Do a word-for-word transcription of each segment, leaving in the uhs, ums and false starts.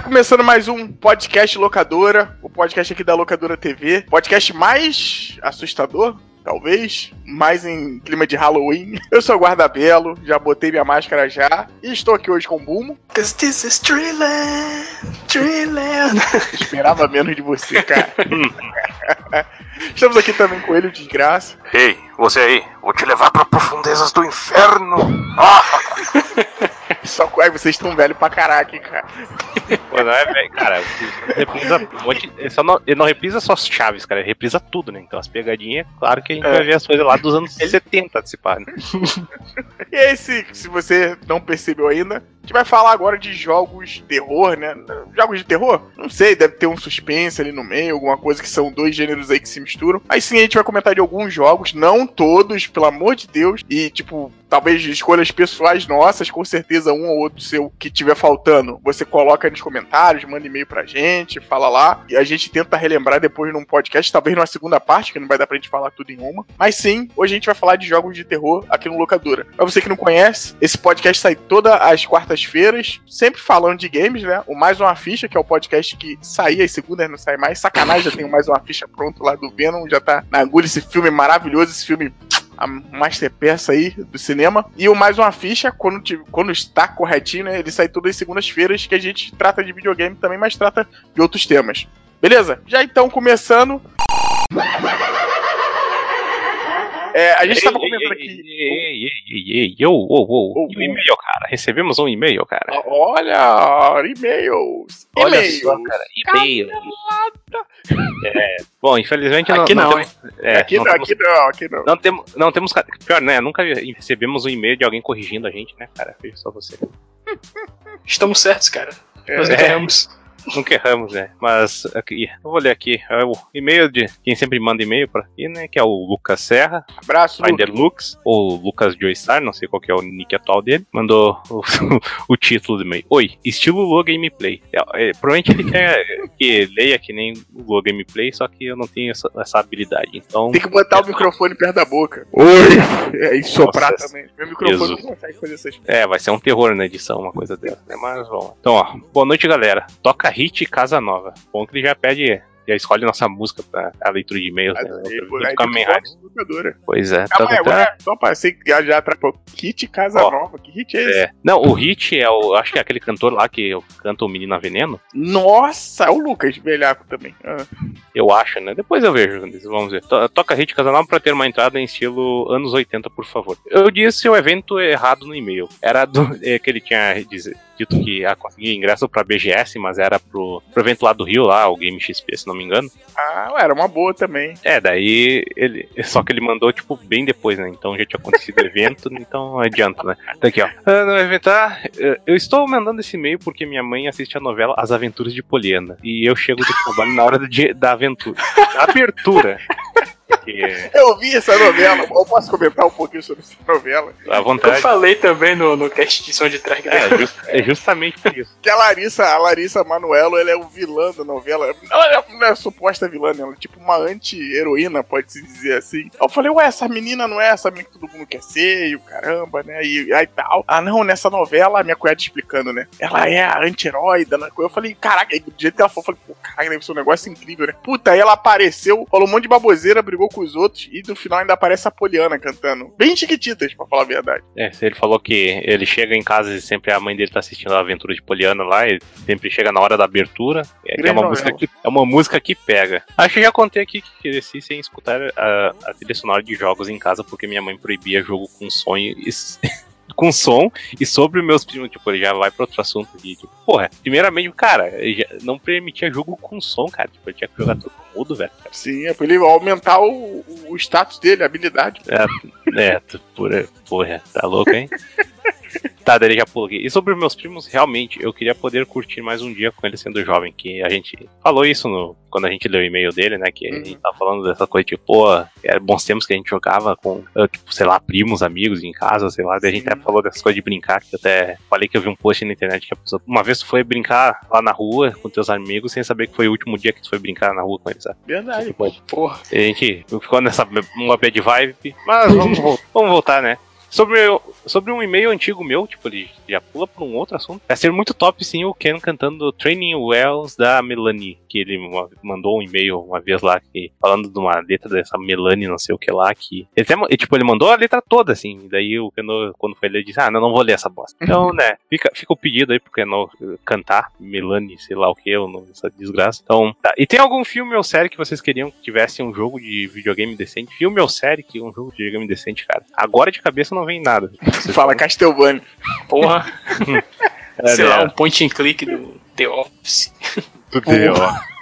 começando mais um podcast Locadora, o podcast aqui da Locadora T V, podcast mais assustador, talvez, mais em clima de Halloween. Eu sou o Guarda Belo, já botei minha máscara já, e estou aqui hoje com o Bumo. Cause this is Treeland, Treeland. Esperava menos de você, cara. Estamos aqui também com ele, o Desgraça. Ei, você aí, vou te levar para profundezas do inferno. Ah! Só aí vocês estão velhos pra caraca, cara. Pô, não é velho, cara. Reprisa um monte, ele, só não, ele não reprisa só as chaves, cara. Ele reprisa tudo, né? Então as pegadinhas, claro que a gente é. vai ver as coisas lá dos anos setenta, se pá, né? E aí, se, se você não percebeu ainda, a gente vai falar agora de jogos de terror, né? Jogos de terror? Não sei, deve ter um suspense ali no meio, alguma coisa que são dois gêneros aí que se misturam. Aí sim a gente vai comentar de alguns jogos, não todos, pelo amor de Deus. E, tipo, talvez de escolhas pessoais nossas, com certeza um ou outro seu que tiver faltando, você coloca aí nos comentários, manda e-mail pra gente, fala lá. E a gente tenta relembrar depois num podcast, talvez numa segunda parte, que não vai dar pra gente falar tudo em uma. Mas sim, hoje a gente vai falar de jogos de terror aqui no Locadora. Pra você que não conhece, esse podcast sai todas as quartas-feiras, sempre falando de games, né? O Mais Uma Ficha, que é o podcast que saía às segundas, não sai mais. Sacanagem, já tem o Mais Uma Ficha pronto lá do Venom, já tá na agulha esse filme maravilhoso, esse filme... a masterpeça aí do cinema. E o Mais Uma Ficha, quando, te, quando está corretinho, né? Ele sai todas as segundas-feiras, que a gente trata de videogame também, mas trata de outros temas. Beleza? Já então, começando... É, a gente estava comentando aqui... Ei, ei, ei, ei, ei, ô, ô, ô, e o e-mail, cara? Recebemos um e-mail, cara. Olha, e-mails. Olha e-mails. só, cara, e-mail. É, bom, infelizmente aqui não, não, não hein? temos, é, aqui não, não temos, aqui não, aqui não. Não temos, não temos, pior, né? Nunca recebemos um e-mail de alguém corrigindo a gente, né, cara? Veja só você. Estamos certos, cara. É. Nós erramos. Nunca erramos, né? Mas aqui, eu vou ler aqui é o e-mail de quem sempre manda e-mail pra aqui, né? Que é o Lucas Serra. Abraço, Finder Lux, ou Lucas Joystar, não sei qual que é o nick atual dele. Mandou o, o título do e-mail. Oi, estilo Lua Gameplay. É, é, provavelmente ele quer que leia que nem o Lua Gameplay, só que eu não tenho essa, essa habilidade. Então. Tem que botar o microfone perto da boca. Oi! É, e soprar Nossa, também. Meu microfone Jesus. não consegue fazer essas coisas. É, vai ser um terror na edição, uma coisa dessa, né? Mas vamos lá. Então, ó, boa noite, galera. Toca Hit Casa Nova. Bom que ele já pede, já escolhe nossa música pra a leitura de e-mails, né? Pois é. Calma tá, aí, tá, agora tá. só passei já, já atrapou. Hit Casa Ó, Nova, que hit é esse? É. Não, o Hit é o. Acho que é aquele cantor lá que canta o Menino a Veneno. Nossa, é o Lucas Velhaco também. Ah. Eu acho, né? Depois eu vejo, vamos ver. To- Toca Hit Casa Nova pra ter uma entrada em estilo anos oitenta, por favor. Eu disse o evento errado no e-mail. Era do. É, que ele tinha dizer, dito que ia conseguir ingresso pra B G S, mas era pro, pro evento lá do Rio, lá, o Game X P, se não me engano. Ah, era uma boa também. É, daí ele. Só que ele mandou, tipo, bem depois, né? Então já tinha acontecido o evento, então não adianta, né? Tá aqui, ó. Ah, no evento, ah, eu estou mandando esse e-mail porque minha mãe assiste a novela As Aventuras de Poliana. E eu chego do trabalho na hora de, da aventura. Da abertura. Que... Eu vi essa novela, eu posso comentar um pouquinho sobre essa novela? À vontade. Eu falei também no, no cast de som de trás. É, just, é justamente por isso. Que a Larissa, a Larissa Manoelo, ela é o vilã da novela. Ela é, não é suposta vilã, né? Ela é tipo uma anti-heroína, pode-se dizer assim. Eu falei, ué, essa menina não é essa menina que todo mundo quer ser, e o caramba, né? E aí tal. Ah, não, nessa novela, a minha cunhada explicando, né? Ela é a anti-herói da coisa. Eu falei, caraca, do jeito que ela falou, eu falei, pô, caraca, deve ser um negócio incrível, né? Puta, aí ela apareceu, falou um monte de baboseira, brigou com os outros, e no final ainda aparece a Poliana cantando. Bem chiquititas, pra falar a verdade. É, ele falou que ele chega em casa e sempre a mãe dele tá assistindo a aventura de Poliana lá, ele sempre chega na hora da abertura. É, que é, uma música que, é uma música que pega. Acho que já contei aqui que cresci sem escutar a, a trilha sonora de jogos em casa, porque minha mãe proibia jogo com som e... com som, e sobre os meus primos, tipo, ele já vai pra outro assunto aqui, tipo, porra, primeiramente, cara, já não permitia jogo com som, cara, tipo, ele tinha que jogar tudo mudo, velho. Sim, é pra ele aumentar o, o status dele, a habilidade. É, é, porra, porra, tá louco, hein? Tá, daí já pulei. E sobre os meus primos, realmente, eu queria poder curtir mais um dia com ele sendo jovem, que a gente falou isso no, quando a gente leu o e-mail dele, né, que uhum. a gente tava falando dessa coisa, tipo, pô, era bons tempos que a gente jogava com, tipo, sei lá, primos, amigos em casa, sei lá, daí a gente até falou dessas coisas de brincar, que eu até falei que eu vi um post na internet que a pessoa, uma vez tu foi brincar lá na rua com teus amigos sem saber que foi o último dia que tu foi brincar na rua com eles, sabe? Verdade, tipo, porra. A gente ficou nessa uma bad vibe, mas vamos, vamos voltar, né? Sobre, sobre um e-mail antigo meu, tipo, ele já pula pra um outro assunto. Vai ser muito top, sim, o Ken cantando Training Wells da Melanie, que ele mandou um e-mail uma vez lá, que, falando de uma letra dessa Melanie, não sei o que lá, que... Ele, até, tipo, ele mandou a letra toda, assim, e daí o Ken, quando foi ler, ele disse, ah, não, não vou ler essa bosta. Então, né, fica, fica o pedido aí pro Ken cantar Melanie, sei lá o que, essa desgraça. Então, tá. E tem algum filme ou série que vocês queriam que tivesse um jogo de videogame decente? Filme ou série que é um jogo de videogame decente, cara? Agora de cabeça não vem nada. Você fala Castlevania. Porra. É, sei né? lá, um point and click do The Office. Do The Office.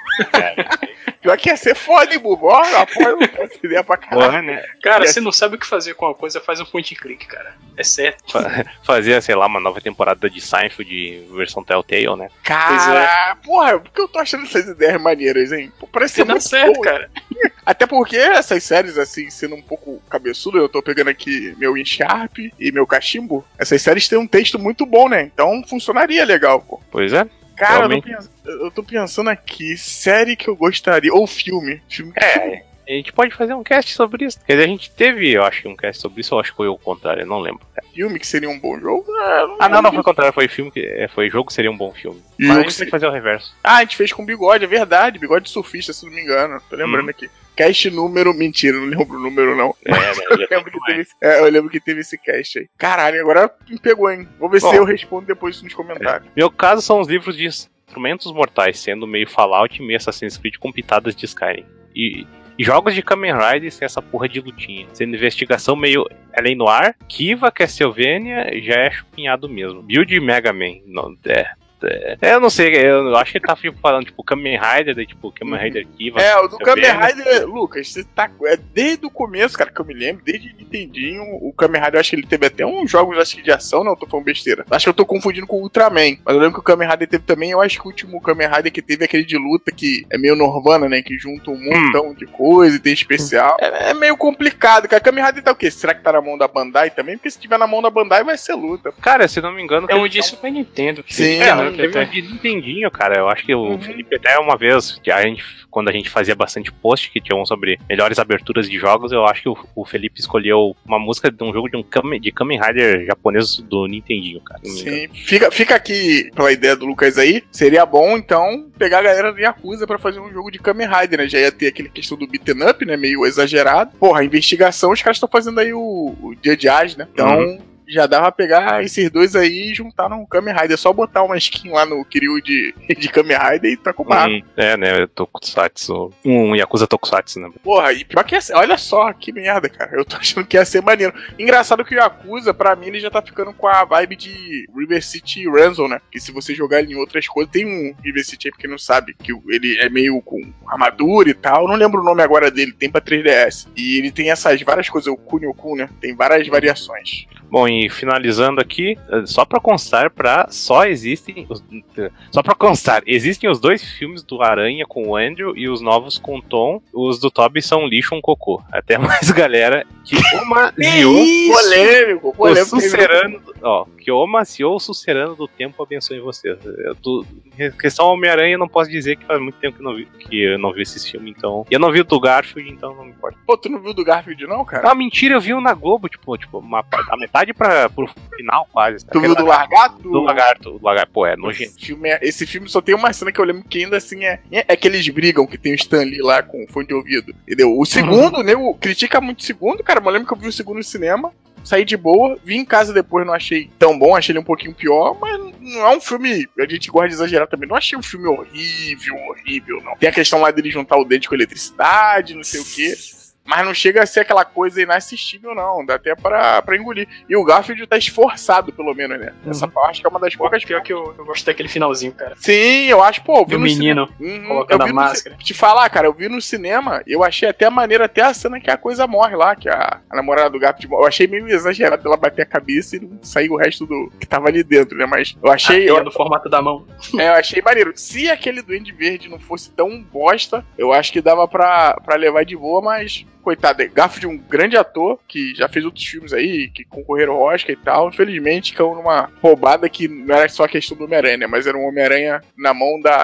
Pior que ia ser foda, hein, Bubo? Ó, apoio essa ideia pra caralho. Porra, né? Cara, você não sabe o que fazer com uma coisa, faz um point and click, cara. É certo. Fazia, sei lá, uma nova temporada de Seinfeld de versão Telltale, né? Cara, porra, por que eu tô achando essas ideias maneiras, hein? Pô, parece ser Você dá muito certo, boa. cara. Até porque essas séries, assim, sendo um pouco cabeçudo, eu tô pegando aqui meu Insharp e meu Cachimbo, essas séries têm um texto muito bom, né? Então funcionaria legal, pô. Pois é. Cara, eu tô, pens- eu tô pensando aqui, série que eu gostaria, ou filme. filme É, a gente pode fazer um cast sobre isso. Quer dizer, a gente teve, eu acho, um cast sobre isso, ou acho que foi o contrário, eu não lembro. Filme que seria um bom jogo? Ah, não, Ah, não, não foi o contrário, foi filme, que, é, foi jogo que seria um bom filme. E Mas jogo a gente tem que fazer o reverso. Ah, a gente fez com Bigode, é verdade, Bigode surfista, se não me engano. Tô lembrando Hum. aqui. Cast número, mentira, não lembro o número não. É, né? Eu lembro, que teve esse, é, eu lembro que teve esse cast aí. Caralho, agora me pegou, hein? Vou ver Bom. se eu respondo depois isso nos comentários. Meu caso são os livros de Instrumentos Mortais, sendo meio Fallout e meio Assassin's Creed com pitadas de Skyrim. E, e jogos de Kamen Rider sem essa porra de lutinha. Sendo investigação meio L A Noir, Kiva, Castlevania, já é chupinhado mesmo. Build Mega Man, não, é... É, eu não sei, eu acho que ele tá tipo, falando, tipo, Kamen Rider, daí, tipo, Kamen Rider Kiva. É, o do Kamen Castlevania. Rider, Lucas, você tá. É desde o começo, cara, que eu me lembro, desde o Nintendinho, o Kamen Rider, eu acho que ele teve até uns jogos acho que de ação, não, eu tô falando besteira. Acho que eu tô confundindo com o Ultraman. Mas eu lembro que o Kamen Rider teve também, eu acho que o último Kamen Rider que teve é aquele de luta que é meio Norvana, né? Que junta um montão de coisa e tem especial. É, é meio complicado, cara. Kamen Rider tá o quê? Será que tá na mão da Bandai também? Porque se tiver na mão da Bandai vai ser luta. Cara, se não me engano. É um teve- de Super Nintendo. Sim, é, É, não, não, teve até. um de Nintendinho, cara. Eu acho que o Uhum. Felipe até uma vez, que a gente, quando a gente fazia bastante post, que tinha um sobre melhores aberturas de jogos, eu acho que o, o Felipe escolheu uma música de um jogo de um Kamen, de Kamen Rider japonês do Nintendinho, cara. Não me engano. Sim, fica, fica aqui pela ideia do Lucas aí. Seria bom, então, pegar a galera do Yakuza pra fazer um jogo de Kamen Rider, né? Já ia ter aquele questão do beaten up, né? Meio exagerado. Porra, a investigação, os caras estão fazendo aí o, o Dia de Age, né? Então, Uhum. já dava pra pegar esses dois aí e juntar num Kamen Rider. É só botar uma skin lá no Kiryu de, de Kamen Rider e tá com barra. Hum, é, né? Tokusatsu. Um Yakuza Tokusatsu, né? Porra, e pior que ia ser, olha só que merda, cara. Eu tô achando que ia ser maneiro. Engraçado que o Yakuza, pra mim, ele já tá ficando com a vibe de River City Ransom, né? Que se você jogar ele em outras coisas, tem um River City aí, porque não sabe, que ele é meio com armadura e tal. Eu não lembro o nome agora dele, tem pra três D S. E ele tem essas várias coisas, o Kunio-kun, né? Tem várias variações. Bom, e finalizando aqui, só pra constar, pra, só existem. Os, só pra constar, existem os dois filmes do Aranha com o Andrew e os novos com o Tom. Os do Toby são lixo, um cocô. Até mais galera que omasiou Polêmico, o polêmico. sucerano. Ó, que omasiou o sucerano do tempo abençoe vocês. Eu tô, em questão Homem-Aranha, eu não posso dizer que faz muito tempo que eu não vi, que eu não vi esse filme, então. E eu não vi o do Garfield, então não me importa. Pô, tu não viu do Garfield, não, cara? Ah, mentira, eu vi um na Globo, tipo, tipo uma, a metade pra, pro final, quase. Tu viu do Aquele Largato? Do lagarto. O lagarto, pô, é nojento. Esse filme, é- esse filme só tem uma cena que eu lembro que ainda assim é, é, é que eles brigam, que tem o Stan Lee lá com fone de ouvido. Entendeu? O segundo, né? O, critica muito o segundo, cara. Mas eu lembro que eu vi o segundo no cinema, saí de boa, vim em casa depois, não achei tão bom, achei ele um pouquinho pior, mas não é um filme. A gente gosta de exagerar também. Não achei um filme horrível, horrível, não. Tem a questão lá dele juntar o dente com eletricidade, não sei o quê. Mas não chega a ser aquela coisa inassistível, não. Dá até pra, pra engolir. E o Garfield tá esforçado, pelo menos, né? Essa parte que é uma das poucas. Pior que eu, eu gosto daquele finalzinho, cara. Sim, eu acho, pô, eu vi Do no menino cinema. Uhum, colocando eu vi a no máscara. ci- Te falar, cara, eu vi no cinema, eu achei até maneiro, até a cena que a coisa morre lá, que a, a namorada do Garfield morre. Eu achei meio exagerado ela bater a cabeça e não sair o resto do que tava ali dentro, né? Mas eu achei. Eu... Eu, do formato da mão. é, eu achei maneiro. Se aquele Duende Verde não fosse tão bosta, eu acho que dava pra, pra levar de boa, mas. Coitado, Garfield é um grande ator que já fez outros filmes aí, que concorreram ao Oscar e tal. Infelizmente, caiu numa roubada que não era só a questão do Homem-Aranha, né? Mas era um Homem-Aranha na mão da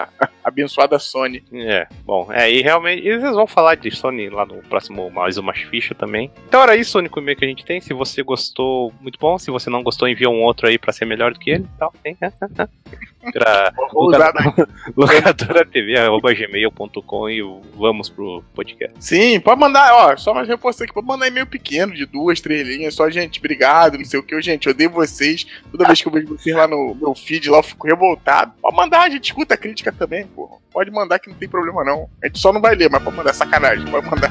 abençoada Sony. É, bom, é, e realmente, eles vão falar de Sony lá no próximo Mais Uma Ficha também. Então era isso o único e-mail que a gente tem. Se você gostou, muito bom. Se você não gostou, envia um outro aí pra ser melhor do que ele. Então, tem, né? Pra locadora T V arroba gmail ponto com e vamos pro podcast. Sim, pode mandar, ó, só mais reforçar aqui, pode mandar e-mail pequeno, de duas, três linhas, só, gente, obrigado, não sei o que, gente, eu odeio vocês, toda vez que eu vejo vocês lá no meu feed, lá eu fico revoltado. Pode mandar, a gente escuta a crítica também, pô, pode mandar que não tem problema não, a gente só não vai ler, mas pode mandar, sacanagem, pode mandar.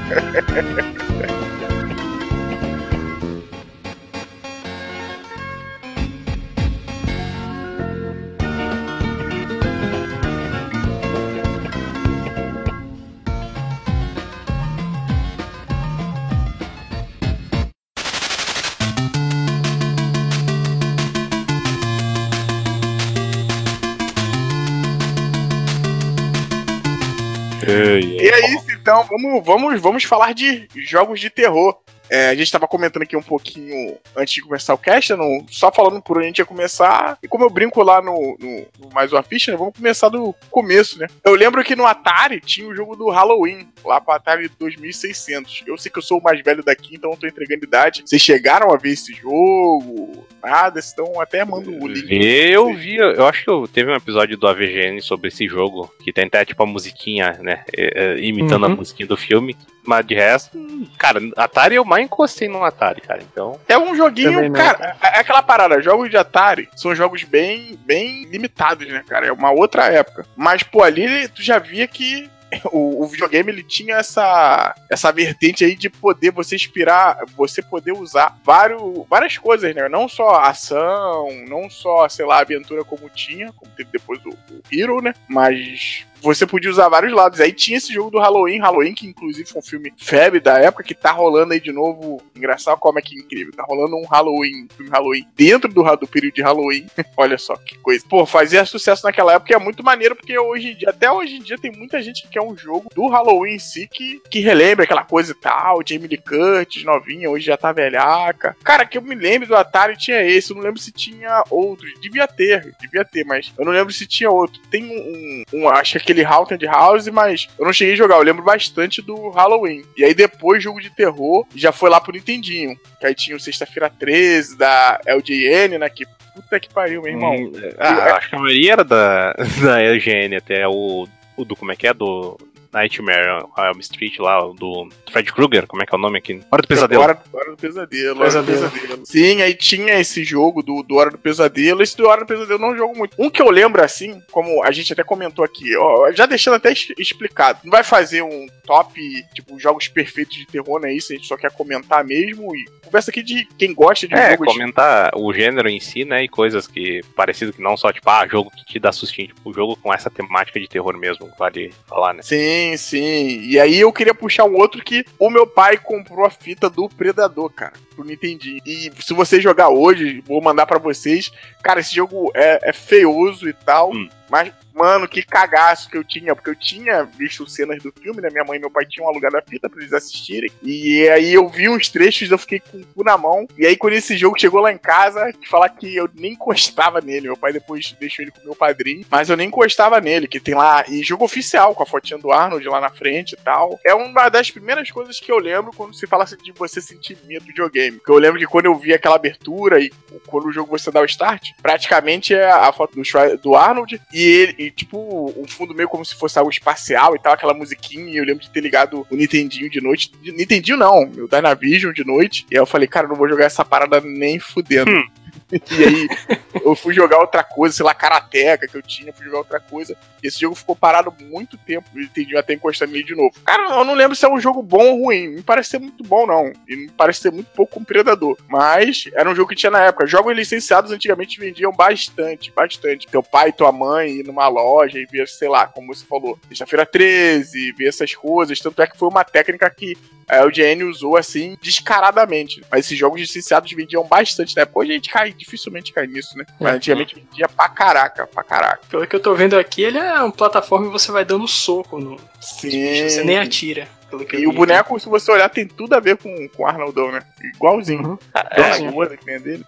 E é isso, então, vamos, vamos, vamos falar de jogos de terror. É, a gente tava comentando aqui um pouquinho antes de começar o cast, né, no, só falando por onde a gente ia começar. E como eu brinco lá no, no, no Mais Uma Ficha, né, vamos começar do começo, né? Eu lembro que no Atari tinha o jogo do Halloween, lá pro Atari dois mil e seiscentos. Eu sei que eu sou o mais velho daqui, então eu tô entregando idade. Vocês chegaram a ver esse jogo? Nada, então até mando o link. Eu vi, eu acho que eu, teve um episódio do A V G N sobre esse jogo, que tem até tipo a musiquinha, né, imitando uhum. a musiquinha do filme. Mas de resto, cara, Atari eu mais encostei no Atari, cara, então... É um joguinho, cara, é aquela parada, jogos de Atari são jogos bem, bem limitados, né, cara, é uma outra época. Mas, pô, ali tu já via que o, o videogame, ele tinha essa, essa vertente aí de poder você inspirar, você poder usar vários, várias coisas, né, não só ação, não só, sei lá, aventura como tinha, como teve depois o, o Hero, né, mas... você podia usar vários lados. Aí tinha esse jogo do Halloween, Halloween, que inclusive foi um filme febre da época, que tá rolando aí de novo. Engraçado como é que é incrível. Tá rolando um Halloween, um filme Halloween, dentro do, do período de Halloween. Olha só que coisa. Pô, fazia sucesso naquela época e é muito maneiro, porque hoje em dia, até hoje em dia, tem muita gente que quer um jogo do Halloween em si que, que relembra aquela coisa e tal. Jamie Lee Curtis, novinha, hoje já tá velhaca. Cara, que eu me lembro do Atari tinha esse. Eu não lembro se tinha outros. Devia ter, devia ter, mas eu não lembro se tinha outro. Tem um, um, um acho que aquele Haunted House, mas eu não cheguei a jogar, eu lembro bastante do Halloween. E aí depois, jogo de terror, já foi lá pro Nintendinho, que aí tinha o Sexta-feira treze, da L G N, né, que puta que pariu, meu irmão. Hum, ah, eu acho que a maioria era da, da L G N, até o, o do, como é que é, do... Nightmare, Elm Street lá, do Fred Krueger, como é que é o nome aqui? Hora do Pesadelo. Hora, Hora do Pesadelo, Hora do Pesadelo. Sim, aí tinha esse jogo do, do Hora do Pesadelo. Esse do Hora do Pesadelo eu não jogo muito. Um que eu lembro assim, como a gente até comentou aqui, ó, já deixando até explicado, não vai fazer um top, tipo, jogos perfeitos de terror, não é isso? A gente só quer comentar mesmo e conversa aqui de quem gosta de é, jogos. Comentar o gênero em si, né, e coisas que, parecido que não só, tipo, ah, jogo que te dá sustinho, tipo, jogo com essa temática de terror mesmo, vale falar, né? Sim, sim. E aí eu queria puxar um outro que o meu pai comprou a fita do Predador, cara, pro Nintendinho. E se você jogar hoje, vou mandar pra vocês. Cara, esse jogo é, é feioso e tal, hum. mas... mano, que cagaço que eu tinha, porque eu tinha visto cenas do filme, né? Minha mãe e meu pai tinham alugado a fita pra eles assistirem. E aí eu vi uns trechos, eu fiquei com o cu na mão. E aí quando esse jogo chegou lá em casa, falar que eu nem encostava nele. Meu pai depois deixou ele com o meu padrinho, mas eu nem encostava nele, que tem lá, e jogo oficial, com a fotinha do Arnold lá na frente e tal. É uma das primeiras coisas que eu lembro quando se fala assim, de você sentir medo do videogame. Porque eu lembro que quando eu vi aquela abertura e quando o jogo você dá o start, praticamente é a foto do, do Arnold e ele, e, tipo, um fundo meio como se fosse algo espacial e tal, aquela musiquinha, e eu lembro de ter ligado o Nintendinho de noite. Nintendinho não, o Dynavision de noite, e aí eu falei, cara, eu não vou jogar essa parada nem fudendo. Hum. E aí eu fui jogar outra coisa, sei lá, Karateka que eu tinha, fui jogar outra coisa. E esse jogo ficou parado muito tempo, eu entendi até encostar nele de novo. Cara, eu não lembro se é um jogo bom ou ruim, me parece ser muito bom não, e me parece ser muito pouco com Predador. Mas era um jogo que tinha na época. Jogos licenciados antigamente vendiam bastante, bastante. Teu pai e tua mãe ir numa loja e ver, sei lá, como você falou, Sexta-feira treze, ver essas coisas. Tanto é que foi uma técnica que a L G N usou assim descaradamente. Mas esses jogos licenciados vendiam bastante na época. Hoje a gente cai, dificilmente cai nisso, né? Mas antigamente vendia pra caraca, pra caraca. Pelo que eu tô vendo aqui, ele é uma plataforma e você vai dando soco no. Sim. Você nem atira. Pelo que eu E o vi. boneco, se você olhar, tem tudo a ver com, com o Arnoldão, né? Igualzinho. Uhum. Dona É, gorda que nem a dele.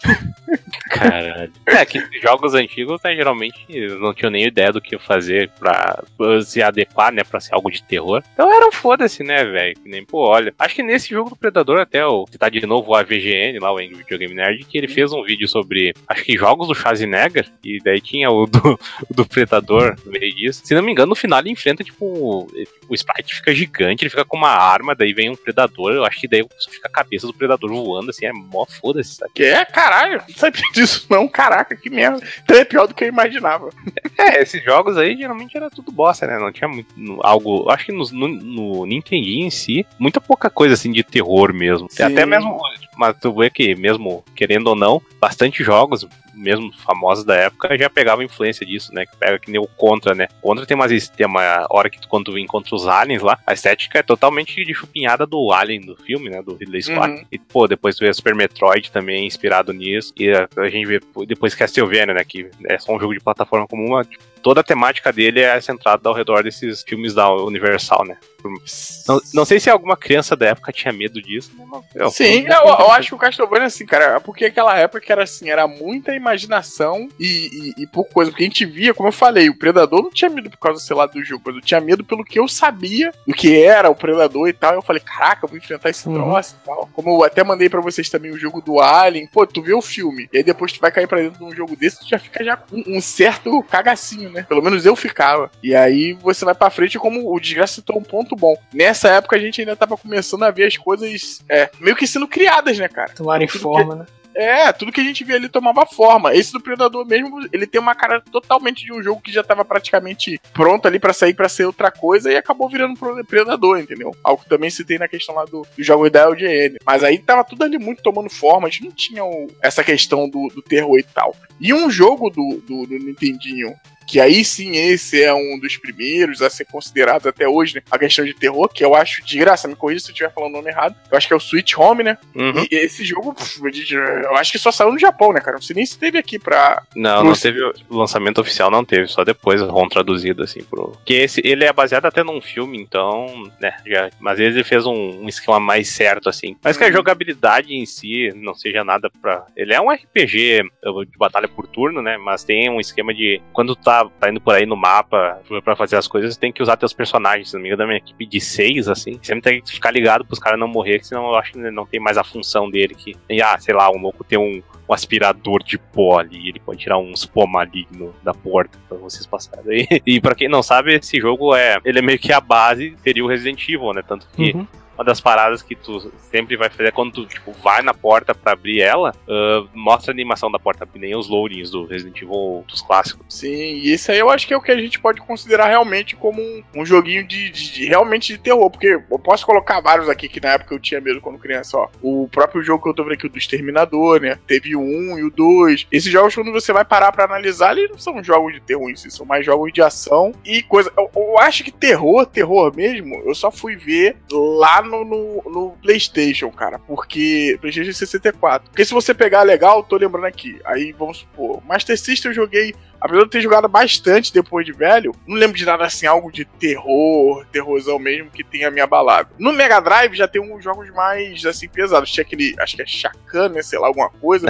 Caralho. É que jogos antigos, né, geralmente não tinham nem ideia do que fazer pra se adequar, né, pra ser algo de terror. Então era um foda-se, né, velho? Que nem, pô, olha. Acho que nesse jogo do Predador, até o que tá de novo o A V G N, lá o Angry Video Game Nerd, que ele fez um vídeo sobre, acho que jogos do Schwarzenegger, e daí tinha o do, o do Predador no meio disso. Se não me engano, no final ele enfrenta, tipo, o sprite fica gigante, ele fica com uma arma, daí vem um Predador, eu acho que daí só fica a cabeça do Predador voando, assim, é mó foda-se, sabe? Que é, caralho, não sabia disso não, caraca, que merda. Então é pior do que eu imaginava. É, esses jogos aí geralmente era tudo bosta, né? Não tinha muito no, algo. Acho que no, no, no Nintendinho em si, muita pouca coisa assim de terror mesmo. Sim. Até mesmo. Mas tu vê que, mesmo querendo ou não, bastante jogos, mesmo famosos da época, já pegavam influência disso, né? Que pega que nem o Contra, né? O Contra tem, umas, tem uma hora que tu, quando tu encontra os aliens lá, a estética é totalmente de chupinhada do Alien do filme, né? Do Ridley Scott. Uhum. E, pô, depois tu vê Super Metroid também inspirado nisso. E a, a gente vê depois Castlevania, né? Que é só um jogo de plataforma comum, mas, tipo, toda a temática dele é centrada ao redor desses filmes da Universal, né? Não, não sei se alguma criança da época tinha medo disso. Mas, eu, Sim, eu, eu acho que o Castlevania, assim, cara, porque aquela época que era assim, era muita imaginação e, e, e por coisa, porque a gente via, como eu falei, o Predador não tinha medo por causa, sei lá, do jogo, mas eu tinha medo pelo que eu sabia do que era o Predador e tal, eu falei, caraca, eu vou enfrentar esse Uhum. troço e tal. Como eu até mandei pra vocês também o jogo do Alien, pô, tu vê o filme, e aí depois tu vai cair pra dentro de um jogo desse, tu já fica já com um certo cagacinho, né? Pelo menos eu ficava. E aí você vai pra frente, como o Desgraça citou um ponto bom. Nessa época a gente ainda tava começando a ver as coisas é, meio que sendo criadas, né, cara? Tomarem Tudo forma, né? É, tudo que a gente via ali tomava forma. Esse do Predador mesmo, ele tem uma cara totalmente de um jogo que já tava praticamente pronto ali pra sair pra ser outra coisa e acabou virando pro Predador, entendeu? Algo que também citei na questão lá do, do jogo da L G N. Mas aí tava tudo ali muito tomando forma, a gente não tinha o, essa questão do, do terror e tal. E um jogo do, do, do Nintendinho, que aí sim esse é um dos primeiros a ser considerado até hoje, né, a questão de terror, que eu acho de graça, me corrija se eu estiver falando o nome errado, eu acho que é o Sweet Home, né? Uhum. E esse jogo, pff, eu acho que só saiu no Japão, né, cara? Não sei nem se teve aqui pra... Não, não teve o lançamento oficial, não teve, só depois ROM traduzido, assim, pro... Que esse, ele é baseado até num filme, então, né, já... Mas ele fez um, um esquema mais certo, assim. Mas que a jogabilidade em si não seja nada pra... Ele é um R P G de batalha por turno, né, mas tem um esquema de... Quando tá, tá indo por aí no mapa pra fazer as coisas, tem que usar teus personagens. Se não me engano, da minha equipe de seis, assim, sempre tem que ficar ligado pros caras não morrer, senão eu acho que não tem mais a função dele, que... Ah, sei lá, um louco tem um... um aspirador de pó ali, ele pode tirar uns pó maligno da porta pra vocês passarem. E, e pra quem não sabe, esse jogo é, ele é meio que a base, teria o Resident Evil, né, tanto que Uhum. uma das paradas que tu sempre vai fazer é quando tu, tipo, vai na porta pra abrir ela, uh, mostra a animação da porta, que nem os loadings do Resident Evil dos clássicos. Sim, e esse aí eu acho que é o que a gente pode considerar realmente como um, um joguinho de, de, de realmente de terror, porque eu posso colocar vários aqui que na época eu tinha medo quando criança, ó. O próprio jogo que eu tô vendo aqui, o do Exterminador, né? Teve o um e o dois. Esses jogos, quando você vai parar pra analisar, eles não são jogos de terror em si, são mais jogos de ação e coisa. Eu, eu acho que terror, terror mesmo, eu só fui ver lá no, no, no PlayStation, cara, porque PlayStation sessenta e quatro. Porque se você pegar legal, tô lembrando aqui, aí vamos supor, Master System eu joguei, apesar de eu ter jogado bastante depois de velho, não lembro de nada assim, algo de terror, terrorzão mesmo, que tenha me abalado. No Mega Drive já tem uns jogos mais, assim, pesados. Tinha aquele, acho que é Shakan, né, sei lá, alguma coisa.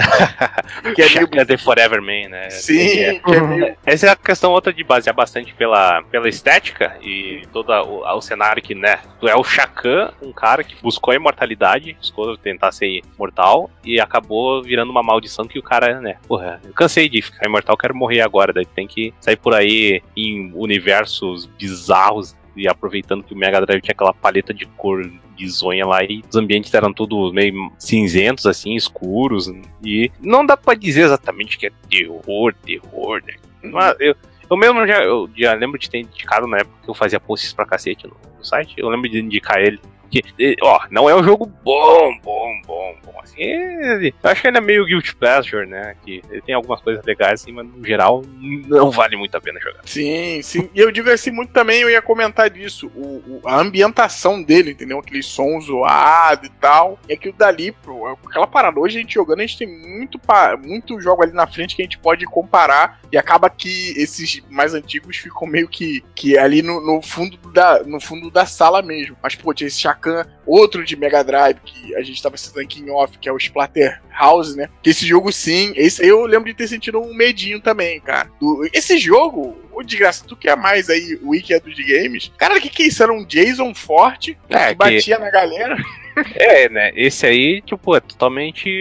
Que é meio... The Forever Man, né? Sim, é. que é meio... Essa é a questão outra de basear bastante pela, pela estética e todo o, o cenário que, né, tu é o Shakan, um cara que buscou a imortalidade, buscou tentar ser imortal e acabou virando uma maldição que o cara, né, porra, eu cansei de ficar imortal, quero morrer agora, daí tem que sair por aí em universos bizarros e aproveitando que o Mega Drive tinha aquela paleta de cor bizonha lá e os ambientes eram todos meio cinzentos, assim, escuros, e não dá pra dizer exatamente que é terror, terror, né? Mas eu, eu mesmo já, eu já lembro de ter indicado na época que eu fazia posts pra cacete no, no site, eu lembro de indicar ele Que, ó, não é um jogo bom, bom, bom, bom. Assim, ele, eu acho que ele é meio guilty pleasure, né? Que ele tem algumas coisas legais, assim, mas no geral não vale muito a pena jogar. Sim, sim. E eu digo assim, muito também, eu ia comentar disso. O, o, a ambientação dele, entendeu? Aquele som zoado e tal. E aquilo dali, pô, aquela parada. Hoje a gente jogando, a gente tem muito, muito jogo ali na frente que a gente pode comparar. E acaba que esses mais antigos ficam meio que, que ali no, no, fundo da, no fundo da sala mesmo. Mas, pô, tinha esse Chacan, outro de Mega Drive, que a gente tava citando aqui em off, que é o Splatterhouse, né? Que esse jogo, sim, esse eu lembro de ter sentido um medinho também, cara. Do, esse jogo, ô desgraça, tu que é mais aí o Wiki é dos games, cara, o que que é isso? Era um Jason forte, é, que batia que... na galera. É, né? Esse aí, tipo, é totalmente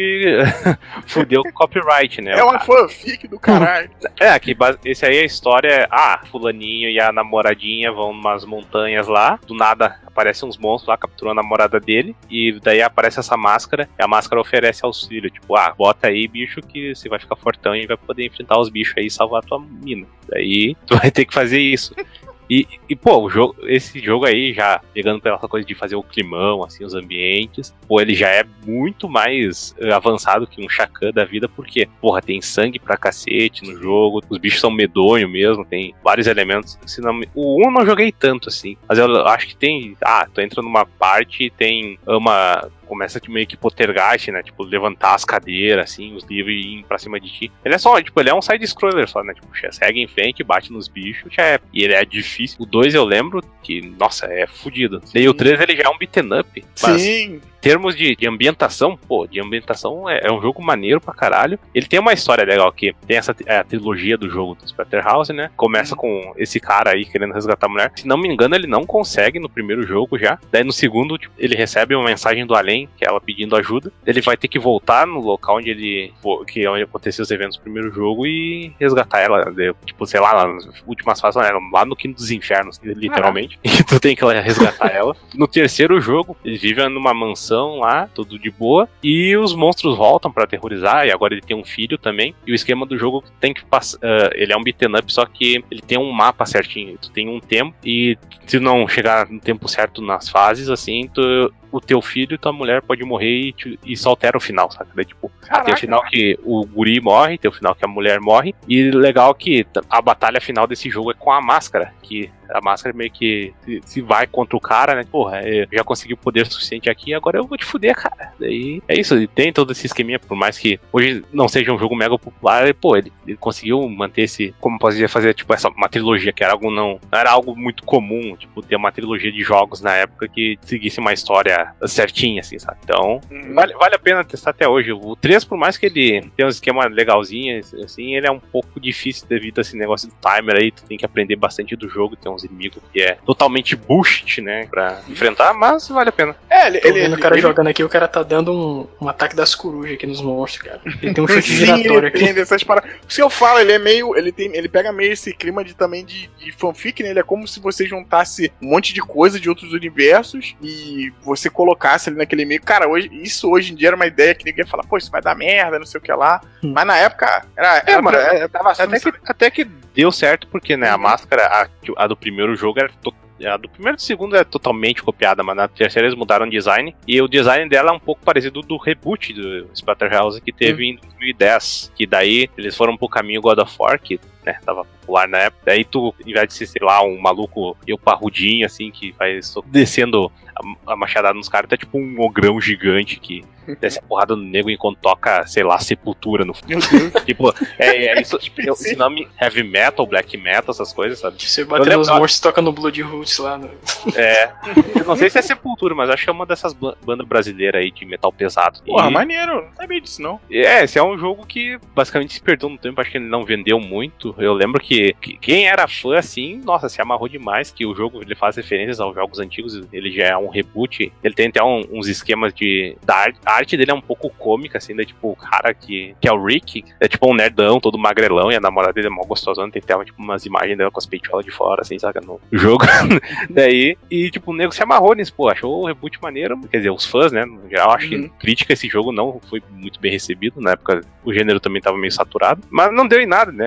fudeu com copyright, né? É uma fanfic do caralho. É, que esse aí a história é, ah, fulaninho e a namoradinha vão numas montanhas lá, do nada aparecem uns monstros lá, capturando a namorada dele, e daí aparece essa máscara, e a máscara oferece auxílio, tipo, ah, bota aí, bicho, que você vai ficar fortão e vai poder enfrentar os bichos aí e salvar a tua mina. Daí tu vai ter que fazer isso. E, e, pô, o jogo, esse jogo aí, já pegando pela coisa de fazer o climão, assim, os ambientes, pô, ele já é muito mais uh, avançado que um Chacan da vida, porque, porra, tem sangue pra cacete no jogo, os bichos são medonhos mesmo, tem vários elementos. Se não, o um eu não joguei tanto, assim, mas eu acho que tem, ah, tu entra numa parte e tem uma... começa tipo, meio que poltergeist, né? Tipo, levantar as cadeiras, assim, os livros e ir pra cima de ti. Ele é só, tipo, ele é um side-scroller só, né? Tipo, segue em frente, bate nos bichos, já é. E ele é difícil. O dois eu lembro que, nossa, é fodido. E o três ele já é um beaten up. Mas sim. Em termos de, de ambientação, pô, de ambientação é, é um jogo maneiro pra caralho. Ele tem uma história legal aqui. Tem essa é a trilogia do jogo do Splatterhouse, né? Começa hum. com esse cara aí querendo resgatar a mulher. Se não me engano, ele não consegue no primeiro jogo já. Daí no segundo, tipo, ele recebe uma mensagem do além, que é ela pedindo ajuda. Ele vai ter que voltar no local onde ele que é onde aconteceu os eventos do primeiro jogo e resgatar ela. Tipo, sei lá, nas últimas fases, lá no quinto dos infernos, literalmente. Ah. E tu tem que resgatar ela. No terceiro jogo, ele vive numa mansão lá, tudo de boa, e os monstros voltam pra aterrorizar, e agora ele tem um filho também, e o esquema do jogo tem que passar, uh, ele é um beaten up, só que ele tem um mapa certinho, tu tem um tempo, e se não chegar no tempo certo nas fases, assim, tu, o teu filho e tua mulher pode morrer e, te, e só altera o final, sabe? Daí, tipo, tem o final que o guri morre, tem o final que a mulher morre, e legal que a batalha final desse jogo é com a máscara, que a máscara meio que se, se vai contra o cara, né? Porra, eu já consegui o poder suficiente aqui, agora eu vou te fuder, cara. Daí é isso, tem todo esse esqueminha, por mais que hoje não seja um jogo mega popular, pô, ele, ele conseguiu manter esse, como poderia fazer, tipo, essa, uma trilogia, que era algo não, não era algo muito comum, tipo, ter uma trilogia de jogos na época que seguisse uma história certinha, assim, sabe? Então, hum. vale, vale a pena testar até hoje. O três, por mais que ele tenha um esquema legalzinho, assim, ele é um pouco difícil devido a esse negócio do timer aí, tu tem que aprender bastante do jogo, tem uns inimigos que é totalmente bullshit, né, pra enfrentar, mas vale a pena. É, ele... ele, ele o cara ele... jogando aqui, o cara tá dando um, um ataque das corujas aqui nos monstros, cara. Ele tem um chute giratório aqui. Essas paradas. Se eu falo, ele é meio, ele tem, ele pega meio esse clima de também de, de fanfic, né, ele é como se você juntasse um monte de coisa de outros universos e você colocasse ali naquele meio. Cara, hoje, isso hoje em dia era uma ideia que ninguém ia falar, pô, isso vai dar merda, não sei o que lá. Hum. Mas na época, era, é, era mano, pra, é, tava até, que, até que deu certo, porque, né, uhum. a máscara, a, a do primeiro jogo era to- a do primeiro e do segundo é totalmente copiada, mas na terceira eles mudaram o design, e o design dela é um pouco parecido do reboot do Splatterhouse que teve uhum. em dois mil e dez, que daí eles foram pro caminho God of War, que, né, tava popular na época, daí tu, em vez de ser, sei lá, um maluco eu parrudinho, assim, que vai descendo a, a machadada nos caras, tá tipo um ogrão gigante que desce a porrada no nego enquanto toca, sei lá, Sepultura no fundo. Tipo, é, é isso, eu, esse nome heavy metal, black metal, essas coisas, sabe? Você bater nos monstros e toca no Blood Roots lá, né? É, eu não sei se é Sepultura, mas acho que é uma dessas bandas brasileiras aí de metal pesado. Porra, e... maneiro, não sabia disso não. É, esse é um jogo que basicamente se perdeu no tempo, acho que ele não vendeu muito. Eu lembro que, que quem era fã, assim, nossa, se amarrou demais, que o jogo ele faz referências aos jogos antigos, ele já é um reboot, ele tem até um, uns esquemas de... da arte, a arte dele é um pouco cômica, assim, né, tipo, o cara que, que é o Rick, é tipo um nerdão, todo magrelão, e a namorada dele é mó gostosona, tem até tipo, umas imagens dela com as peitolas de fora, assim, saca, no jogo. Daí, e tipo, o nego se amarrou nisso, pô, achou o reboot maneiro, quer dizer, os fãs, né, no geral, acho uhum. que crítica esse jogo não foi muito bem recebido, na época o gênero também tava meio saturado, mas não deu em nada, né, é um jogo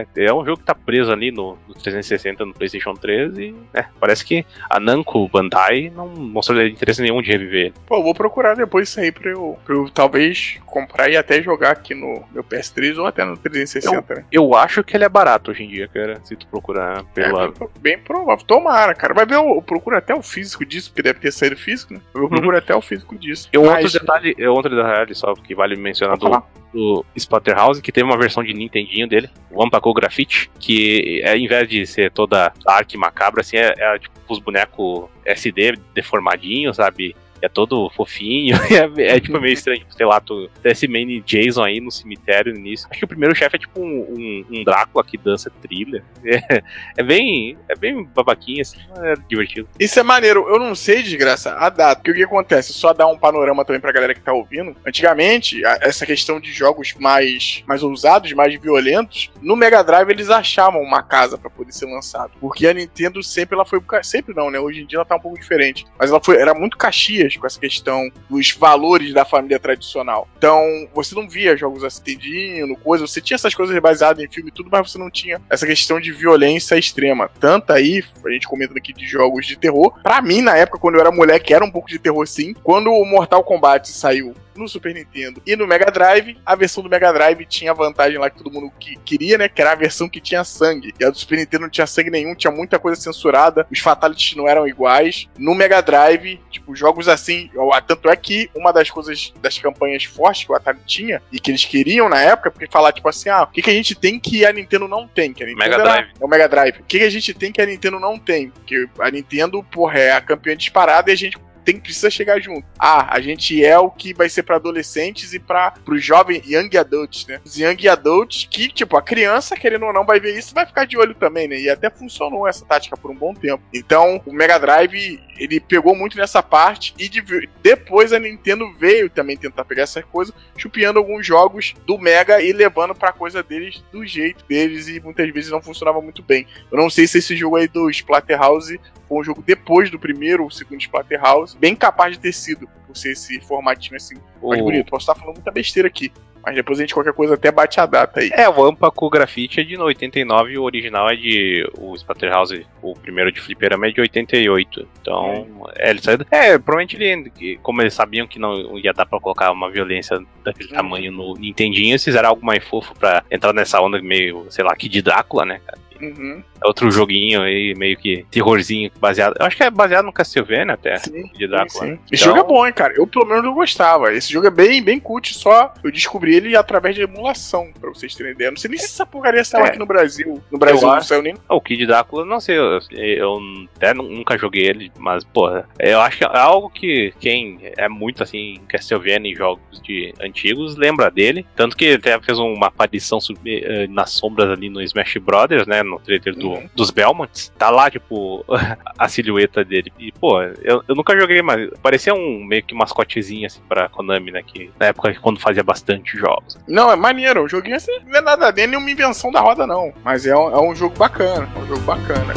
jogo que tá preso ali no, no trezentos e sessenta, no PlayStation três, e é, parece que a Namco Bandai não mostrou interesse nenhum de reviver ele. Pô, eu vou procurar depois isso aí pra eu, pra eu talvez comprar e até jogar aqui no meu P S três ou até no trezentos e sessenta, eu, né? Eu acho que ele é barato hoje em dia, cara, se tu procurar pela... É, bem provável. Tomara, cara. Vai ver, eu, eu procuro até o físico disso, porque deve ter saído físico, né? Eu procuro uhum. até o físico disso. E um Mas... outro detalhe, outro detalhe só que vale mencionar do, do Splatterhouse, que teve uma versão de Nintendinho dele, o Ampaco Graffiti, que ao invés de ser toda arte macabra, assim, é, é tipo os bonecos S D deformadinhos, sabe? É todo fofinho, é, é tipo meio estranho, sei lá, tu tem esse main Jason aí no cemitério no início. Acho que o primeiro chefe é tipo um, um, um Drácula que dança trilha. É, é bem é bem babaquinho, assim, é divertido. Isso é maneiro, eu não sei, desgraça, a data, porque o que acontece, só dar um panorama também pra galera que tá ouvindo, antigamente, a, essa questão de jogos mais, mais ousados, mais violentos, no Mega Drive eles achavam uma casa pra poder ser lançado, porque a Nintendo sempre, ela foi, sempre não, né, hoje em dia ela tá um pouco diferente, mas ela foi, era muito Caxias com essa questão dos valores da família tradicional. Então, você não via jogos acididinho, no coisa, você tinha essas coisas baseadas em filme e tudo, mas você não tinha essa questão de violência extrema. Tanto aí, a gente comentando aqui de jogos de terror, pra mim, na época, quando eu era moleque, era um pouco de terror sim. Quando o Mortal Kombat saiu no Super Nintendo e no Mega Drive, a versão do Mega Drive tinha a vantagem lá que todo mundo que queria, né, que era a versão que tinha sangue. E a do Super Nintendo não tinha sangue nenhum, tinha muita coisa censurada, os fatalities não eram iguais. No Mega Drive, tipo, jogos assim, tanto é que uma das coisas, das campanhas fortes que o Atari tinha, e que eles queriam na época, porque falar, tipo assim, ah, o que, que a gente tem que a Nintendo não tem? Que a Nintendo Mega era, Drive. É o Mega Drive. O que, que a gente tem que a Nintendo não tem? Porque a Nintendo, porra, é a campeã disparada e a gente tem que precisa chegar junto. Ah, a gente é o que vai ser pra adolescentes e para os jovens young adults, né? Os young adults que, tipo, a criança, querendo ou não, vai ver isso e vai ficar de olho também, né? E até funcionou essa tática por um bom tempo. Então, o Mega Drive, ele pegou muito nessa parte e de, depois a Nintendo veio também tentar pegar essa coisa, chupiando alguns jogos do Mega e levando pra coisa deles do jeito deles e muitas vezes não funcionava muito bem. Eu não sei se esse jogo aí do Splatterhouse foi um jogo depois do primeiro ou segundo Splatterhouse, bem capaz de ter sido, por ser esse formatinho assim, mais o... bonito. Posso estar falando muita besteira aqui, mas depois a gente, qualquer coisa, até bate a data aí. É, o Ampaco Graffiti é de oitenta e nove e o original é de... O Splatterhouse, o primeiro de fliperama, é de oitenta e oito. Então, é, é ele saiu... É, provavelmente ele... Como eles sabiam que não ia dar pra colocar uma violência daquele hum. tamanho no Nintendinho, eles fizeram algo mais fofo pra entrar nessa onda meio, sei lá, Kid Drácula, né, cara? Uhum. É outro joguinho aí, meio que terrorzinho, baseado... Eu acho que é baseado no Castlevania até, sim, de Drácula. Sim, sim. Esse então... jogo é bom, hein, cara? Eu, pelo menos, não gostava. Esse jogo é bem, bem cult, só eu descobri ele através de emulação, pra vocês terem ideia. Não sei nem se essa porcaria saiu é. aqui no Brasil. No Brasil eu não acho... saiu nem... O Kid Drácula, não sei, eu, eu até nunca joguei ele, mas, porra, eu acho que é algo que quem é muito, assim, Castlevania em jogos de antigos lembra dele. Tanto que até fez uma aparição sub, nas sombras ali no Smash Brothers, né, no trailer do... Uhum. dos Belmonts, tá lá, tipo, a silhueta dele. E, pô, eu, eu nunca joguei, mas parecia um meio que mascotezinho, assim, pra Konami, né, que na época quando fazia bastante jogos. Não, é maneiro, o joguinho assim, não é nada dele, nenhuma invenção da roda, não. Mas é um, é um jogo bacana, é um jogo bacana.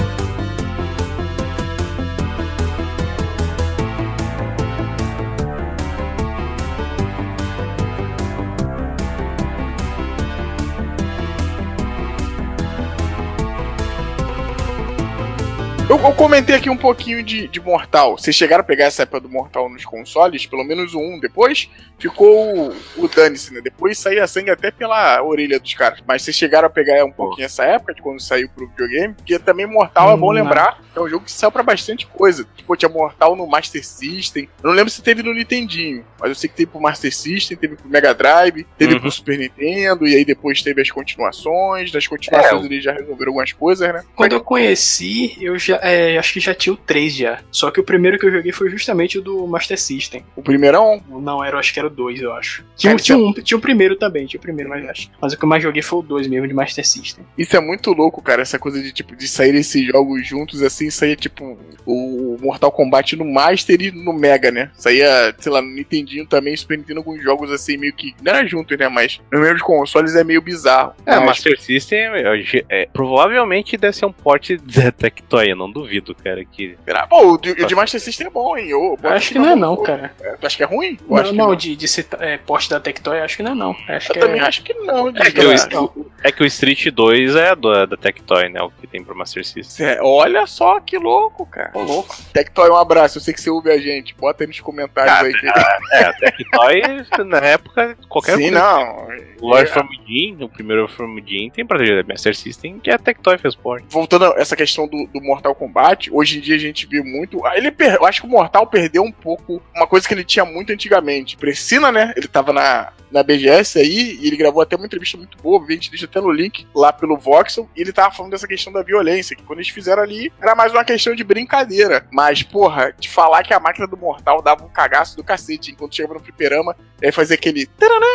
Eu, eu comentei aqui um pouquinho de, de Mortal. Vocês chegaram a pegar essa época do Mortal nos consoles? Pelo menos o um. Depois ficou o, o dane-se, né? Depois saía sangue até pela orelha dos caras. Mas vocês chegaram a pegar um pouquinho essa época de quando saiu pro videogame? Porque também Mortal, hum, é bom lembrar, é um jogo que saiu pra bastante coisa. Tipo, tinha Mortal no Master System. Eu não lembro se teve no Nintendinho, mas eu sei que teve pro Master System, teve pro Mega Drive, teve uhum. pro Super Nintendo, e aí depois teve as continuações. Das continuações é, eles já resolveram algumas coisas, né? Quando eu conheci, eu já É, acho que já tinha o três já. Só que o primeiro que eu joguei foi justamente o do Master System. O primeirão? Não, era, acho que era o dois, eu acho. Tinha, tinha, um, tinha o primeiro também, tinha o primeiro, mas acho. Mas o que eu mais joguei foi o dois mesmo, de Master System. Isso é muito louco, cara, essa coisa de, tipo, de sair esses jogos juntos, assim, saía, tipo, o Mortal Kombat no Master e no Mega, né? Saía, sei lá, no Nintendinho também, Super Nintendo, alguns jogos, assim, meio que... Não era juntos, né? Mas nos mesmos consoles é meio bizarro. É, o mas... Master System, é, é, provavelmente deve ser um port da Tectoy, não não duvido, cara, que... Pô, o de, o de Master System é bom, hein? Eu, eu acho que não é não, cara. É, tu acha que é ruim? Eu não, acho não, não. de, de ser é, poste da Tectoy, acho que não é não. Acho eu que também é... acho que não. É que, o, é que o Street dois é do, da Tectoy, né? O que tem pro Master System. É, olha só que louco, cara. Ô, louco. Tectoy, um abraço. Eu sei que você ouve a gente. Bota aí nos comentários Ah, aí. Que... É, a Tectoy, na época, qualquer Sim, coisa. não. O Lord from Within, o primeiro Lord from Within, tem pra Master System, que a Tectoy fez port. Voltando a essa questão do, do Mortal Kombat, hoje em dia a gente vê muito. Ele per... Eu acho que o Mortal perdeu um pouco uma coisa que ele tinha muito antigamente. Precina, né? Ele tava na, na B G S aí, e ele gravou até uma entrevista muito boa, a gente deixa até no link lá pelo Voxel, e ele tava falando dessa questão da violência, que quando eles fizeram ali, era mais uma questão de brincadeira. Mas, porra, de falar que a máquina do Mortal dava um cagaço do cacete, enquanto chegava no fliperama, e aí fazia aquele...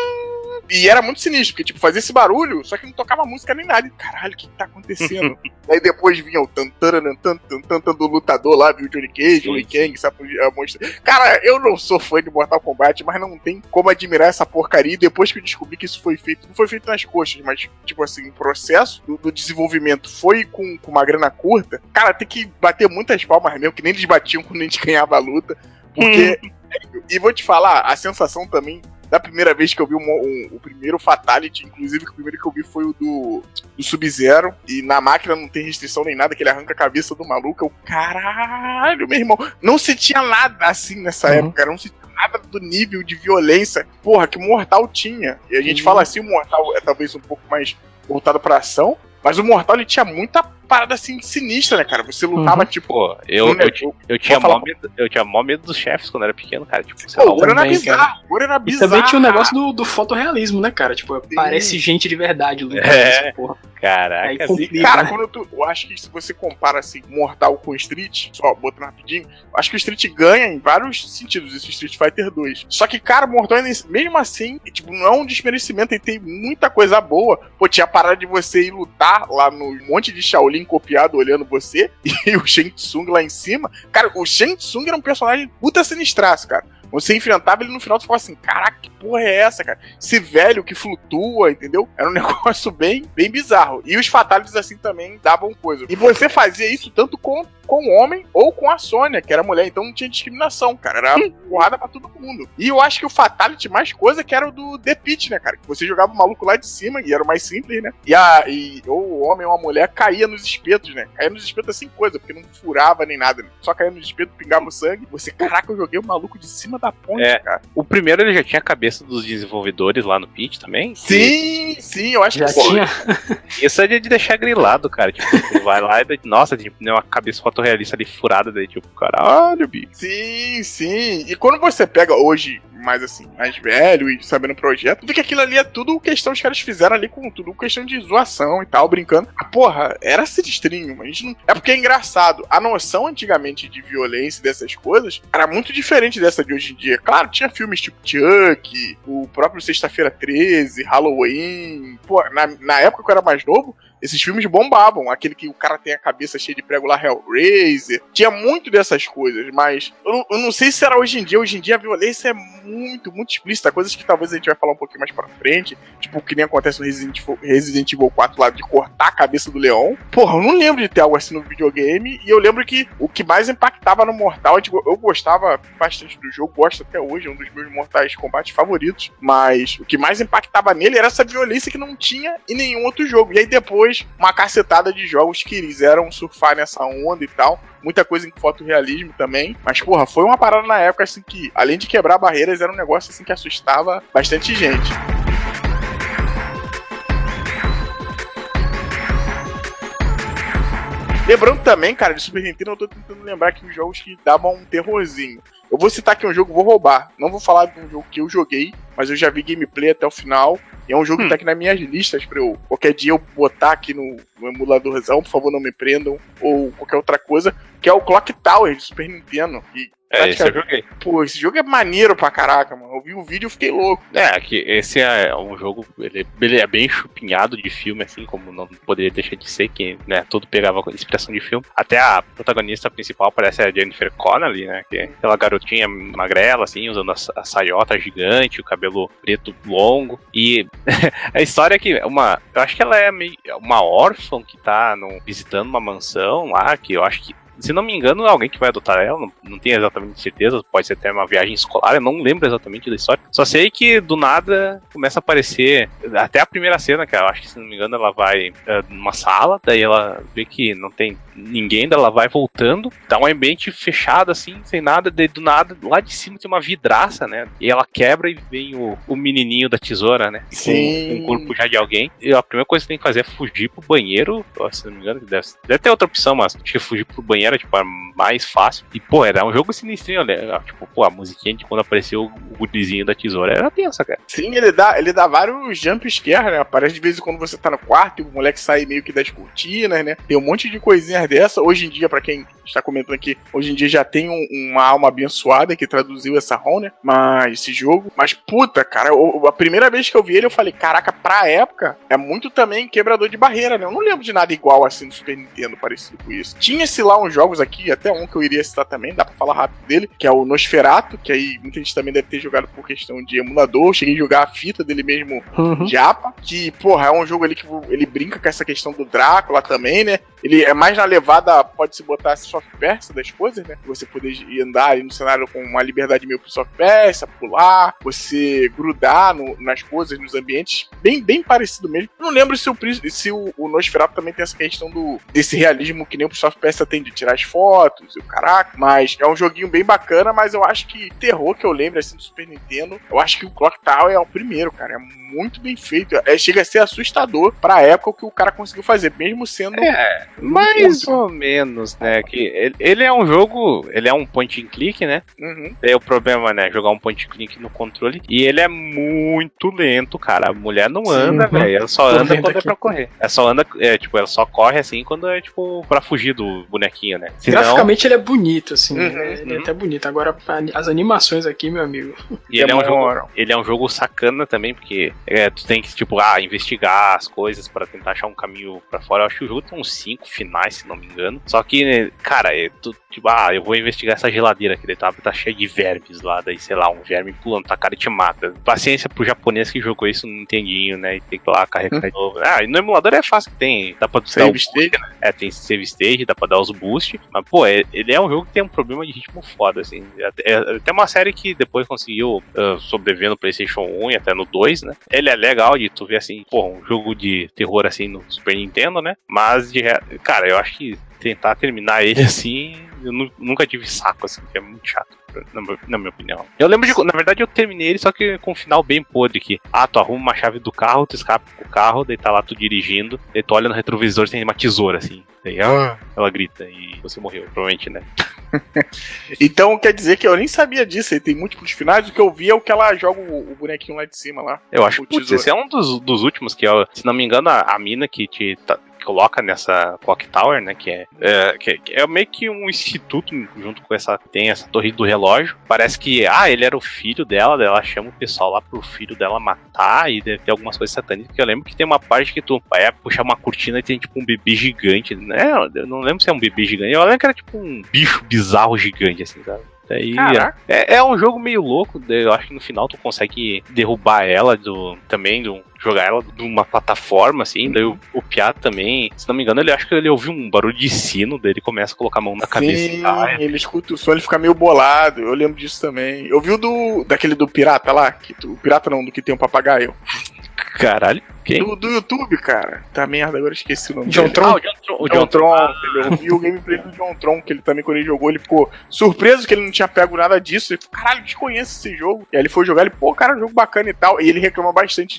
E era muito sinistro, porque, tipo, fazia esse barulho, só que não tocava música nem nada. E, caralho, o que, que tá acontecendo? Aí depois vinha o tan tan tan tan tan tan do lutador lá, viu? Johnny Cage, o Liu Kang, sabe? A monstro. Cara, eu não sou fã de Mortal Kombat, mas não tem como admirar essa porcaria. E depois que eu descobri que isso foi feito, não foi feito nas coxas, mas, tipo assim, o processo do, do desenvolvimento foi com, com uma grana curta. Cara, tem que bater muitas palmas mesmo, que nem eles batiam quando a gente ganhava a luta. Porque. E vou te falar, a sensação também. Da primeira vez que eu vi um, um, o primeiro Fatality, inclusive o primeiro que eu vi foi o do, do Sub-Zero, e na máquina não tem restrição nem nada, que ele arranca a cabeça do maluco. Eu, caralho, meu irmão, não se tinha nada assim nessa uhum. época, não se tinha nada do nível de violência, porra, que o Mortal tinha. E a gente uhum. fala assim, o Mortal é talvez um pouco mais voltado pra ação, mas o Mortal ele tinha muita parada assim sinistra, né, cara? Você lutava, uhum. tipo... Pô, eu, eu, eu, eu, tinha mó medo, eu tinha mó medo dos chefes quando era pequeno, cara. Tipo, sei Pô, agora era bizarro, agora era bizarro. E também tinha o negócio do, do fotorrealismo, né, cara? Tipo, Sim. parece gente de verdade lutando é. essa porra. Caraca, complica, cara, né? quando tu, eu acho que se você compara assim, Mortal com Street, só botando rapidinho, eu acho que o Street ganha em vários sentidos, esse Street Fighter dois. Só que, cara, o Mortal, mesmo assim, tipo, não é um desmerecimento, ele tem muita coisa boa. Pô, tinha a parada de você ir lutar lá no monte de Shaolin copiado olhando você, e o Shang Tsung lá em cima. Cara, o Shang Tsung era um personagem puta sinistraço, cara. Você enfrentava ele no final, tu falava assim, caraca, que porra é essa, cara? Esse velho que flutua, entendeu? Era um negócio bem, bem bizarro. E os fatalities assim também davam coisa. E você fazia isso tanto com, com o homem ou com a Sônia, que era mulher, então não tinha discriminação, cara. Era porrada pra todo mundo. E eu acho que o fatality mais coisa que era o do The Pit, né, cara? Que você jogava o maluco lá de cima, e era o mais simples, né? E, a, e ou o homem ou a mulher caía nos espetos, né? Caía nos espetos assim coisa, porque não furava nem nada, né? Só caía nos espetos, pingava o sangue. Você, caraca, eu joguei o maluco de cima da ponte, é, cara. O primeiro ele já tinha a cabeça dos desenvolvedores lá no pitch também? Sim, e... sim, eu acho já que tinha. Isso é de deixar grilado, cara. Tipo, tu vai lá e daí, nossa, tipo, uma cabeça fotorrealista ali furada, daí tipo, caralho, bicho. Sim, sim. E quando você pega hoje, mais assim, mais velho e sabendo o projeto, vê que aquilo ali é tudo questão que os caras fizeram ali com tudo, questão de zoação e tal, brincando. Ah, porra, era sinistrinho, a gente não... É porque é engraçado. A noção antigamente de violência e dessas coisas era muito diferente dessa de hoje em dia. Claro, tinha filmes tipo Chuck, o próprio Sexta-feira treze, Halloween. Pô, na, na época que eu era mais novo, esses filmes bombavam. Aquele que o cara tem a cabeça cheia de prego lá, Hellraiser. Tinha muito dessas coisas, mas eu não, eu não sei se era hoje em dia. Hoje em dia a violência é muito, muito explícita. Coisas que talvez a gente vai falar um pouquinho mais pra frente. Tipo, o que nem acontece no Resident Evil, Resident Evil quatro lá, de cortar a cabeça do leão. Porra, eu não lembro de ter algo assim no videogame. E eu lembro que o que mais impactava no Mortal, eu gostava bastante do jogo, gosto até hoje, é um dos meus Mortais Kombat favoritos. Mas o que mais impactava nele era essa violência que não tinha em nenhum outro jogo. E aí depois uma cacetada de jogos que quiseram surfar nessa onda e tal. Muita coisa em fotorrealismo também. Mas, porra, foi uma parada na época, assim, que, além de quebrar barreiras, era um negócio, assim, que assustava bastante gente. Lembrando também, cara, de Super Nintendo, eu tô tentando lembrar aqui os jogos que davam um terrorzinho. Eu vou citar aqui um jogo, vou roubar. Não vou falar de um jogo que eu joguei, mas eu já vi gameplay até o final. E é um jogo hum. que tá aqui nas minhas listas pra eu, qualquer dia, eu botar aqui no, no emuladorzão, por favor, não me prendam, ou qualquer outra coisa, que é o Clock Tower de Super Nintendo. E, É, esse eu joguei. Pô, esse jogo é maneiro pra caraca, mano. Eu vi o vídeo e fiquei louco. É, que esse é um jogo, ele, ele é bem chupinhado de filme, assim, como não poderia deixar de ser, que, né, tudo pegava inspiração de filme. Até a protagonista principal parece a Jennifer Connelly, né, que é aquela garotinha magrela, assim, usando a, a saiota gigante, o cabelo preto longo. E a história é que uma, eu acho que ela é meio uma órfã que tá no, visitando uma mansão lá, que eu acho que, se não me engano, é alguém que vai adotar ela, não, não tenho exatamente certeza, pode ser até uma viagem escolar, eu não lembro exatamente da história. Só sei que do nada começa a aparecer, até a primeira cena, que eu acho que, se não me engano, ela vai é, numa sala, daí ela vê que não tem ninguém, daí ela vai voltando, tá um ambiente fechado assim, sem nada, daí do nada, lá de cima tem uma vidraça, né, e ela quebra e vem o, o menininho da tesoura, né, Sim. com o corpo já de alguém, e a primeira coisa que tem que fazer é fugir pro banheiro, se não me engano, deve, deve ter outra opção, mas acho que fugir pro banheiro era, tipo, a mais fácil. E, pô, era um jogo sinistrinho, né? Tipo, pô, a musiquinha de quando apareceu o gurizinho da tesoura era tensa, cara. Sim, ele dá, ele dá vários jump scare, né? Aparece de vez em quando você tá no quarto e o moleque sai meio que das cortinas, né? Tem um monte de coisinhas dessa. Hoje em dia, pra quem está comentando aqui, hoje em dia já tem um, uma alma abençoada que traduziu essa ROM, né? Mas esse jogo. Mas, puta, cara, eu, a primeira vez que eu vi ele, eu falei, caraca, pra época, é muito também quebrador de barreira, né? Eu não lembro de nada igual assim no Super Nintendo, parecido com isso. Tinha-se lá uns jogos aqui, até um que eu iria citar também, dá pra falar rápido dele, que é o Nosferatu, que aí muita gente também deve ter jogado por questão de emulador. Cheguei a jogar a fita dele mesmo Uhum. de A P A, que, porra, é um jogo ali que ele brinca com essa questão do Drácula também, né? Ele é mais na levada, pode-se botar soft persa das coisas, né? Você poder ir andar ali no cenário com uma liberdade meio pro soft persa, pular, você grudar no, nas coisas, nos ambientes, bem, bem parecido mesmo. Eu não lembro se o, se o, o Nosferatu também tem essa questão do, desse realismo que nem o soft persa tem de tirar as fotos e o caraca, mas é um joguinho bem bacana, mas eu acho que terror que eu lembro assim do Super Nintendo, eu acho que o Clock Tower é o primeiro, cara, é muito bem feito, é, chega a ser assustador pra época o que o cara conseguiu fazer, mesmo sendo... É, mais ou menos, né, que ele, ele é um jogo, ele é um point and click, né, Uhum. é o problema, né, jogar um point and click no controle, e ele é muito lento, cara, a mulher não anda, Sim, velho, ela só tô anda vendo quando é aqui. pra correr, ela só anda, é, tipo, ela só corre assim quando é, tipo, pra fugir do bonequinho, né. Senão, Graficamente ele é bonito, assim, Uhum, né? Ele é uhum. até bonito. Agora, as animações aqui, meu amigo. e ele é um Demoram. jogo, ele é um jogo sacana também, porque é, tu tem que, tipo, ah, investigar as coisas pra tentar achar um caminho pra fora. Eu acho que o jogo tem uns cinco finais, se não me engano. Só que, né, cara, é, tu, tipo, ah, eu vou investigar essa geladeira aqui, daí tá, tá cheia de vermes lá, daí, sei lá, um verme pulando tua cara e te mata. Paciência pro japonês que jogou isso no Nintendinho, né, e tem que ir lá carregar de novo. Ah, e no emulador é fácil que tem, dá pra dar Save o state. boost, né? É, tem save stage, dá pra dar os boost, mas, pô, é, ele é um jogo que tem um problema de ritmo foda, assim. É, é até uma série que depois conseguiu uh, sobreviver no PlayStation um e até no dois, né? Ele é legal de tu ver, assim, pô, um jogo de terror, assim, no Super Nintendo, né? Mas, de, cara, eu acho que tentar terminar ele, assim, eu nu- nunca tive saco, assim, que é muito chato. Na, na minha opinião. Eu lembro de. Na verdade, eu terminei ele, só que com um final bem podre. Que, ah, tu arruma uma chave do carro, tu escapa com o carro, daí tá lá tu dirigindo, daí tu olha no retrovisor e tem uma tesoura, assim. Daí, ah, ela grita e você morreu, provavelmente, né? Então quer dizer que eu nem sabia disso, ele tem múltiplos finais, o que eu vi é o que ela joga o, o bonequinho lá de cima lá. Eu acho O que, putz, tesouro. esse é um dos, dos últimos que, ó, se não me engano, a, a mina que te tá, coloca nessa Clock Tower, né, que é, é, que, é, que é meio que um instituto junto com essa, tem essa torre do relógio. Parece que, ah, ele era o filho dela, daí ela chama o pessoal lá pro filho dela matar e deve ter algumas coisas satânicas, que eu lembro que tem uma parte que tu vai puxar uma cortina e tem tipo um bebê gigante, né, eu não lembro se é um bebê gigante, eu lembro que era tipo um bicho bizarro gigante, assim, sabe? Daí, é, é um jogo meio louco, eu acho que no final tu consegue derrubar ela do, também, do, jogar ela de uma plataforma, assim, daí o, o Piá também, se não me engano, ele acha que ele ouviu um barulho de sino, daí ele começa a colocar a mão na cabeça Sim, e cai. ele escuta o som, ele fica meio bolado, eu lembro disso também. Eu vi o do, daquele do pirata lá, que tu, o pirata não, do que tem um papagaio. Caralho, quem? Do, do YouTube, cara. Tá merda, agora eu esqueci o nome John dele. Tron? Ah, o John Tron. O John Tron, entendeu? Eu vi o gameplay do John Tron, que ele também, quando ele jogou, ele ficou surpreso que ele não tinha pego nada disso. Ele falou, caralho, desconheço esse jogo. E aí ele foi jogar, ele, pô, cara, é um jogo bacana e tal. E ele reclama bastante disso, da questão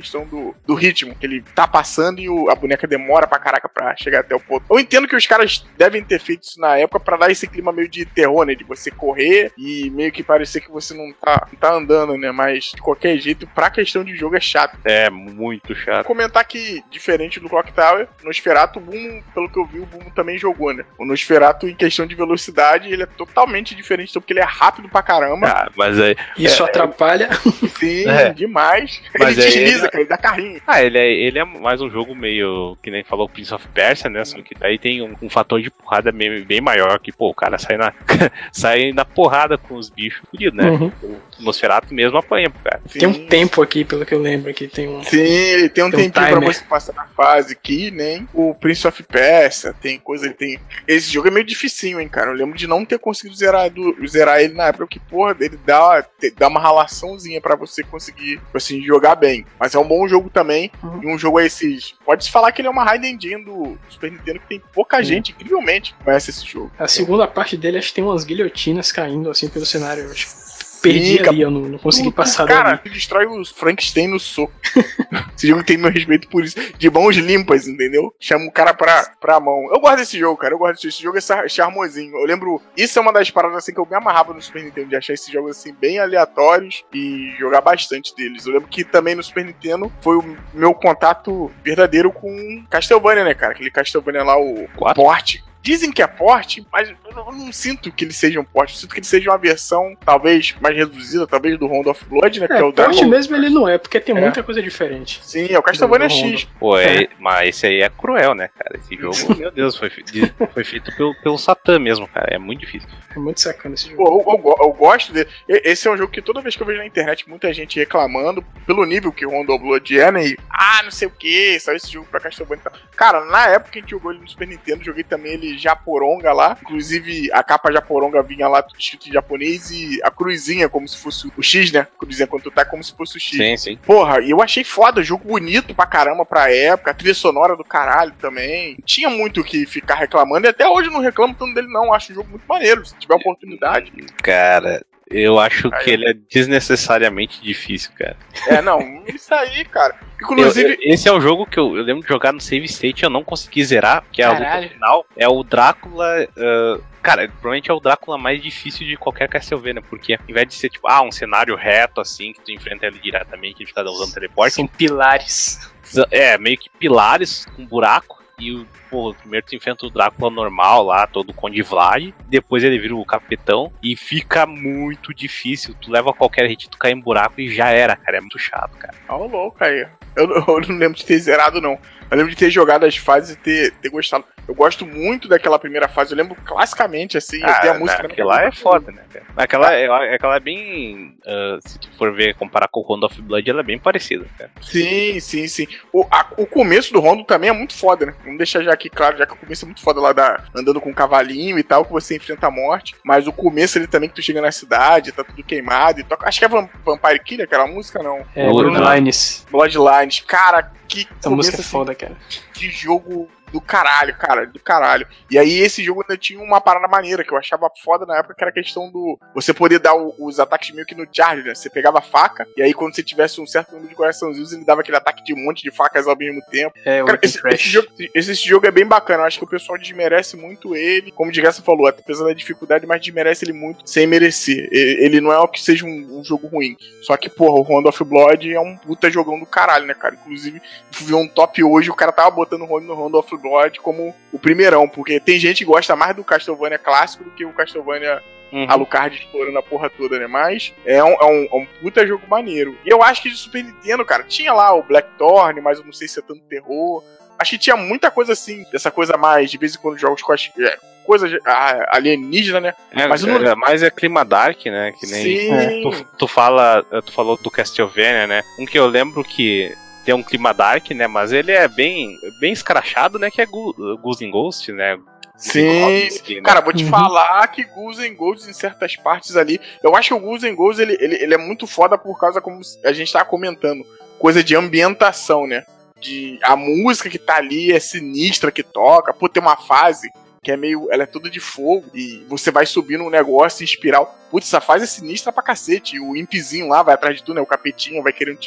questão do, do ritmo, que ele tá passando e o, a boneca demora pra caraca pra chegar até o ponto. Eu entendo que os caras devem ter feito isso na época pra dar esse clima meio de terror, né? De você correr e meio que parecer que você não tá, não tá andando, né? Mas de qualquer jeito, pra questão de jogo é chato. É, muito chato. Vou comentar que, diferente do Clock Tower, no Nosferatu, o Boom, pelo que eu vi, o Boom também jogou, né? O Nosferatu, em questão de velocidade, ele é totalmente diferente, porque ele é rápido pra caramba. Ah, mas aí. Isso é, atrapalha. Sim, É. demais. Mas ele aí desliza, ele- cara, ele dá carrinho. Ah, ele é, ele é mais um jogo meio. Que nem falou Prince of Persia, né? Só que daí tem um, um fator de porrada bem, bem maior. Que, pô, o cara sai na, sai na porrada com os bichos fudidos, né? Uhum. O Nosferatu mesmo apanha pro cara. Tem um Sim. tempo aqui, pelo que eu lembro, aqui tem um. Sim, ele tem um Tem um tempinho pra timer. você passar na fase, que nem o Prince of Persia, tem coisa, ele tem... Esse jogo é meio dificinho, hein, cara, eu lembro de não ter conseguido zerar, do, zerar ele na época, porque, porra, ele dá, te- dá uma ralaçãozinha pra você conseguir, assim, jogar bem. Mas é um bom jogo também, Uhum. e um jogo a esses... Pode-se falar que ele é uma hidden gem do Super Nintendo, que tem pouca gente, incrivelmente, que conhece esse jogo. A segunda parte dele, acho que tem umas guilhotinas caindo assim pelo cenário. Eu acho que perdi Sim, ali, eu não, não consegui Tu- passar Cara, dali. tu destrói os Frankenstein no soco. Esse jogo tem meu respeito por isso. De mãos limpas, entendeu? Chama o cara pra, pra mão. Eu gosto desse jogo, cara. Eu gosto desse jogo. Esse jogo é charmosinho. Eu lembro... Isso é uma das paradas assim que eu me amarrava no Super Nintendo. De achar esses jogos assim bem aleatórios e jogar bastante deles. Eu lembro que também no Super Nintendo foi o meu contato verdadeiro com Castlevania, né, cara? Aquele Castlevania lá, o Quatro? Porte. Dizem que é porte, mas eu não, eu não sinto que ele seja um porte. Eu sinto que ele seja uma versão, talvez, mais reduzida, talvez, do Round of Blood, né? É, que é o porte Dragon. mesmo ele não é, porque tem É. muita coisa diferente. Sim, é o Castlevania Do- do X. Pô, é, É. mas esse aí é cruel, né, cara? Esse jogo, meu Deus, foi, fe- de- foi feito pelo, pelo Satã mesmo, cara. É muito difícil. É muito sacana esse jogo. Pô, eu, eu go- eu gosto dele. E- Esse é um jogo que toda vez que eu vejo na internet, muita gente reclamando pelo nível que o Round of Blood é, né? E, ah, não sei o que, saiu esse jogo pra Castlevania e tal. Cara, na época que a gente jogou ele no Super Nintendo, joguei também ele Japoronga lá. Inclusive, a capa Japoronga vinha lá tudo escrito em japonês e a cruzinha como se fosse o X, né? A cruzinha quando tu tá como se fosse o X. Sim, sim. Porra, e eu achei foda, jogo bonito pra caramba pra época, a trilha sonora do caralho também. Tinha muito o que ficar reclamando, e até hoje eu não reclamo tanto dele não, acho o jogo muito maneiro, se tiver oportunidade. Cara, eu acho Aí, que ele é desnecessariamente difícil, cara. É, não, isso aí, cara. Inclusive, Eu- eu- esse é o jogo que eu, eu lembro de jogar no save state e eu não consegui zerar, que é a Caralho. luta final. É o Drácula. ah, cara, provavelmente é o Drácula mais difícil de qualquer Castlevania, porque ao invés de ser tipo, ah, um cenário reto assim, que tu enfrenta ele diretamente, ele fica usando teleporte, São pilares. é meio que pilares com buraco. E o, pô, primeiro tu enfrenta o Drácula normal lá, todo o Conde Vlad. Depois ele vira o capetão. E fica muito difícil. Tu leva qualquer hit, tu cai em buraco e já era, cara. É muito chato, cara. ó, o louco aí. Eu, eu não lembro de ter zerado, não. Eu lembro de ter jogado as fases e ter, ter gostado. Eu gosto muito daquela primeira fase. Eu lembro classicamente, assim, eu tenho a música. na minha aquela é cabeça. foda, né, cara? Aquela, é, aquela é bem. ah, se tu for ver, comparar com o Round of Blood, ela é bem parecida, cara. Sim, sim, sim. O, a- o começo do Rondo também é muito foda, né? Vamos deixar já aqui claro, já que o começo é muito foda lá da, andando com um cavalinho e tal, que você enfrenta a morte. Mas o começo ali também que tu chega na cidade, tá tudo queimado e toca. Acho que é Vam- Vampire Killer, aquela música, não. É, Boa, Bloodlines. Bloodlines. Cara, que Essa música é assim, foda, cara. de jogo do caralho, cara, do caralho. E aí esse jogo ainda tinha uma parada maneira que eu achava foda na época, que era a questão do você poder dar o- os ataques meio que no charge, né? Você pegava a faca, e aí quando você tivesse um certo número de coraçãozinhos, ele dava aquele ataque de um monte de facas ao mesmo tempo. É, o Cara, Weapon esse, Crash. esse jogo, esse, esse jogo é bem bacana, eu acho que o pessoal desmerece muito ele, como de graça falou, apesar da dificuldade, mas desmerece ele muito sem merecer. E- Ele não é o que seja um, um jogo ruim. Só que, porra, o Round of Blood é um puta jogão do caralho, né, cara? Inclusive, fui ver um top hoje, o cara tava botando o Round no Round of Blood como o primeirão, porque tem gente que gosta mais do Castlevania clássico do que o Castlevania Uhum. Alucard explorando a porra toda, né? Mas é um, é, um, é um puta jogo maneiro. E eu acho que de Super Nintendo, cara, tinha lá o Blackthorn, mas eu não sei se é tanto terror. Acho que tinha muita coisa assim, dessa coisa mais, de vez em quando, jogos com as. É, coisa ah, alienígena, né? É, Mas eu não- é, mas é clima dark, né? Que nem. Sim. Tu, tu fala, tu falou do Castlevania, né? Um que eu lembro que tem um clima dark, né? Mas ele é bem, bem escrachado, né? Que é Gu- Ghouls and Ghost, né? Sim. Sim. Cara, vou te Uhum. falar que Ghouls and Ghosts em certas partes ali. Eu acho que o Ghouls and Ghosts ele, ele, ele é muito foda por causa, como a gente tava comentando, coisa de ambientação, né? De, a música que tá ali é sinistra que toca. Pô, tem uma fase que é meio. Ela é toda de fogo e você vai subindo um negócio em espiral. Putz, essa fase é sinistra pra cacete. E o impzinho lá vai atrás de tu, né? O capetinho vai querendo te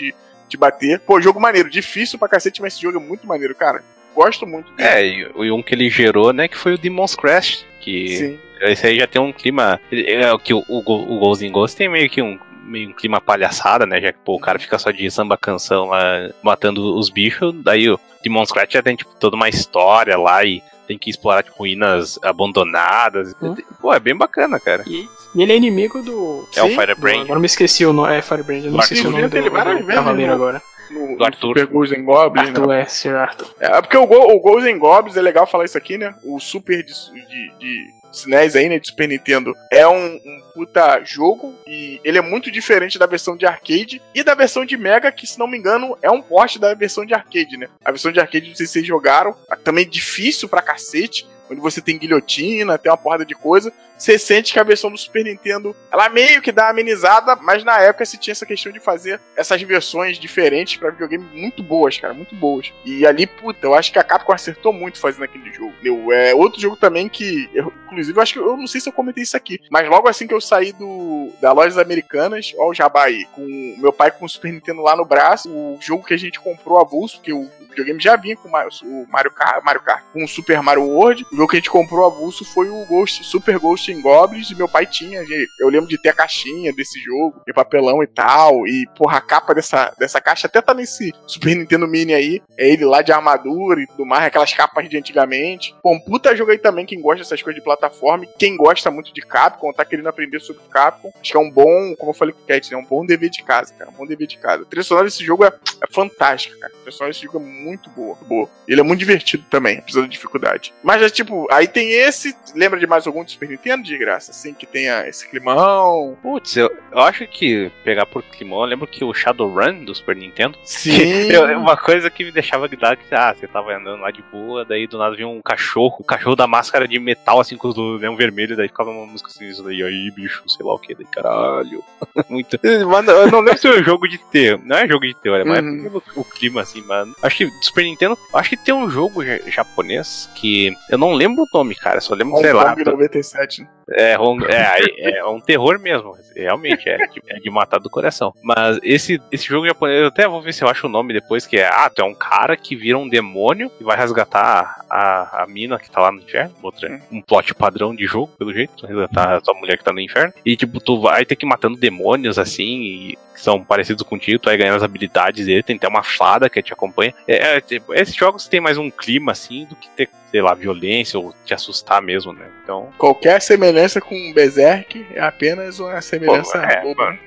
te bater. Pô, jogo maneiro, difícil pra cacete, mas esse jogo é muito maneiro, cara. Gosto muito dele. É, e, e um que ele gerou, né, que foi o Demon's Crash, que Sim. Esse aí já tem um clima, é, que o, o, o Ghosts and Ghosts tem meio que um meio um clima palhaçada, né, já que pô, o cara fica só de samba canção lá, matando os bichos, daí o Demon's Crash já tem tipo toda uma história lá e tem que explorar tipo, ruínas abandonadas. Hum. Pô, é bem bacana, cara. E, e ele é inimigo do... É Sim, o Firebrand. Agora me esqueci o nome. É Firebrand, eu não esqueci o nome do, do, do cavaleiro agora. No, do Arthur. Super Ghosts and Goblins. Arthur, né? é, Sir Arthur. É, porque o, o Ghosts and Goblins, é legal falar isso aqui, né? O Super de, de, de S N E S aí, né, de Super Nintendo, é um, um puta jogo e ele é muito diferente da versão de arcade e da versão de Mega, que se não me engano é um porte da versão de arcade, né? A versão de arcade, não sei se vocês jogaram, também difícil pra cacete, onde você tem guilhotina, tem uma porrada de coisa. Você sente que a versão do Super Nintendo, ela meio que dá uma amenizada, mas na época se tinha essa questão de fazer essas versões diferentes pra videogame muito boas, cara, muito boas. E ali, puta, eu acho que a Capcom acertou muito fazendo aquele jogo. Eu, é outro jogo também que, eu, inclusive, eu acho que, eu não sei se eu comentei isso aqui, mas logo assim que eu saí do, da Lojas Americanas, ó o jabá aí, com meu pai com o Super Nintendo lá no braço, o jogo que a gente comprou avulso, porque o videogame já vinha com o Mario Kart, Mario Kart com o Super Mario World. O jogo que a gente comprou avulso foi o Ghost, Super Ghosts and Goblins, e meu pai tinha. Eu lembro de ter a caixinha desse jogo, de papelão e tal. E, porra, a capa dessa, dessa caixa até tá nesse Super Nintendo Mini aí. É ele lá de armadura e tudo mais, aquelas capas de antigamente. Pô, um puta jogo aí também, quem gosta dessas coisas de plataforma. Quem gosta muito de Capcom, tá querendo aprender sobre Capcom. Acho que é um bom, como eu falei com o Cat, né? Um bom dever de casa, cara. Um bom dever de casa. A trilha sonora desse jogo é, é fantástica, cara. A trilha sonora desse jogo é muito boa, boa. Ele é muito divertido também, apesar da dificuldade. Mas é tipo, aí tem esse. Lembra de mais algum do Super Nintendo, de graça? Assim, que tenha esse climão. Putz, eu, eu acho que pegar por climão, eu lembro que o Shadowrun do Super Nintendo. Sim. Eu, uma coisa que me deixava gritar que, ah, você tava andando lá de boa, daí do nada vinha um cachorro, o cachorro da máscara de metal, assim, com os leão vermelho, daí ficava uma música assim, isso daí, aí, bicho, sei lá o que, daí, caralho. Muito. Mano, eu não lembro se é um jogo de terror. Não é jogo de terror, mas uhum. é o clima, assim, mano. Acho que do Super Nintendo, acho que tem um jogo japonês que eu não lembro o nome, cara, só lembro, sei lá. noventa e sete, né? É, é, é um terror mesmo, realmente, é de, é de matar do coração. Mas esse, esse jogo japonês, eu até vou ver se eu acho o nome depois, que é, ah, tu é um cara que vira um demônio e vai resgatar a, a mina que tá lá no inferno, outra, um plot padrão de jogo, pelo jeito, resgatar a tua mulher que tá no inferno, e tipo, tu vai ter que ir matando demônios, assim, e, que são parecidos contigo, tu vai ganhando as habilidades dele, tem até uma fada que te acompanha. É, é, tipo, esses jogos têm mais um clima, assim, do que ter, sei lá, violência ou te assustar mesmo, né? Então... Qualquer semelhança com Berserk é apenas uma semelhança. Pô, é, boba.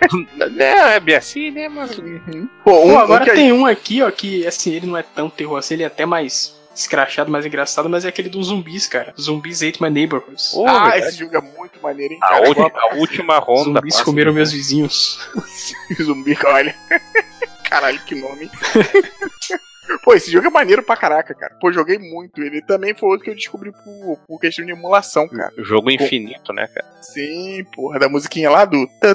É, é, é bem assim, né, mas... Uhum. Pô, um, Pô, agora um tem um aqui, ó, que, assim, ele não é tão terror assim, ele é até mais... escrachado, mais engraçado, mas é aquele dos zumbis, cara. Zumbis Ate My Neighborhoods. Oh, ah, verdade. Esse jogo é muito maneiro, hein, a cara. Última, a última ronda. Zumbis comeram meus vizinhos. Zumbi, olha. Caralho, que nome. Pô, esse jogo é maneiro pra caraca, cara. Pô, joguei muito. Ele também foi outro que eu descobri por, por questão de emulação, cara. O jogo infinito, Pô, né, cara? Sim, porra, da musiquinha lá do...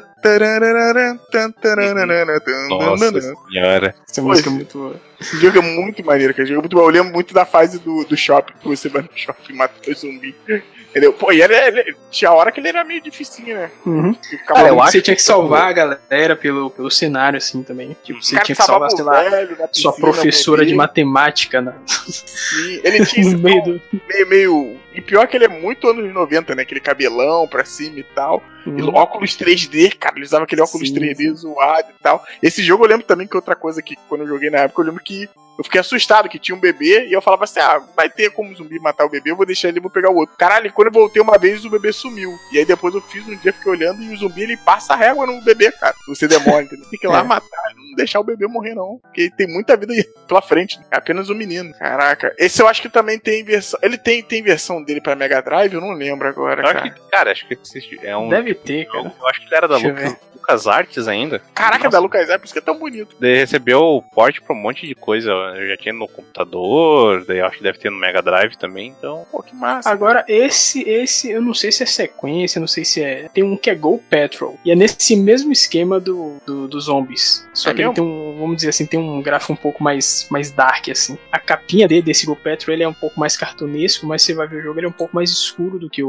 Nossa senhora. Essa música é muito boa. Esse jogo é muito maneiro, cara. Esse jogo é muito bom. Eu lembro muito da fase do, do shopping, que você vai no shopping e mata o zumbi. Entendeu? Pô, e ele, ele, tinha hora que ele era meio dificinho, né? Uhum. Cara, eu acho que você tinha que salvar a galera pelo, pelo cenário, assim, também. Tipo, você tinha que salvar, sei lá, velho, piscina, sua professora de matemática, né? Sim, ele tinha esse meio, do... meio, meio... E pior que ele é muito anos noventa, né? Aquele cabelão pra cima e tal. Uhum. E óculos três D, cara. Ele usava aquele óculos sim, três D sim. zoado e tal. Esse jogo eu lembro também que outra coisa que quando eu joguei na época, eu lembro que eu fiquei assustado que tinha um bebê e eu falava assim, ah, vai ter como zumbi matar o bebê, eu vou deixar ele e vou pegar o outro. Caralho, quando eu voltei uma vez, o bebê sumiu. E aí depois eu fiz um dia, fiquei olhando e o zumbi, ele passa a régua no bebê, cara. Você demora, entendeu? Tem que ir lá é. matar, não deixar o bebê morrer, não. Porque tem muita vida pela frente, né? É apenas um menino. Caraca. Esse eu acho que também tem versão... Ele tem, tem versão dele pra Mega Drive? Eu não lembro agora, eu cara. Acho que, cara, acho que esse é um... Deve ter, cara. Eu acho que ele era da Lucas, Lucas Arts ainda. Caraca, Nossa. da Lucas Arts, por isso que é tão bonito. Ele recebeu porte pra um monte de coisa. Eu já tinha no computador, daí eu acho que deve ter no Mega Drive também, então, pô, que massa. Agora, cara. esse, esse, eu não sei se é sequência, não sei se é... Tem um que é Go Patrol, e é nesse mesmo esquema do, do, do Zombies. Só é que mesmo? Ele tem um, vamos dizer assim, tem um gráfico um pouco mais, mais dark, assim. A capinha dele, desse Go Patrol, ele é um pouco mais cartunesco, mas você vai ver o jogo, ele é um pouco mais escuro do que o...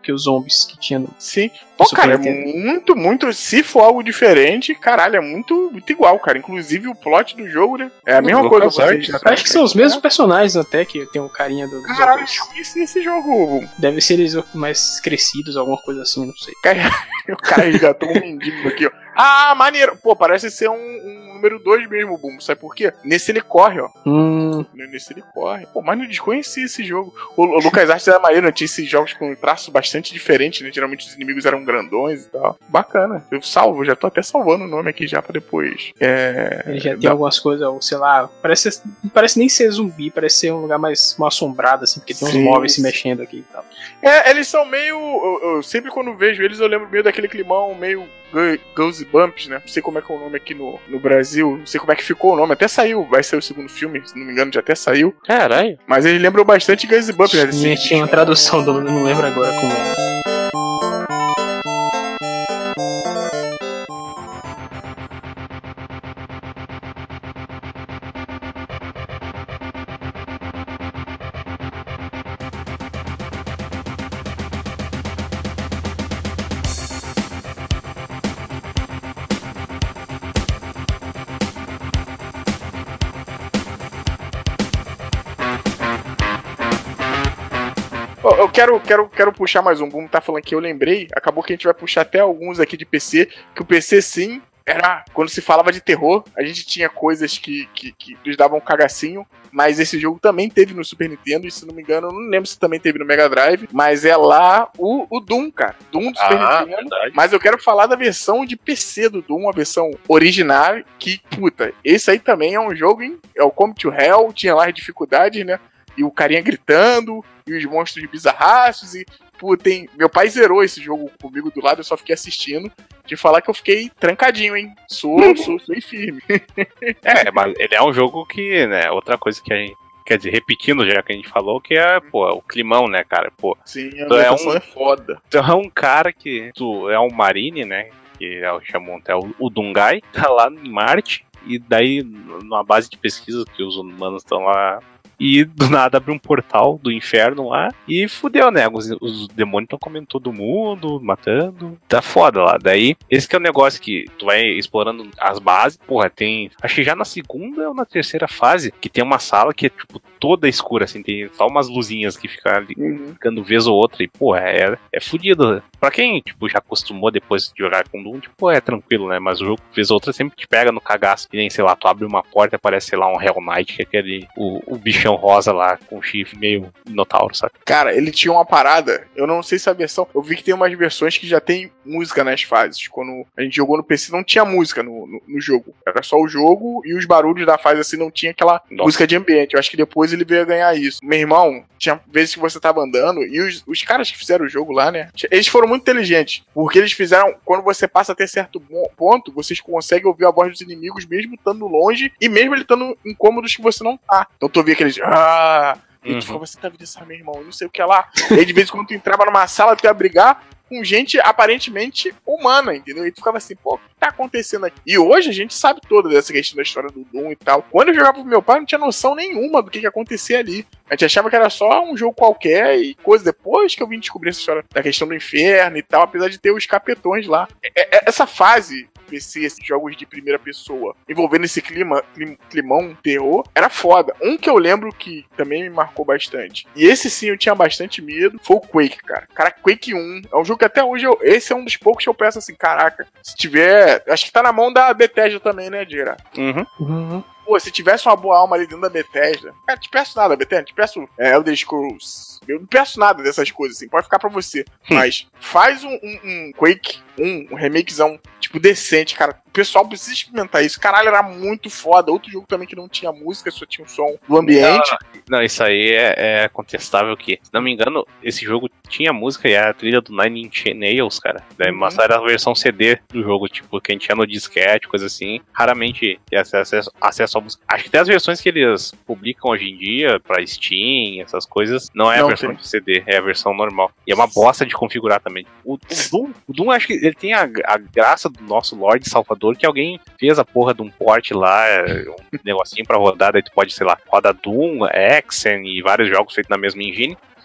que os zombies que tinha no... Sim. Pô, Super cara, é Nintendo. muito, muito. Se for algo diferente, caralho, é muito, muito igual, cara. Inclusive o plot do jogo, né? É a mesma coisa. Você já tá Acho que são os mesmos personagens até, que tem o carinha do, dos Caralho, zombies. eu conheci esse jogo. Deve ser eles mais crescidos, alguma coisa assim, não sei. Cara, o cara resgatou um mendigo aqui, ó. Ah, maneiro. Pô, parece ser um, um número dois mesmo, Boom. Sabe por quê? Nesse ele corre, ó. Hum. Nesse ele corre. Pô, mas não desconheci esse jogo. O, o Lucas Arts era maneiro, tinha esses jogos com traços bastante diferentes, né? Geralmente os inimigos eram grandões e tal. Bacana. Eu salvo, já tô até salvando o nome aqui já pra depois. É... Ele já tem Dá... algumas coisas, ou sei lá, parece, parece nem ser zumbi, parece ser um lugar mais mal assombrado, assim, porque tem uns Sim, móveis se sim. mexendo aqui e tal. É, eles são meio... Eu, eu, sempre quando vejo eles, eu lembro meio daquele climão meio Goosebumps, né? Não sei como é que é o nome aqui no, no Brasil. Não sei como é que ficou o nome. Até saiu. Vai sair o segundo filme, se não me engano, já até saiu. Caralho. Mas eles lembram bastante Goosebumps, né? Tinha, tinha uma tradução, do, não lembro agora como é. Eu quero, quero, quero puxar mais um. Boom tá falando que eu lembrei. Acabou que a gente vai puxar até alguns aqui de P C. Que o P C, sim, era... Quando se falava de terror, a gente tinha coisas que, que, que nos davam um cagacinho. Mas esse jogo também teve no Super Nintendo. E se não me engano, eu não lembro se também teve no Mega Drive. Mas é lá o, o Doom, cara. Doom do Super Ah, Nintendo. verdade. Mas eu quero falar da versão de P C do Doom. A versão original. Que, puta, esse aí também é um jogo, hein? É o Come to Hell. Tinha lá as dificuldades, né? E o carinha gritando, e os monstros bizarraços, e puta, hein? Meu pai zerou esse jogo comigo do lado, eu só fiquei assistindo. De falar que eu fiquei trancadinho, hein? Sou, sou, sou firme. É, mas ele é um jogo que, né, outra coisa que a gente, quer dizer, repetindo já que a gente falou, que é, pô, o climão, né, cara, pô. Sim, a Tu é ambientação um- é foda. Tu é um cara que, tu é um marine, né, que é o chamam até o, o Dungai, tá lá em Marte, e daí, numa base de pesquisa que os humanos estão lá, e do nada abre um portal do inferno lá e fudeu, né? Os, os demônios estão comendo todo mundo, matando. Tá foda lá. Daí, esse que é o negócio que tu vai explorando as bases. Porra, tem. Acho que já na segunda ou na terceira fase, que tem uma sala que é, tipo, toda escura, assim. Tem só umas luzinhas que ficam ali, Uhum. ficando vez ou outra. E, porra, é, é fudido. Pra quem, tipo, já acostumou depois de jogar com Doom, tipo, é tranquilo, né? Mas o jogo, vez ou outra, sempre te pega no cagaço. Que nem, sei lá, tu abre uma porta e aparece, sei lá, um Hell Knight, que é aquele. O, o bichão rosa lá, com o chifre meio minotauro, sabe? Cara, ele tinha uma parada, eu não sei se a versão... Eu vi que tem umas versões que já tem música nas fases. Quando a gente jogou no P C, não tinha música no, no, no jogo. Era só o jogo e os barulhos da fase, assim, não tinha aquela Nossa. música de ambiente. Eu acho que depois ele veio a ganhar isso. Meu irmão, tinha vezes que você tava andando e os, os caras que fizeram o jogo lá, né? Eles foram muito inteligentes. Porque eles fizeram... Quando você passa até certo bo- ponto, vocês conseguem ouvir a voz dos inimigos mesmo estando longe e mesmo ele estando em cômodos que você não tá. Então tu ouvia aqueles... Ah! E Uhum. tu ficava, você tá vendo essa, meu irmão? Não sei o que lá. E aí, de vez em quando tu entrava numa sala, tu ia brigar com gente aparentemente humana, entendeu? E tu ficava assim, pô, o que tá acontecendo aqui? E hoje a gente sabe toda dessa questão da história do Doom e tal. Quando eu jogava pro meu pai, não tinha noção nenhuma do que que acontecia ali. A gente achava que era só um jogo qualquer e coisa. Depois que eu vim descobrir essa história da questão do inferno e tal, apesar de ter os capetões lá. É- é- essa fase... P C, esses jogos de primeira pessoa envolvendo esse clima, clim- climão, terror, era foda. Um que eu lembro que também me marcou bastante, e esse sim eu tinha bastante medo, foi o Quake, cara. Cara, Quake um é um jogo que até hoje, eu, esse é um dos poucos que eu peço assim, caraca, se tiver, acho que tá na mão da Bethesda também, né, Dira? Uhum. Uhum. Pô, se tivesse uma boa alma ali dentro da Bethesda, cara, te peço nada, Bethesda, te peço é, Elder Scrolls, eu não peço nada dessas coisas, assim, pode ficar pra você. Mas faz um, um, um Quake, um, um remakezão, tipo, decente, cara. O pessoal precisa experimentar isso. Caralho, era muito foda. Outro jogo também que não tinha música, só tinha um som do ambiente. Não, isso aí é, é contestável que, se não me engano, esse jogo tinha música e era a trilha do Nine Inch Nails, cara. Daí Uhum. mostraram a versão C D do jogo, tipo, que a gente tinha no disquete, coisa assim. Raramente tem acesso, acesso à música. Acho que tem as versões que eles publicam hoje em dia pra Steam, essas coisas. Não é a Não versão tem. de C D, é a versão normal. E é uma bosta de configurar também. O, o Doom, o Doom, acho que ele tem a, a graça do nosso Lorde Salvador, que alguém fez a porra de um port lá, um negocinho pra rodar, daí tu pode, sei lá, roda Doom, Exen e vários jogos feitos na mesma engine.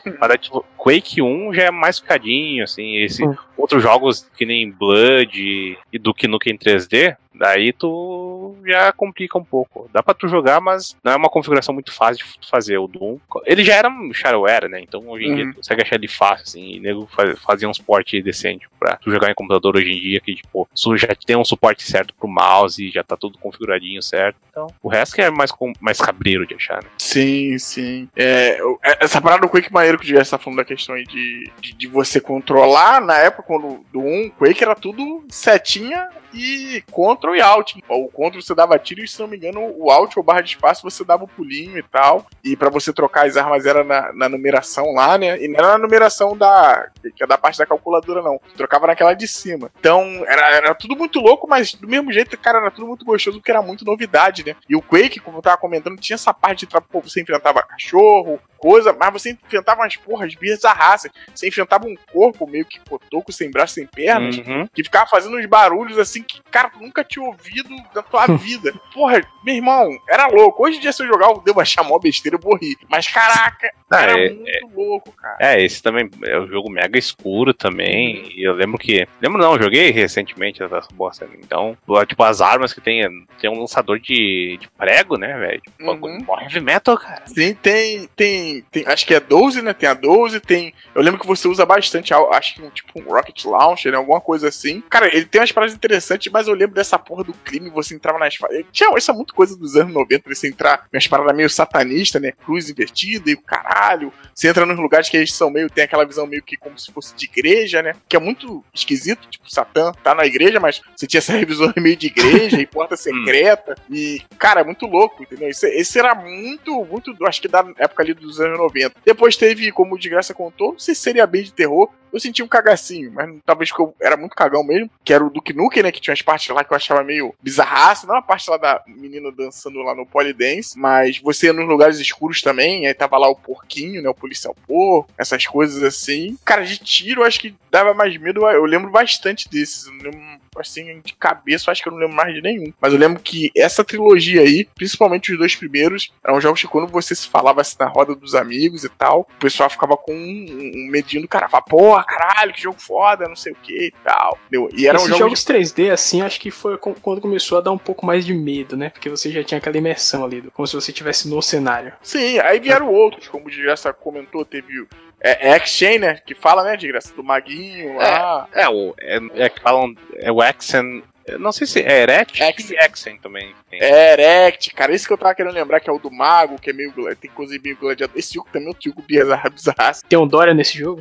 Mas, tipo, Quake um já é mais ficadinho, assim, esse, Hum. outros jogos que nem Blood e Duke Nukem em três D, daí tu já complica um pouco. Dá pra tu jogar, mas não é uma configuração muito fácil de tu fazer. O Doom, ele já era um shareware, né? Então hoje em dia Uhum. tu consegue achar ele fácil, assim, e nego faz- fazia uns portes decentes pra tu jogar em computador hoje em dia, que tipo, tu já tem um suporte certo pro mouse, já tá tudo configuradinho certo. Então, o resto que é mais, com, mais cabreiro de achar, né? Sim, sim. É, eu- é, essa parada do Quake maneiro que o Dias tá falando da questão aí de, de, de você controlar, na época quando do um, Quake era tudo setinha e Ctrl e Alt. O Ctrl você dava tiro e, se não me engano, o Alt ou barra de espaço você dava o pulinho e tal. E pra você trocar as armas era na, na numeração lá, né? E não era na numeração da, que é da parte da calculadora, não. Você trocava naquela de cima. Então, era, era tudo muito louco, mas do mesmo jeito, cara, era tudo muito gostoso porque era muito novidade, né? E o Quake, como eu tava comentando, tinha essa parte de tra- pô, você enfrentava cachorro, coisa, mas você enfrentava umas porras bizarras. Você enfrentava um corpo meio que cotoco, sem braço, sem pernas, Uhum. que ficava fazendo uns barulhos assim que, cara, tu nunca tinha ouvido da tua vida. Porra, meu irmão, era louco. Hoje em dia, se eu jogar, eu devo achar mó besteira, eu vou rir. Mas, caraca, Ah, era é- muito louco, cara. É, esse também é um jogo mega escuro também. E eu lembro que. Lembro não, eu joguei recentemente essa bosta. Então, tipo, as armas que tem. Tem um lançador de, de prego, né, velho? Tipo, Uhum. mó heavy metal, cara. Sim, tem, tem, tem. Acho que é doze, né? Tem a doze, tem. Eu lembro que você usa bastante, acho que um tipo um Rocket Launcher, né? Alguma coisa assim. Cara, ele tem umas paradas interessantes, mas eu lembro dessa porra do crime, você entrava nas fases. Tinha isso é muito coisa dos anos noventa, você entrar umas paradas meio satanista, né? Cruz invertida e o caralho. Você entra nos lugares que eles são meio. Tem aquela visão meio que como se fosse de igreja, né? Que é muito esquisito. Tipo, Satã tá na igreja, mas você tinha essa revisão meio de igreja e porta secreta. E, cara, é muito louco, entendeu? Esse, esse era muito, muito. Acho que da época ali dos anos noventa. Depois teve, como o de graça contou, não sei se seria bem de terror. Eu senti um cagacinho, mas talvez que eu era muito cagão mesmo. Que era o Duke Nukem, né? Que tinha umas partes lá que eu achava meio bizarraça. Não a parte lá da menina dançando lá no Polydance, mas você ia nos lugares escuros também. Aí tava lá o porquinho, né? O policial porco, essas coisas assim. Cara, de tiro, eu acho que dava mais medo. Eu lembro bastante desses. Eu não lembro, assim, de cabeça, eu acho que eu não lembro mais de nenhum. Mas eu lembro que essa trilogia aí, principalmente os dois primeiros, eram jogos que quando você se falava assim na roda dos amigos e tal, o pessoal ficava com um, um medinho do cara. Falava, porra, caralho, que jogo foda, não sei o que e tal. Entendeu? E eram Esses jogos jogos de... três D, assim, acho que foi quando começou a dar um pouco mais de medo, né? Porque você já tinha aquela imersão ali, como se você estivesse no cenário. Sim, aí vieram outros, como o Desgraça comentou, teve o é, é X-Chain, né? Que fala, né, Desgraça, do Maguinho lá. É, o. É, é que falam. É o Exen. Eu não sei se é Erect Exen. e Exen também. Tem. É, Erect, cara, esse que eu tava querendo lembrar, que é o do Mago, que é meio. Tem coisa meio gladiador. Esse jogo também é um jogo bizarro, bizarro. Tem um Dória nesse jogo?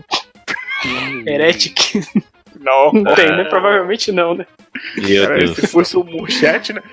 Heretic? Não, Não tem, né? Provavelmente não, né? Meu cara, Deus. se fosse o Murchat, né?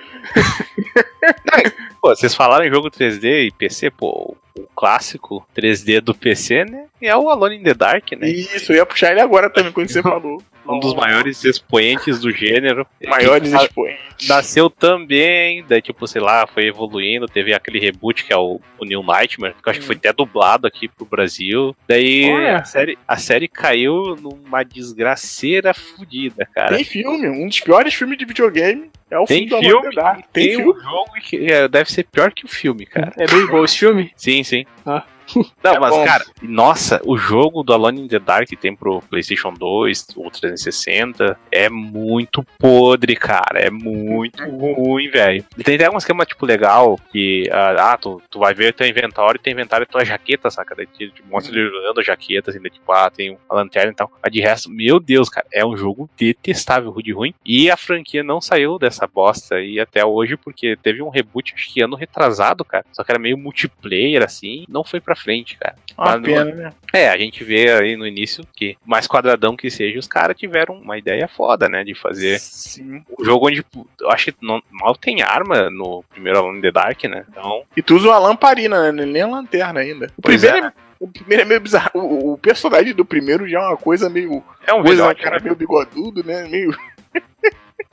Pô, vocês falaram em jogo três D e P C, pô, o clássico três D do P C, né? É o Alone in the Dark, né? Isso, eu ia puxar ele agora também, quando você falou. Um dos maiores expoentes do gênero. Maiores Que expoentes. Nasceu também, daí tipo, sei lá, foi evoluindo, teve aquele reboot que é o, o New Nightmare, que eu acho que foi até dublado aqui pro Brasil. Daí Olha. a série, a série caiu numa desgraceira fodida, cara. Tem filme, um dos piores filmes de videogame é o Tem filme do filme, Alone in the Dark. Tem tem filme. um jogo que é, deve ser pior que o filme, cara. É bem bom esse filme? Sim, sim. Ah. Não, É mas, bom. cara, nossa, o jogo do Alone in the Dark que tem pro PlayStation dois ou trezentos e sessenta é muito podre, cara. É muito ruim, velho. E tem até um esquema, tipo, legal que, ah, tu, tu vai ver teu inventário e teu inventário é tua jaqueta, saca? Daí te, te mostra ele usando a jaqueta, assim, daí, tipo, ah, tem a lanterna e tal. Mas de resto, meu Deus, cara, é um jogo detestável, de ruim. E a franquia não saiu dessa bosta aí até hoje, porque teve um reboot, acho que ano retrasado, cara. Só que era meio multiplayer, assim, não foi pra frente, cara. Uma Mas, pena, né? É, a gente vê aí no início que, mais quadradão que seja, os caras tiveram uma ideia foda, né? De fazer Sim. um jogo onde, eu acho que não, mal tem arma no primeiro Alone in the Dark, né? Então, E tu usa uma lamparina, né? Nem a lanterna ainda. O Pois primeiro é. é. O primeiro é meio bizarro. O, o personagem do primeiro já é uma coisa meio. é um Coisa, bigode, cara né? meio bigodudo, né? Meio.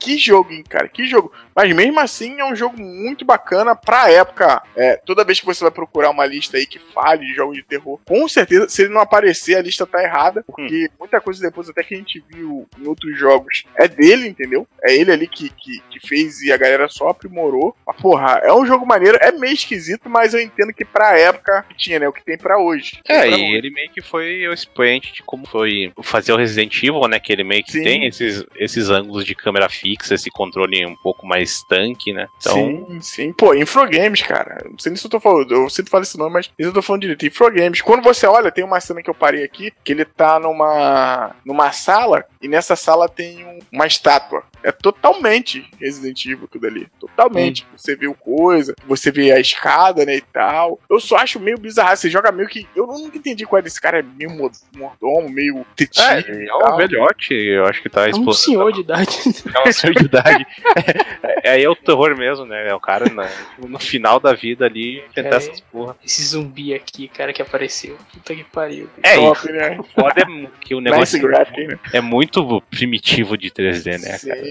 que jogo, hein, cara, que jogo. Mas mesmo assim é um jogo muito bacana pra época. É, toda vez que você vai procurar uma lista aí que fale de jogos de terror, com certeza, se ele não aparecer, a lista tá errada, porque hum. muita coisa depois até que a gente viu em outros jogos é dele, entendeu? É ele ali que, que, que fez e a galera só aprimorou. Mas, porra, é um jogo maneiro, é meio esquisito, mas eu entendo que pra época tinha, né, o que tem pra hoje. É, pra e hoje. ele meio que foi o expoente de como foi fazer o Resident Evil, né, que ele meio que Sim. tem esses, esses ângulos de câmera fixa, esse controle um pouco mais tanque, né? Então... Sim, sim. Pô, Infrogames, cara. Não sei nem se eu tô falando, eu sempre falo esse nome, mas eu tô falando direito. Infrogames. Quando você olha, tem uma cena que eu parei aqui, que ele tá numa, numa sala, e nessa sala tem um, uma estátua. É totalmente Resident Evil tudo ali. Totalmente. Hum. Você vê o coisa, você vê a escada, né, e tal. Eu só acho meio bizarro. Você joga meio que... Eu nunca entendi qual é desse cara. É meio mordomo, meio tetivo. É, é um velhote. Eu acho que tá explorando. É um senhor de idade. É um senhor de idade. É, aí é o terror mesmo, né? É o cara na, no final da vida ali tentar é, essas porra. Esse zumbi aqui, cara, que apareceu. Puta que pariu. É, top, né? O foda é que o negócio nice graphic, né? É muito primitivo de três D, né, Sim. cara?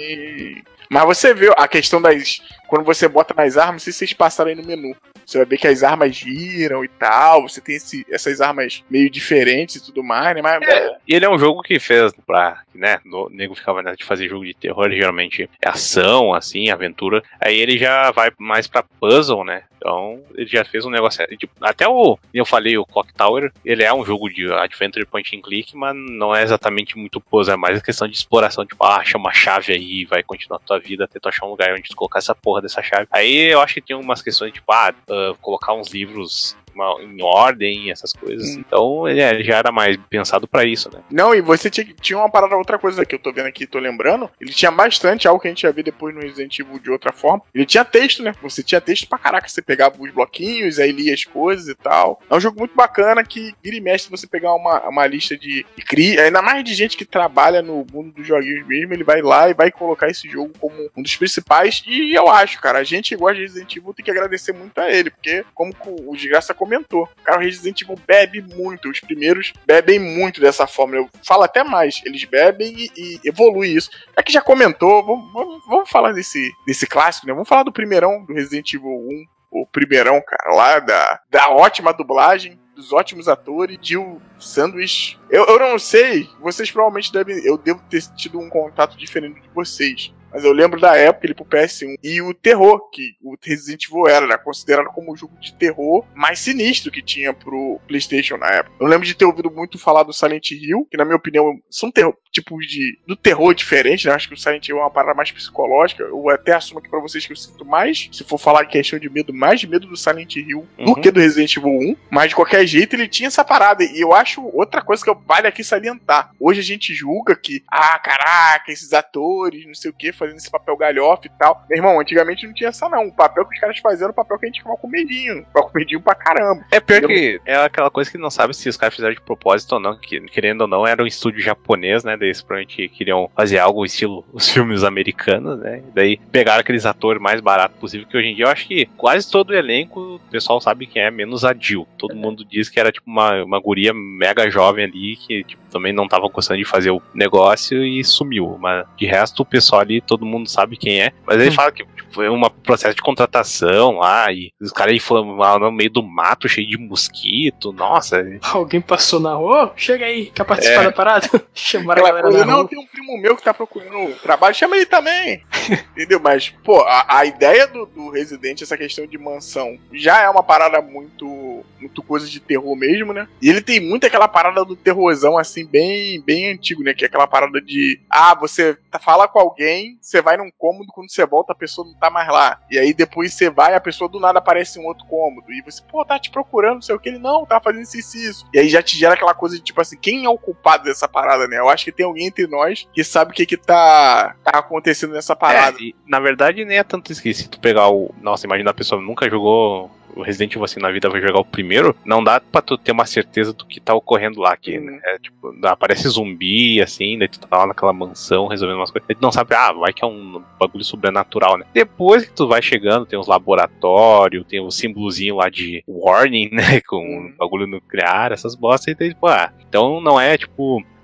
Mas você vê a questão das... Quando você bota nas armas, não sei se vocês passaram aí no menu. Você vai ver que as armas giram e tal. Você tem esse, essas armas meio diferentes e tudo mais, né? Mas, é, e ele é um jogo que fez pra... né? O nego ficava nessa de fazer jogo de terror. Geralmente é ação, assim, aventura. Aí ele já vai mais pra puzzle, né? Então, ele já fez um negócio... Tipo, até o... Eu falei, o Clock Tower, ele é um jogo de adventure point and click, mas não é exatamente muito puzzle. É mais questão de exploração. Tipo, ah, acha uma chave aí e vai continuar a tua vida até tu achar um lugar onde tu colocar essa porra dessa chave. Aí eu acho que tem umas questões, tipo, ah, uh, colocar uns livros uma, em ordem, essas coisas. Hum. Então ele, é, ele já era mais pensado pra isso, né? Não, e você tinha, tinha uma parada, outra coisa que eu tô vendo aqui, tô lembrando, ele tinha bastante, algo que a gente ia ver depois no Resident Evil de outra forma. Ele tinha texto, né? Você tinha texto pra caraca, você pegava os bloquinhos, aí lia as coisas e tal. É um jogo muito bacana que vira e mexe, se você pegar uma, uma lista de, de cria, ainda mais de gente que trabalha no mundo dos joguinhos mesmo, ele vai lá e vai colocar esse jogo como um dos principais, e eu acho, cara, a gente que gosta de Resident Evil tem que agradecer muito a ele, porque como o Desgraça comentou, cara, o Resident Evil bebe muito, os primeiros bebem muito dessa forma, eu falo até mais, eles bebem e, e evoluem isso. Já que já comentou, vamos, vamos, vamos falar desse, desse clássico, né? Vamos falar do primeirão, do Resident Evil um, o primeirão, cara, lá da, da ótima dublagem, dos ótimos atores, Jill Sandwich. Eu, eu não sei, vocês provavelmente devem, eu devo ter tido um contato diferente de vocês, mas eu lembro da época, ele pro P S um, e o terror, que o Resident Evil era, né, considerado como o jogo de terror mais sinistro que tinha pro PlayStation na época. Eu lembro de ter ouvido muito falar do Silent Hill, que na minha opinião são terror, tipos de, do terror diferente, né? Acho que o Silent Hill é uma parada mais psicológica. Eu até assumo aqui pra vocês que eu sinto mais, se for falar em questão de medo, mais de medo do Silent Hill uhum. do que do Resident Evil um, mas de qualquer jeito ele tinha essa parada, e eu acho outra coisa que vale aqui salientar. Hoje a gente julga que, ah, caraca, esses atores, não sei o que, fazendo esse papel galhofa e tal. Meu irmão, antigamente não tinha essa não. O papel que os caras faziam era o papel que a gente ficava com medinho. Ficava com medinho pra caramba. É pior que é aquela coisa que não sabe se os caras fizeram de propósito ou não, que, querendo ou não, era um estúdio japonês, né? Daí eles provavelmente queriam fazer algo estilo os filmes americanos, né? Daí pegaram aqueles atores mais baratos possível, que hoje em dia eu acho que quase todo o elenco, o pessoal sabe quem é, menos a Jill. Todo é. mundo diz que era tipo uma, uma guria mega jovem ali, que tipo, também não tava gostando de fazer o negócio e sumiu. Mas de resto, o pessoal ali, todo mundo sabe quem é. Mas ele hum. fala que tipo, foi um processo de contratação lá, e os caras aí foram lá no meio do mato, cheio de mosquito, nossa. Alguém passou na rua, chega aí, quer participar é. da parada? Chamaram a galera na Não, tem um primo meu que tá procurando trabalho, chama ele também. Entendeu? Mas, pô, a, a ideia do, do Resident, essa questão de mansão, já é uma parada muito, muito coisa de terror mesmo, né? E ele tem muito aquela parada do terrorzão, assim, bem, bem antigo, né? Que é aquela parada de, ah, você tá, fala com alguém, você vai num cômodo, quando você volta a pessoa não tá mais lá. E aí depois você vai, a pessoa do nada aparece em um outro cômodo. E você, pô, tá te procurando, não sei o que. Ele, não, tá fazendo isso e isso. E aí já te gera aquela coisa de, tipo assim, quem é o culpado dessa parada, né? Eu acho que tem alguém entre nós que sabe o que que tá, tá acontecendo nessa parada. É, e, na verdade, nem é tanto isso que se tu pegar o... Nossa, imagina a pessoa nunca jogou o Resident Evil assim na vida, vai jogar o primeiro, não dá pra tu ter uma certeza do que tá ocorrendo lá, que né? é, tipo, aparece zumbi, assim, daí tu tá lá naquela mansão resolvendo umas coisas, daí tu não sabe, ah, vai que é um bagulho sobrenatural, né? Depois que tu vai chegando, tem os laboratórios, tem o símbolozinho lá de warning, né, com um bagulho nuclear, essas bostas, e daí, tipo, ah, então não é, tipo...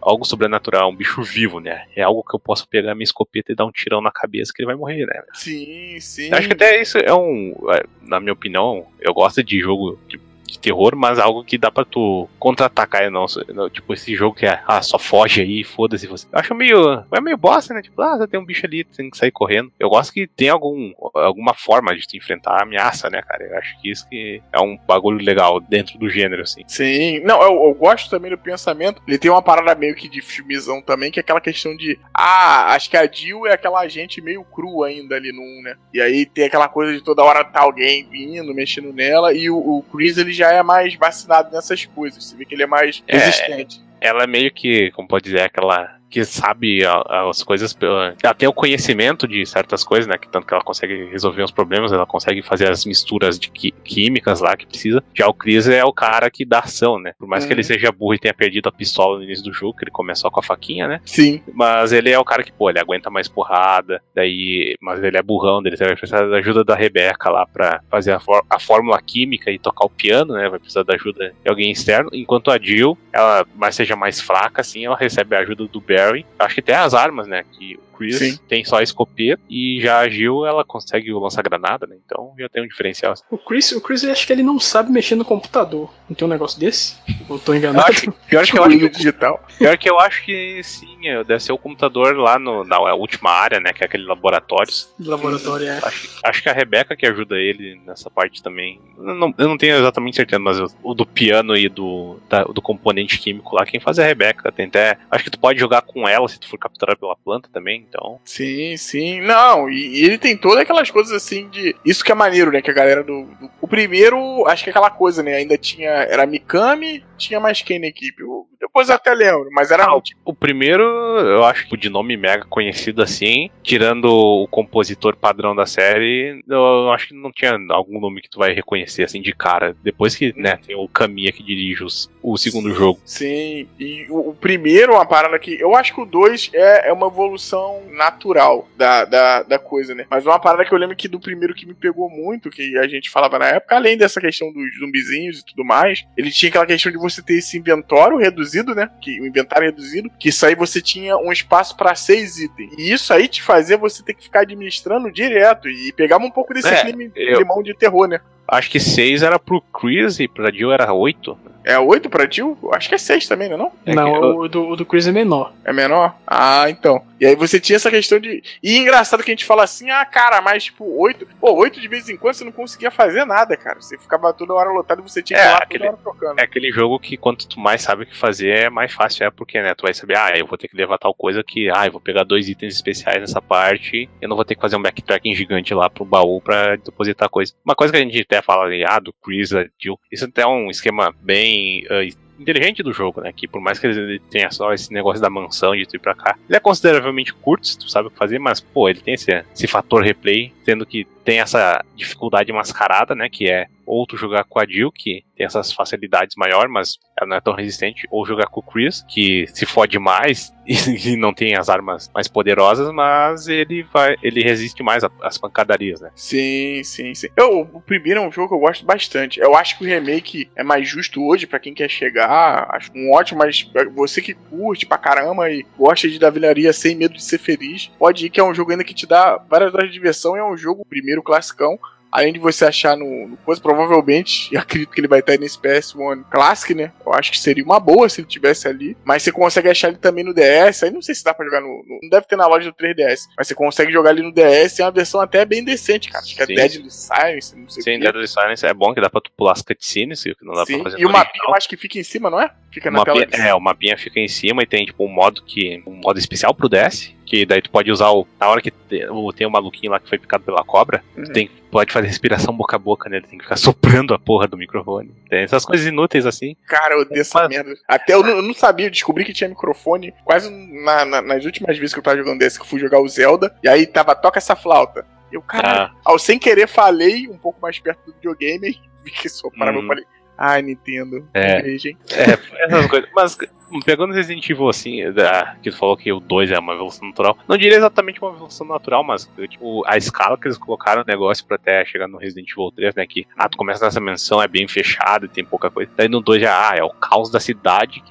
algo sobrenatural, um bicho vivo, né? É algo que eu posso pegar minha escopeta e dar um tirão na cabeça que ele vai morrer, né? Sim, sim. Eu acho que até isso é um, na minha opinião, eu gosto de jogo de de terror, mas algo que dá pra tu contra-atacar, e não, tipo, esse jogo que é, ah, só foge aí, foda-se você. Eu acho meio, é meio bosta, né, tipo, ah, tem um bicho ali, tem que sair correndo. Eu gosto que tem algum, alguma forma de tu enfrentar a ameaça, né, cara, eu acho que isso que é um bagulho legal dentro do gênero, assim. Sim, não, eu, eu gosto também do pensamento, ele tem uma parada meio que de filmezão também, que é aquela questão de, ah, acho que a Jill é aquela agente meio crua ainda ali no um, né, e aí tem aquela coisa de toda hora tá alguém vindo, mexendo nela, e o, o Chris, ele já é mais vacinado nessas coisas. Você vê que ele é mais é, resistente. Ela é meio que, como pode dizer, aquela que sabe as coisas, ela tem o conhecimento de certas coisas, né, que tanto que ela consegue resolver os problemas, ela consegue fazer as misturas de qui- químicas lá que precisa. Já o Chris é o cara que dá ação, né, por mais uhum. que ele seja burro e tenha perdido a pistola no início do jogo, que ele começa só com a faquinha, né, sim, mas ele é o cara que, pô, ele aguenta mais porrada, daí, mas ele é burrão, ele vai precisar da ajuda da Rebecca lá pra fazer a, for- a fórmula química e tocar o piano, né, vai precisar da ajuda de alguém externo, enquanto a Jill, ela mais seja mais fraca, assim, ela recebe a ajuda do Barry. Acho que tem as armas, né? Que o Chris Sim. tem só a escopeta e já a Jill, ela consegue o lança-granada, né? Então já tem um diferencial. O Chris, o Chris, eu acho que ele não sabe mexer no computador. Não tem um negócio desse? Eu tô enganado? Eu acho, pior que eu acho que digital. Pior que eu acho que sim, deve ser o computador lá no, na última área, né? Que é aquele laboratório. Laboratório, é. Acho, acho que a Rebecca que ajuda ele nessa parte também. Eu não, eu não tenho exatamente certeza, mas o, o do piano e do, da, do componente químico lá, quem faz é a Rebecca. Tem até, acho que tu pode jogar com ela se tu for capturado pela planta também, então... Sim, sim. Não, e, e ele tem todas aquelas coisas assim de... Isso que é maneiro, né? Que a galera do... do... O primeiro, acho que é aquela coisa, né? Ainda tinha... Era Mikami, tinha mais quem na equipe? O... Depois eu até lembro, mas era... Ah, o, o primeiro, eu acho que de nome mega conhecido assim, tirando o compositor padrão da série, eu acho que não tinha algum nome que tu vai reconhecer assim de cara. Depois que, né, tem o Kamiya que dirige os, o segundo sim, jogo. Sim, e o, o primeiro, uma parada que... Eu acho que o dois é, é uma evolução natural da, da, da coisa, né? Mas uma parada que eu lembro que do primeiro que me pegou muito, que a gente falava na época, além dessa questão dos zumbizinhos e tudo mais, ele tinha aquela questão de você ter esse inventório reduzido, né? Que, o inventário reduzido, que isso aí você tinha um espaço para seis itens. E isso aí te fazia você ter que ficar administrando direto e pegava um pouco desse é, clima, eu... climão de terror, né? Acho que seis era pro Chris e pra Jill era oito. É oito pra Jill? Acho que é seis também, não é não? É não, eu... o, do, o do Chris é menor. É menor? Ah, então. E aí você tinha essa questão de... E engraçado que a gente fala assim, ah, cara, mas tipo, oito... Pô, oito de vez em quando você não conseguia fazer nada, cara. Você ficava toda hora lotado e você tinha que ir é, lá aquele, toda hora trocando. É aquele jogo que quanto tu mais sabe o que fazer, é mais fácil. É porque, né, tu vai saber, ah, eu vou ter que levar tal coisa que... Ah, eu vou pegar dois itens especiais nessa parte. Eu não vou ter que fazer um backtracking gigante lá pro baú pra depositar coisa. Uma coisa que a gente até fala ali, ah, do Chris, da Jill. Isso até é um esquema bem... Uh, inteligente do jogo, né, que por mais que ele tenha só esse negócio da mansão de tu ir pra cá, ele é consideravelmente curto, se tu sabe o que fazer, mas, pô, ele tem esse, esse fator replay, sendo que tem essa dificuldade mascarada, né, que é ou tu jogar com a Jill, que tem essas facilidades maiores, mas ela não é tão resistente, ou jogar com o Chris, que se fode mais e não tem as armas mais poderosas, mas ele vai, ele resiste mais às pancadarias, né? Sim, sim, sim. Eu, o primeiro é um jogo que eu gosto bastante. Eu acho que o remake é mais justo hoje pra quem quer chegar, acho um ótimo, mas você que curte pra caramba e gosta de davilharia sem medo de ser feliz, pode ir, que é um jogo ainda que te dá várias horas de diversão, e é um jogo, primeiro, classicão. Além de você achar no, no coisa, provavelmente, eu acredito que ele vai estar nesse P S um Classic, né? Eu acho que seria uma boa se ele tivesse ali. Mas você consegue achar ele também no D S. Aí não sei se dá pra jogar no... no não deve ter na loja do três D S. Mas você consegue jogar ali no D S. É uma versão até bem decente, cara. Acho que é Deadly Silence, não sei o que. Sim, Deadly Silence é bom, que dá pra tu pular as cutscenes, que não dá Sim, pra fazer. E o mapinha eu acho que fica em cima, não é? Fica na tela. É, o mapinha fica em cima e tem tipo um modo que... Um modo especial pro D S. Que daí tu pode usar o... Na hora que tem um maluquinho lá que foi picado pela cobra, uhum. tu tem, pode fazer respiração boca a boca, né? Ele tem que ficar soprando a porra do microfone. Tem essas coisas inúteis assim. Cara, eu odeio essa Mas... merda. Até eu não, eu não sabia, eu descobri que tinha microfone quase na, na, nas últimas vezes que eu tava jogando desse, que eu fui jogar o Zelda, e aí tava, toca essa flauta. Eu, cara, ah. ao sem querer falei um pouco mais perto do videogame e vi que soprava, hum. eu falei... Ai, Nintendo. É, beijo, hein? É, essas coisas. Mas, pegando Resident Evil, assim, da, que tu falou que o dois é uma evolução natural, não diria exatamente uma evolução natural, mas, tipo, a escala que eles colocaram no negócio pra até chegar no Resident Evil três, né, que, ah, tu começa nessa menção, é bem fechado e tem pouca coisa. Daí no dois já, ah, é o caos da cidade que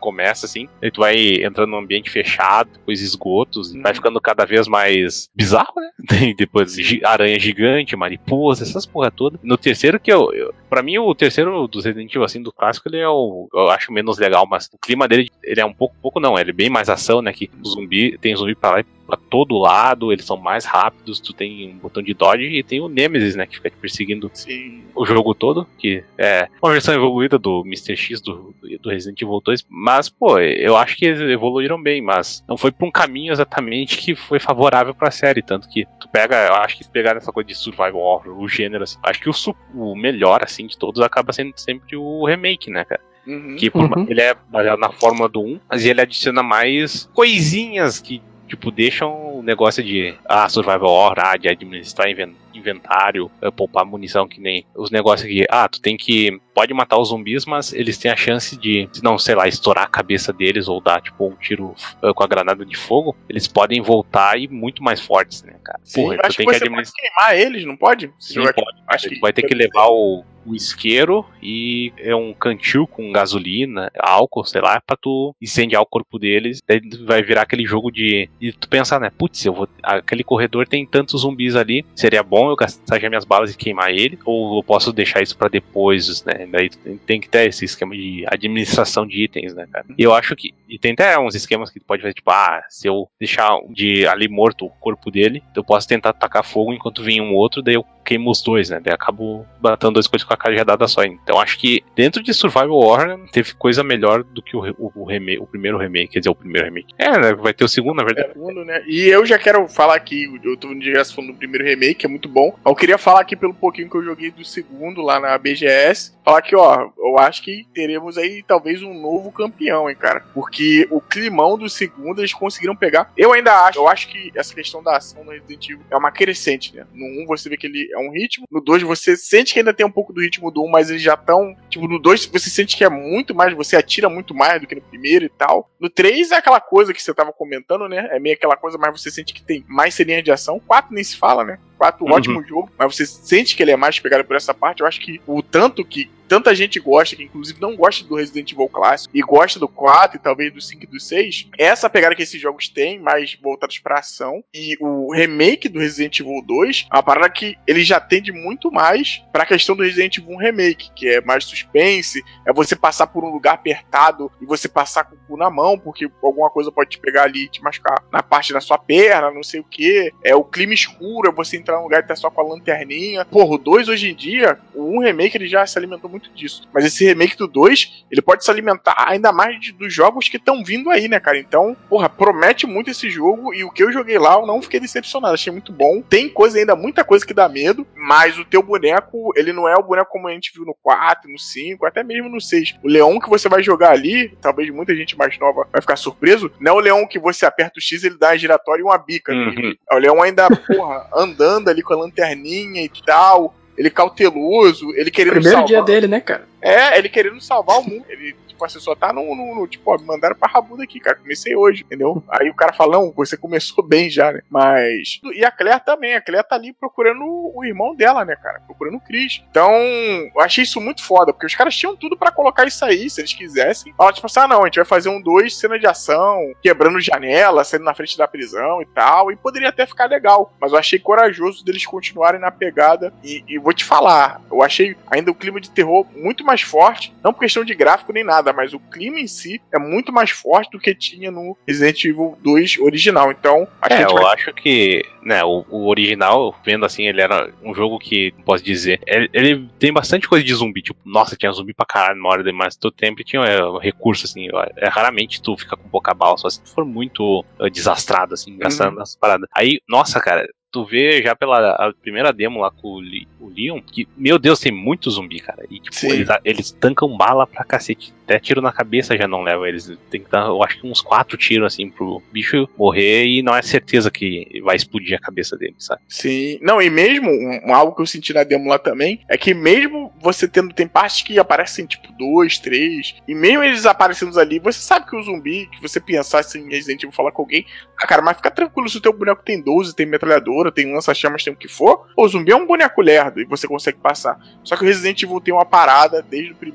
começa, assim, aí tu vai entrando num ambiente fechado, depois esgotos, Uhum. vai ficando cada vez mais bizarro, né? Tem depois gi- aranha gigante, mariposa, essas porra toda. No terceiro que eu, eu... Pra mim, o terceiro dos Resident Evil, assim, do clássico, ele é o... Eu acho menos legal, mas o clima dele, ele é um pouco, pouco não, ele é bem mais ação, né? Que o zumbi, tem zumbi pra lá e pra todo lado, eles são mais rápidos, tu tem um botão de dodge e tem o Nemesis, né? Que fica te perseguindo Sim. o jogo todo, que é uma versão evoluída do mister X do, do Resident Evil dois, mas, pô, eu acho que eles evoluíram bem, mas não foi pra um caminho exatamente que foi favorável pra série, tanto que tu pega, eu acho que se pegar nessa coisa de survival horror, o gênero, assim, acho que o, su- o melhor, assim, de todos acaba sendo sempre o remake, né, cara? Uhum. Que por- Uhum. ele é baseado na fórmula do um, mas ele adiciona mais coisinhas que, tipo, deixam o negócio de ah, survival horror, ah, de administrar inven- inventário, eh, poupar munição, que nem os negócios que, ah, tu tem que, pode matar os zumbis, mas eles têm a chance de, se não, sei lá, estourar a cabeça deles ou dar, tipo, um tiro eh, com a granada de fogo, eles podem voltar e muito mais fortes, né, cara? Sim, Porra, eu tu acho tem que que você administrar. pode queimar eles, não pode? Se Sim, jogar- pode. Acho Tu que vai ter que levar o, o isqueiro e é um cantil com gasolina, álcool, sei lá, pra tu incendiar o corpo deles. Daí vai virar aquele jogo de, de tu pensar, né? Putz, eu vou, aquele corredor tem tantos zumbis ali, seria bom eu gastar já minhas balas e queimar ele, ou eu posso deixar isso pra depois, né? Daí tem, tem que ter esse esquema de administração de itens, né, cara? E eu acho que, e tem até uns esquemas que tu pode fazer, tipo, ah, se eu deixar de ali morto o corpo dele, eu posso tentar tacar fogo enquanto vem um outro, daí eu queimo os dois, né? Daí acabo batendo dois coisas com a cajadada só. Então acho que dentro de Survival Horror teve coisa melhor do que o, re- o, o, remake, o primeiro remake, quer dizer, o primeiro remake. É, né? Vai ter o segundo, na verdade. Segundo, né? E eu já quero falar aqui, eu tô no direto falando do primeiro remake, que é muito bom. Eu queria falar aqui pelo pouquinho que eu joguei do segundo lá na B G S. Falar que, ó, eu acho que teremos aí talvez um novo campeão, hein, cara. Porque o climão do segundo eles conseguiram pegar. Eu ainda acho, eu acho que essa questão da ação no Resident Evil é uma crescente, né? No um você vê que ele é um ritmo, no dois você sente que ainda tem um pouco do ritmo do um, mas eles já estão, tipo, no dois você sente que é muito mais, você atira muito mais do que no primeiro e tal. No três é aquela coisa que você tava comentando, né? É meio aquela coisa, mas você sente que tem mais ceninhas de ação. quatro nem se fala, né? quatro, Uhum. ótimo jogo, mas você sente que ele é mais pegado por essa parte. Eu acho que o tanto que tanta gente gosta, que inclusive não gosta do Resident Evil clássico e gosta do quatro e talvez do cinco e do seis, é essa pegada que esses jogos têm, mais voltados pra ação. E o remake do Resident Evil dois é uma parada que ele já tende muito mais pra questão do Resident Evil um Remake, que é mais suspense, é você passar por um lugar apertado e você passar com o cu na mão, porque alguma coisa pode te pegar ali e te machucar na parte da sua perna, não sei o que. É o clima escuro, é você entrar num lugar e tá só com a lanterninha. Porra, o dois hoje em dia, o um Remake ele já se alimentou muito disso. Mas esse remake do dois, ele pode se alimentar ainda mais de, dos jogos que estão vindo aí, né, cara? Então, porra, promete muito esse jogo e o que eu joguei lá, eu não fiquei decepcionado, achei muito bom. Tem coisa ainda, muita coisa que dá medo, mas o teu boneco, ele não é o boneco como a gente viu no quatro, no cinco, até mesmo no seis. O Leon que você vai jogar ali, talvez muita gente mais nova vai ficar surpreso, não é o Leon que você aperta o X, ele dá a giratória e uma bica. Uhum. Né? É o Leon ainda, porra, andando ali com a lanterninha e tal, ele cauteloso, ele querendo Primeiro salvar. dia dele, né, cara? É, ele querendo salvar o mundo. Ele, tipo, assim, só tá no, no, no tipo, ó, me mandaram pra rabuda aqui, cara. Comecei hoje, entendeu? Aí o cara fala, não, você começou bem já, né? Mas. E a Claire também. A Claire tá ali procurando o irmão dela, né, cara? Procurando o Chris. Então, eu achei isso muito foda, porque os caras tinham tudo pra colocar isso aí, se eles quisessem. Fala, tipo assim, ah, não, a gente vai fazer um dois, cena de ação, quebrando janela, saindo na frente da prisão e tal. E poderia até ficar legal. Mas eu achei corajoso deles continuarem na pegada. E, e vou te falar, eu achei ainda o clima de terror muito mais forte. Não por questão de gráfico nem nada, mas o clima em si é muito mais forte do que tinha no Resident Evil dois original. Então, acho É, que a gente eu vai... acho que, né, o, o original, vendo assim, ele era um jogo que, não posso dizer, ele, ele tem bastante coisa de zumbi, tipo, nossa, tinha zumbi pra caralho na hora demais do tempo e tinha é, recurso, assim, é, raramente tu fica com pouca bala, só se tu for muito é, desastrado, assim, gastando Uhum. as paradas. Aí, nossa, cara, tu vê já pela a primeira demo lá com o, Le- o Leon, que, meu Deus, tem muito zumbi, cara. E, tipo, Sim. eles, eles tancam bala pra cacete. Até tiro na cabeça já não leva eles. Tem que dar, eu acho que uns quatro tiros, assim, pro bicho morrer e não é certeza que vai explodir a cabeça dele, sabe? Sim. Não, e mesmo, um, um- algo que eu senti na demo lá também, é que mesmo você tendo, tem partes que aparecem, tipo, dois, três, e mesmo eles aparecendo ali, você sabe que o zumbi, que você pensar assim, Resident Evil falar com alguém, ah, cara, mas fica tranquilo, se o teu boneco tem doze, tem metralhadora, tem lança-chamas, tem o que for, o zumbi é um boneco lerdo e você consegue passar. Só que o Resident Evil tem uma parada, desde o primeiro,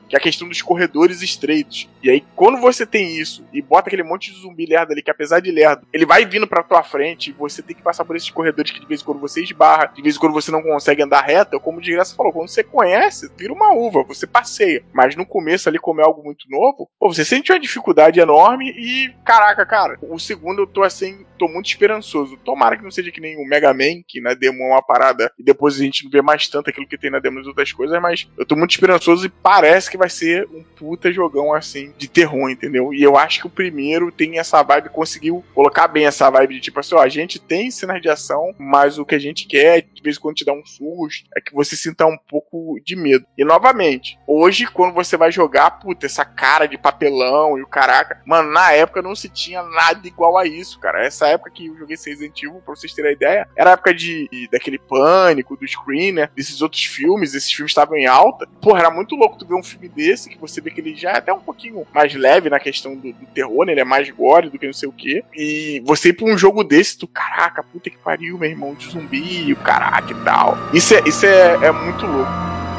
que é a questão dos corredores estreitos. E aí, quando você tem isso e bota aquele monte de zumbi lerdo ali, que apesar de lerdo, ele vai vindo pra tua frente e você tem que passar por esses corredores que de vez em quando você esbarra, de vez em quando você não consegue andar reto, como o de graça falou, quando você conhece, vira uma uva, você passeia. Mas no começo ali, como é algo muito novo, pô, você sente uma dificuldade enorme e, caraca, cara, o segundo eu tô assim, tô muito esperançoso. Tomara que não seja que nem o Mega Man, que na demo é uma parada e depois a gente não vê mais tanto aquilo que tem na demo das outras coisas, mas eu tô muito esperançoso e parece que vai ser um puta jogão assim, de terror, entendeu? E eu acho que o primeiro tem essa vibe, conseguiu colocar bem essa vibe de tipo assim, ó, a gente tem cenas de ação, mas o que a gente quer, de vez em quando te dá um susto, é que você sinta um pouco de medo. E novamente, hoje, quando você vai jogar, puta, essa cara de papelão e o caraca, mano, na época não se tinha nada igual a isso, cara. Essa época que eu joguei Resident Evil, pra vocês terem a ideia, era a época de, de daquele Pânico, do Scream, né, desses outros filmes, esses filmes estavam em alta. Porra, era muito louco tu ver um filme desse, que você vê que ele já é até um pouquinho mais leve na questão do, do terror, né, ele é mais gore do que não sei o que. E você ir pra um jogo desse, tu, caraca, puta que pariu, meu irmão, de zumbi, o caraca e tal. Isso é, isso é, é muito louco.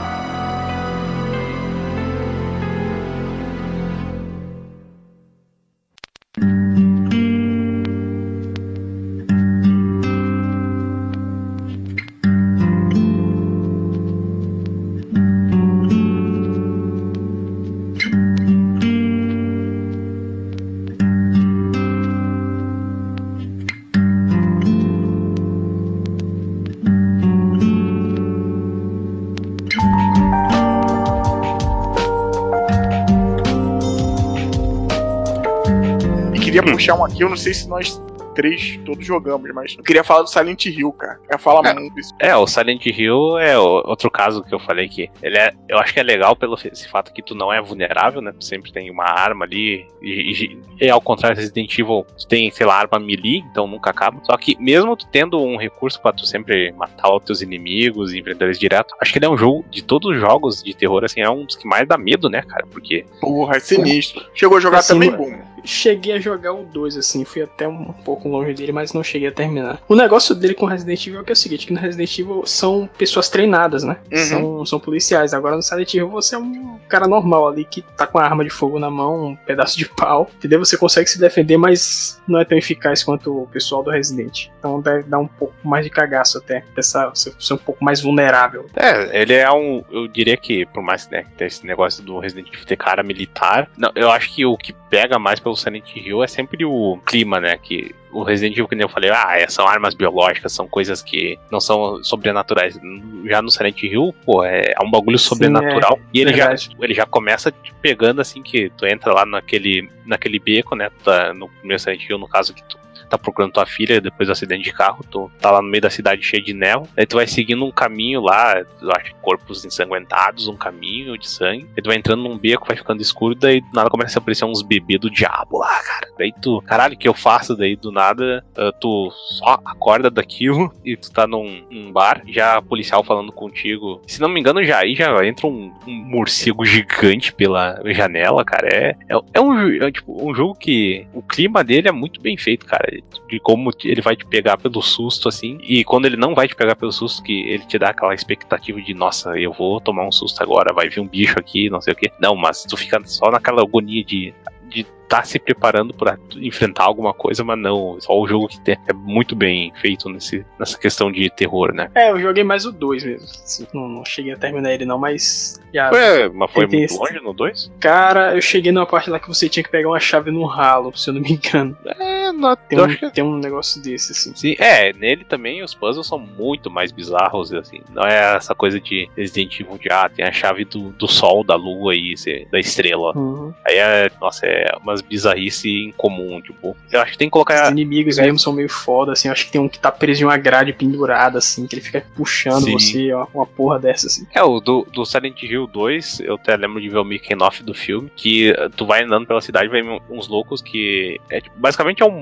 Queria puxar um aqui, eu não sei se nós três todos jogamos, mas eu queria falar do Silent Hill, cara. Eu ia falar é, muito isso. É, o Silent Hill é outro caso que eu falei que ele é, eu acho que é legal pelo esse fato que tu não é vulnerável, né? Tu sempre tem uma arma ali e, e, e ao contrário do Resident Evil, tu tem, sei lá, arma melee, então nunca acaba. Só que mesmo tu tendo um recurso pra tu sempre matar os teus inimigos e enfrentar eles direto, acho que ele é um jogo, de todos os jogos de terror, assim, é um dos que mais dá medo, né, cara? Porque... Porra, é sinistro. Chegou a jogar assim, também, bom. Cheguei a jogar o dois, assim, fui até um pouco longe dele, mas não cheguei a terminar. O negócio dele com Resident Evil é, que é o seguinte, que no Resident Evil são pessoas treinadas, né? Uhum. São, são policiais. Agora no Silent Hill você é um cara normal ali, que tá com a arma de fogo na mão, um pedaço de pau, entendeu? Você consegue se defender, mas não é tão eficaz quanto o pessoal do Resident. Então deve dar um pouco mais de cagaço até, dessa, você ser um pouco mais vulnerável. É, ele é um, eu diria que, por mais né, que tenha esse negócio do Resident Evil ter cara militar, não, eu acho que o que pega mais pelo Silent Hill é sempre o clima, né, que o Resident Evil, que nem eu falei, ah, são armas biológicas, são coisas que não são sobrenaturais. Já no Silent Hill, pô, é, é um bagulho sobrenatural. Sim, é, e ele já, ele já começa te pegando assim, que tu entra lá naquele, naquele beco, né, tá, no primeiro Silent Hill, no caso que tu tá procurando tua filha depois do acidente de carro, tu tá lá no meio da cidade cheio de névoa, aí tu vai seguindo um caminho lá, eu acho, corpos ensanguentados, um caminho de sangue, aí tu vai entrando num beco, vai ficando escuro, daí do nada começa a aparecer uns bebês do diabo lá, cara, daí tu, caralho, o que eu faço? Daí do nada, uh, tu só acorda daquilo e tu tá num, num bar, já policial falando contigo, se não me engano já aí já entra um, um morcego gigante pela janela, cara, é, é, é, um, é tipo, um jogo que o clima dele é muito bem feito, cara, de como ele vai te pegar pelo susto, assim, e quando ele não vai te pegar pelo susto, que ele te dá aquela expectativa de, nossa, eu vou tomar um susto agora, vai vir um bicho aqui, não sei o que. Não, mas tu fica só naquela agonia de de tá se preparando pra enfrentar alguma coisa, mas não, só o jogo que tem, é muito bem feito nesse, nessa questão de terror, né? É, eu joguei mais o dois mesmo, assim, não, não cheguei a terminar ele não, mas... Já Ué, mas foi muito esse... longe no dois? Cara, eu cheguei numa parte lá que você tinha que pegar uma chave no ralo, se eu não me engano. É, não, tem, eu um, acho que... tem um negócio desse, assim. Sim, é, nele também os puzzles são muito mais bizarros, assim, não é essa coisa de Resident Evil de, ah, tem a chave do, do sol, da lua e da estrela. Uhum. Aí é, nossa, é umas bizarrice incomum, tipo, eu acho que tem que colocar... Os inimigos é. mesmo são meio foda, assim, eu acho que tem um que tá preso em uma grade pendurada, assim, que ele fica puxando Sim. você, ó, uma porra dessa, assim. É, o do, do Silent Hill dois, eu até lembro de ver o making off do filme, que tu vai andando pela cidade, vai uns loucos que, é, tipo, basicamente é um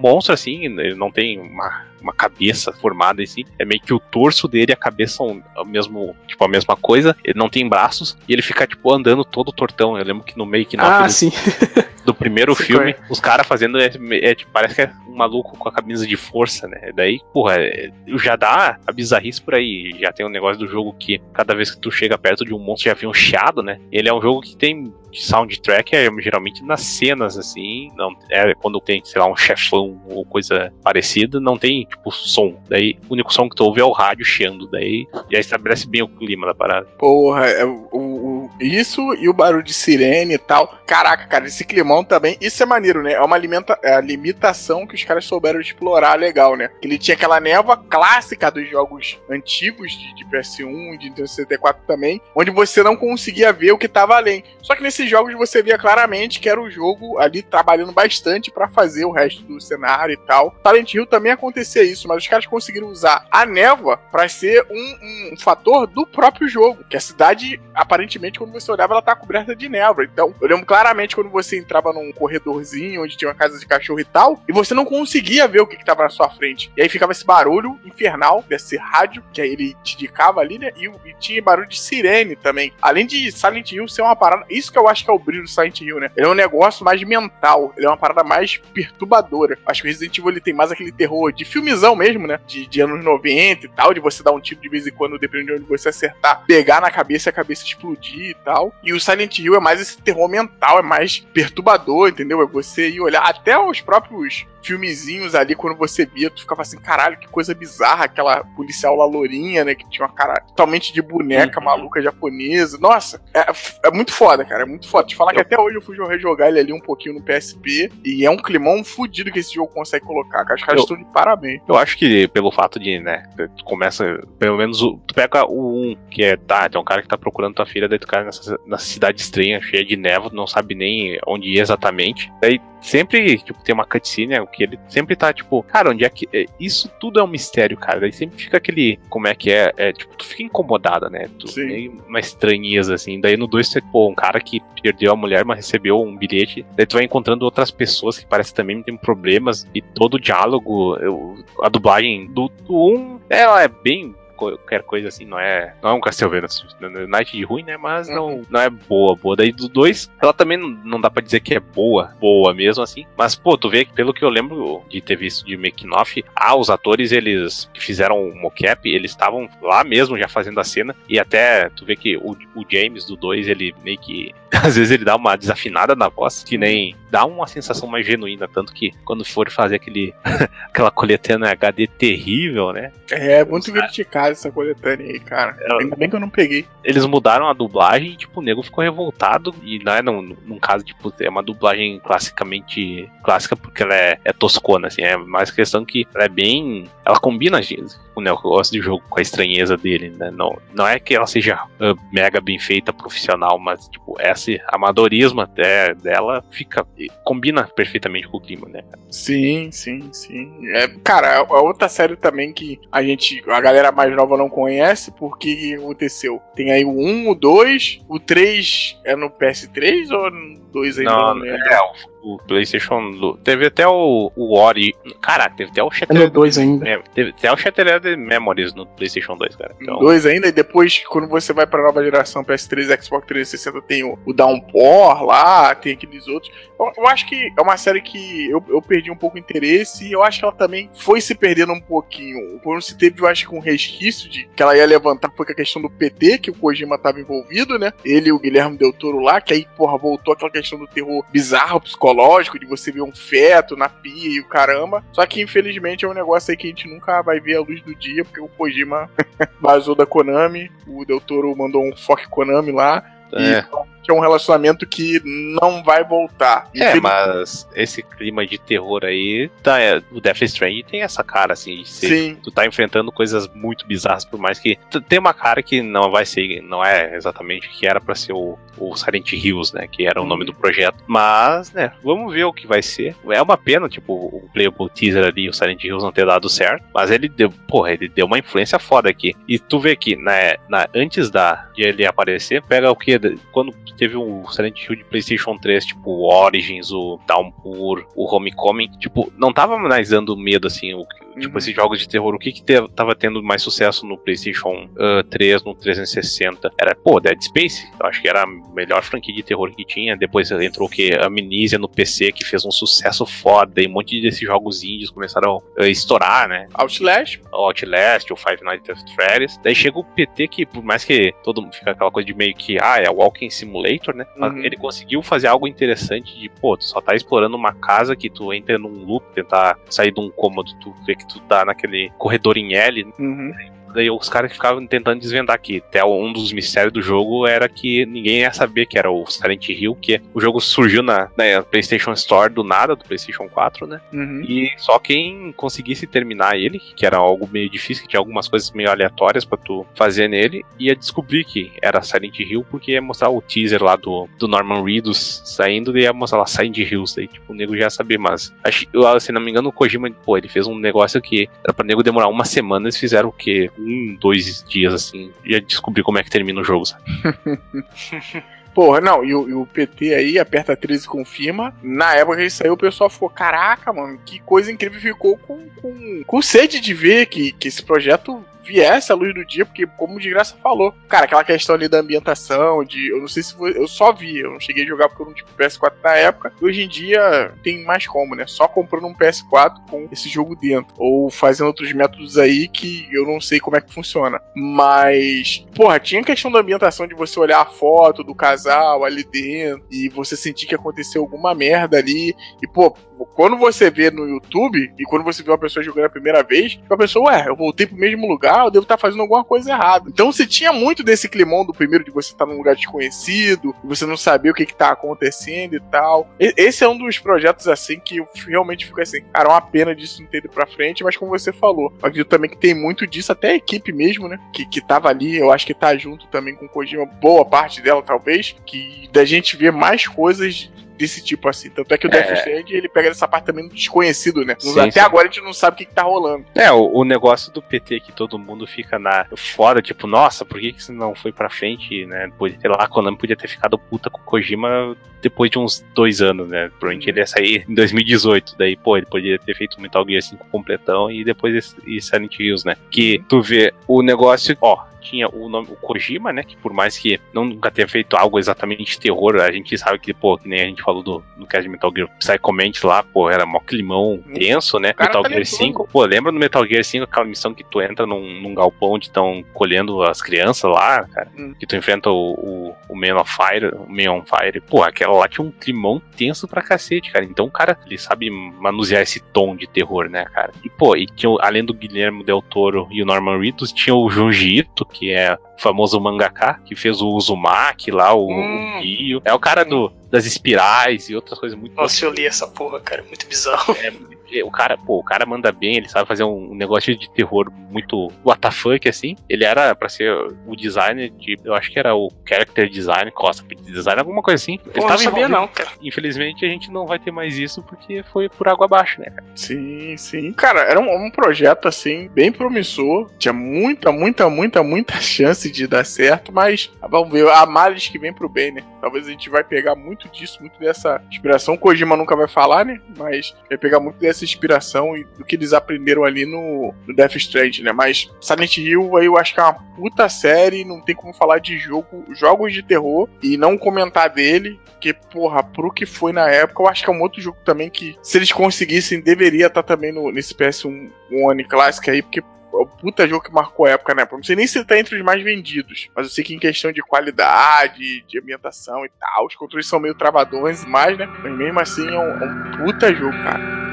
monstro, assim, ele não tem uma, uma cabeça formada, assim. É meio que o torso dele e a cabeça são o mesmo, tipo, a mesma coisa. Ele não tem braços e ele fica, tipo, andando todo tortão. Eu lembro que no make Ah, do, sim. do primeiro Sim, filme, foi. os caras fazendo, é, é, tipo, parece que é um maluco com a camisa de força, né? Daí, porra, é, já dá a bizarrice por aí. Já tem um negócio do jogo que cada vez que tu chega perto de um monstro já vem um chiado, né? Ele é um jogo que tem soundtrack, é geralmente nas cenas, assim, não, é quando tem, sei lá, um chefão ou coisa parecida, não tem, tipo, som. Daí, o único som que tu ouve é o rádio chiando, daí já estabelece bem o clima da parada. Porra, é, o, o, isso e o barulho de sirene e tal. Caraca, cara, esse climão também, isso é maneiro, né? É uma alimenta, é a limitação que os caras souberam explorar legal, né? Que ele tinha aquela névoa clássica dos jogos antigos de, de P S um e de Nintendo sessenta e quatro também, onde você não conseguia ver o que tava além. Só que nesses jogos você via claramente que era o jogo ali trabalhando bastante pra fazer o resto do cenário e tal. Silent Hill também acontecia isso, mas os caras conseguiram usar a névoa pra ser um, um, um fator do próprio jogo, que a cidade, aparentemente, quando você olhava, ela tá coberta de névoa. Então, eu lembro claramente quando você entrava num corredorzinho onde tinha uma casa de cachorro e tal, e você não conseguia ver o que que tava na sua frente. E aí ficava esse barulho infernal desse rádio, que aí ele te indicava ali, né? E, e tinha barulho de sirene também. Além de Silent Hill ser uma parada, isso que eu acho que é o brilho do Silent Hill, né? Ele é um negócio mais mental, ele é uma parada mais perturbadora. Acho que o Resident Evil ele tem mais aquele terror de filmezão mesmo, né? De, de anos noventa e tal, de você dar um tiro de vez em quando, dependendo de onde você acertar, pegar na cabeça e a cabeça explodir e tal. E o Silent Hill é mais esse terror mental, é mais perturbador, entendeu? É você ir olhar até os próprios filmezinhos ali, quando você via, tu ficava assim, caralho, que coisa bizarra, aquela policial lá lourinha, né, que tinha uma cara totalmente de boneca, uhum, maluca japonesa. Nossa, é, é muito foda, cara, é muito foda. Te falar eu... que até hoje eu fui rejogar ele ali um pouquinho no P S P, e é um climão fudido que esse jogo consegue colocar, cara. Os caras estão de parabéns. Eu acho que pelo fato de, né, tu começa, pelo menos, tu pega o um, que é, tá, tem um cara que tá procurando tua filha, daí tu cai nessa, nessa cidade estranha, cheia de névoa, não sabe nem onde ir exatamente. Daí sempre, tipo, tem uma cutscene, né, que ele sempre tá, tipo, cara, onde é que... É, isso tudo é um mistério, cara. Daí sempre fica aquele... Como é que é? É tipo, tu fica incomodada, né? Tu, meio uma estranheza, assim. Daí no dois, tu é, pô, um cara que perdeu a mulher, mas recebeu um bilhete. Daí tu vai encontrando outras pessoas que parece também tem problemas. E todo o diálogo, eu, a dublagem do um, ela é bem... qualquer coisa assim, não é não é um Castlevania Night de ruim, né, mas não, não é boa, boa. Daí do dois, ela também não, não dá pra dizer que é boa, boa mesmo assim, mas pô, tu vê que pelo que eu lembro de ter visto de making off, ah, os atores, eles que fizeram o mocap, eles estavam lá mesmo já fazendo a cena, e até tu vê que o, o James do dois, ele meio que às vezes ele dá uma desafinada na voz, que nem dá uma sensação mais genuína, tanto que quando for fazer aquele aquela coletânea H D terrível, né? É, muito criticado essa coletânea aí, cara. É, ainda bem que eu não peguei. Eles mudaram a dublagem e, tipo, o nego ficou revoltado. E não é num, num caso, tipo, é uma dublagem classicamente clássica porque ela é, é toscona, assim. É mais questão que ela é bem... Ela combina com o negócio de jogo, com a estranheza dele, né? Não, não é que ela seja uh, mega bem feita, profissional, mas, tipo, esse amadorismo até dela fica... Combina perfeitamente com o clima, né? Sim, sim, sim. É, cara, a outra série também que a gente... A galera mais nova não conhece, porque o que aconteceu? Tem aí o um, o dois, o três é no P S três ou no dois ainda? Não, não é, o, o PlayStation... Teve até o, o Ori... Caraca, teve até o Shattered... É no dois ainda. É, teve até o Shattered Memories no PlayStation dois, cara. Então... dois ainda, e depois, quando você vai pra nova geração P S três, Xbox trezentos e sessenta, tem o, o Downpour lá, tem aqueles outros. Eu, eu acho que é uma série que eu, eu perdi um pouco o interesse, e eu acho que ela também foi se perdendo um pouquinho. Quando se teve, eu acho que um resquício de que ela ia levantar, foi com a questão do P T, que o Kojima tava envolvido, né? Ele e o Guilherme Del Toro lá, que aí, porra, voltou aquela questão do terror bizarro, psicológico, de você ver um feto na pia e o caramba. Só que, infelizmente, é um negócio aí que a gente nunca vai ver a luz do dia, porque o Kojima vazou da Konami, o Del Toro mandou um foco Konami lá, é. E é um relacionamento que não vai voltar. É, mas esse clima de terror aí, tá, é, o Death Stranding tem essa cara, assim, de ser, Sim. Tu tá enfrentando coisas muito bizarras, por mais que tem uma cara que não vai ser, não é exatamente que era pra ser o, o Silent Hills, né, que era o nome do projeto, mas, né, vamos ver o que vai ser. É uma pena, tipo, o playable teaser ali, o Silent Hills não ter dado certo, mas ele deu, porra, ele deu uma influência foda aqui. E tu vê que, né, na, antes da, de ele aparecer, pega o que, quando teve o Silent Hill de PlayStation três, tipo o Origins, o Downpour, o Homecoming, tipo, não tava mais dando medo, assim, o, tipo, uhum. esses jogos de terror, o que que te, tava tendo mais sucesso no PlayStation uh, três, no trezentos e sessenta? Era, pô, Dead Space, eu acho que era a melhor franquia de terror que tinha. Depois entrou o que? Amnesia no P C, que fez um sucesso foda, e um monte desses jogos indies começaram a estourar, né? Outlast. O Outlast, o Five Nights at Freddy's. Daí chega o P T, que por mais que todo mundo fica aquela coisa de meio que, ah, é o Walking Simulator, né? Uhum. Ele conseguiu fazer algo interessante de, pô, tu só tá explorando uma casa que tu entra num loop, tentar sair de um cômodo, tu vê que tu tá naquele corredor em L. Uhum. Daí os caras ficavam tentando desvendar aqui. Até um dos mistérios do jogo era que ninguém ia saber que era o Silent Hill, que o jogo surgiu na, na PlayStation Store do nada, do PlayStation quatro, né? Uhum. E só quem conseguisse terminar ele, que era algo meio difícil, que tinha algumas coisas meio aleatórias pra tu fazer nele, ia descobrir que era Silent Hill, porque ia mostrar o teaser lá do, do Norman Reedus saindo, e ia mostrar lá Silent Hills. Daí, tipo, o nego já ia saber, mas acho, se não me engano, o Kojima, pô, ele fez um negócio que era pra nego demorar uma semana, eles fizeram o quê? Um, dois dias, assim, ia descobrir como é que termina o jogo, sabe? Porra, não, e o, e o P T aí, aperta treze e confirma. Na época que ele saiu, o pessoal ficou, caraca, mano, que coisa incrível, ficou com, com, com sede de ver que, que esse projeto viesse à luz do dia, porque como o de graça falou, cara, aquela questão ali da ambientação, de, eu não sei se foi, eu só vi, eu não cheguei a jogar porque eu não tive P S quatro na época, e hoje em dia tem mais como, né, só comprando um P S quatro com esse jogo dentro, ou fazendo outros métodos aí que eu não sei como é que funciona, mas, porra, tinha a questão da ambientação de você olhar a foto do casal ali dentro, e você sentir que aconteceu alguma merda ali, e pô, quando você vê no YouTube, e quando você vê uma pessoa jogando a primeira vez, a pessoa, ué, eu voltei pro mesmo lugar, eu devo estar fazendo alguma coisa errada. Então você tinha muito desse climão do primeiro, de você estar num lugar desconhecido, e você não saber o que que tá acontecendo e tal. E, esse é um dos projetos, assim, que eu realmente fico assim, cara, é uma pena disso não ter ido pra frente, mas como você falou, eu acredito também que tem muito disso, até a equipe mesmo, né, que, que tava ali, eu acho que tá junto também com o Kojima, boa parte dela, talvez, que da gente ver mais coisas desse tipo, assim. Tanto é que o Death Stranding, ele pega essa parte também do desconhecido, né? Sim, Até sim. agora a gente não sabe o que, que tá rolando. É, o, o negócio do P T que todo mundo fica na fora, tipo, nossa, por que que isso não foi pra frente, né? Sei lá, a Konami podia ter ficado puta com o Kojima depois de uns dois anos, né? Provavelmente ele ia sair em dois mil e dezoito, daí, pô, ele poderia ter feito o Metal Gear cinco completão e depois esse, e Silent Hills, né? Que tu vê o negócio, ó, tinha o nome, o Kojima, né, que por mais que não nunca tenha feito algo exatamente de terror, a gente sabe que, pô, que nem a gente falou do, do cast de Metal Gear Psychomantis lá, pô, era mó climão tenso, né, Metal Gear cinco, pô, lembra no Metal Gear cinco aquela missão que tu entra num, num galpão onde estão colhendo as crianças lá, cara, hum. que tu enfrenta o, o, o Man of Fire, o Man on Fire, pô, aquela lá tinha um climão tenso pra cacete, cara, então o cara, ele sabe manusear esse tom de terror, né, cara, e pô, e tinha, além do Guilherme Del Toro e o Norman Reedus, tinha o Junji Ito, que é o famoso mangaka, que fez o Uzumaki lá, o, hum. o Rio. É o cara do, das espirais e outras coisas muito... Nossa, eu li essa porra, cara, muito bizarro. É, o cara, pô, o cara manda bem, ele sabe fazer um negócio de terror muito what the fuck, assim. Ele era pra ser o designer de, eu acho que era o character design, cosplay design, alguma coisa assim. Pô, ele não sabia envolvido. Não, cara. Infelizmente a gente não vai ter mais isso porque foi por água abaixo, né, cara? Sim, sim. Cara, era um, um projeto, assim, bem promissor. Tinha muita, muita, muita, muita chance de dar certo, mas vamos ver, há males que vem pro bem, né? Talvez a gente vai pegar muito disso, muito dessa inspiração. O Kojima nunca vai falar, né? Mas vai pegar muito dessa inspiração e do que eles aprenderam ali no, no Death Stranding, né? Mas Silent Hill aí eu acho que é uma puta série, não tem como falar de jogo, jogos de terror e não comentar dele, porque, porra, pro que foi na época, eu acho que é um outro jogo também que, se eles conseguissem, deveria estar também no, nesse P S um One Classic aí, porque é um puta jogo que marcou a época, né? Não sei nem se tá entre os mais vendidos, mas eu sei que em questão de qualidade, de ambientação e tal, os controles são meio travadões demais, né? Mas mesmo assim é um, é um puta jogo, cara.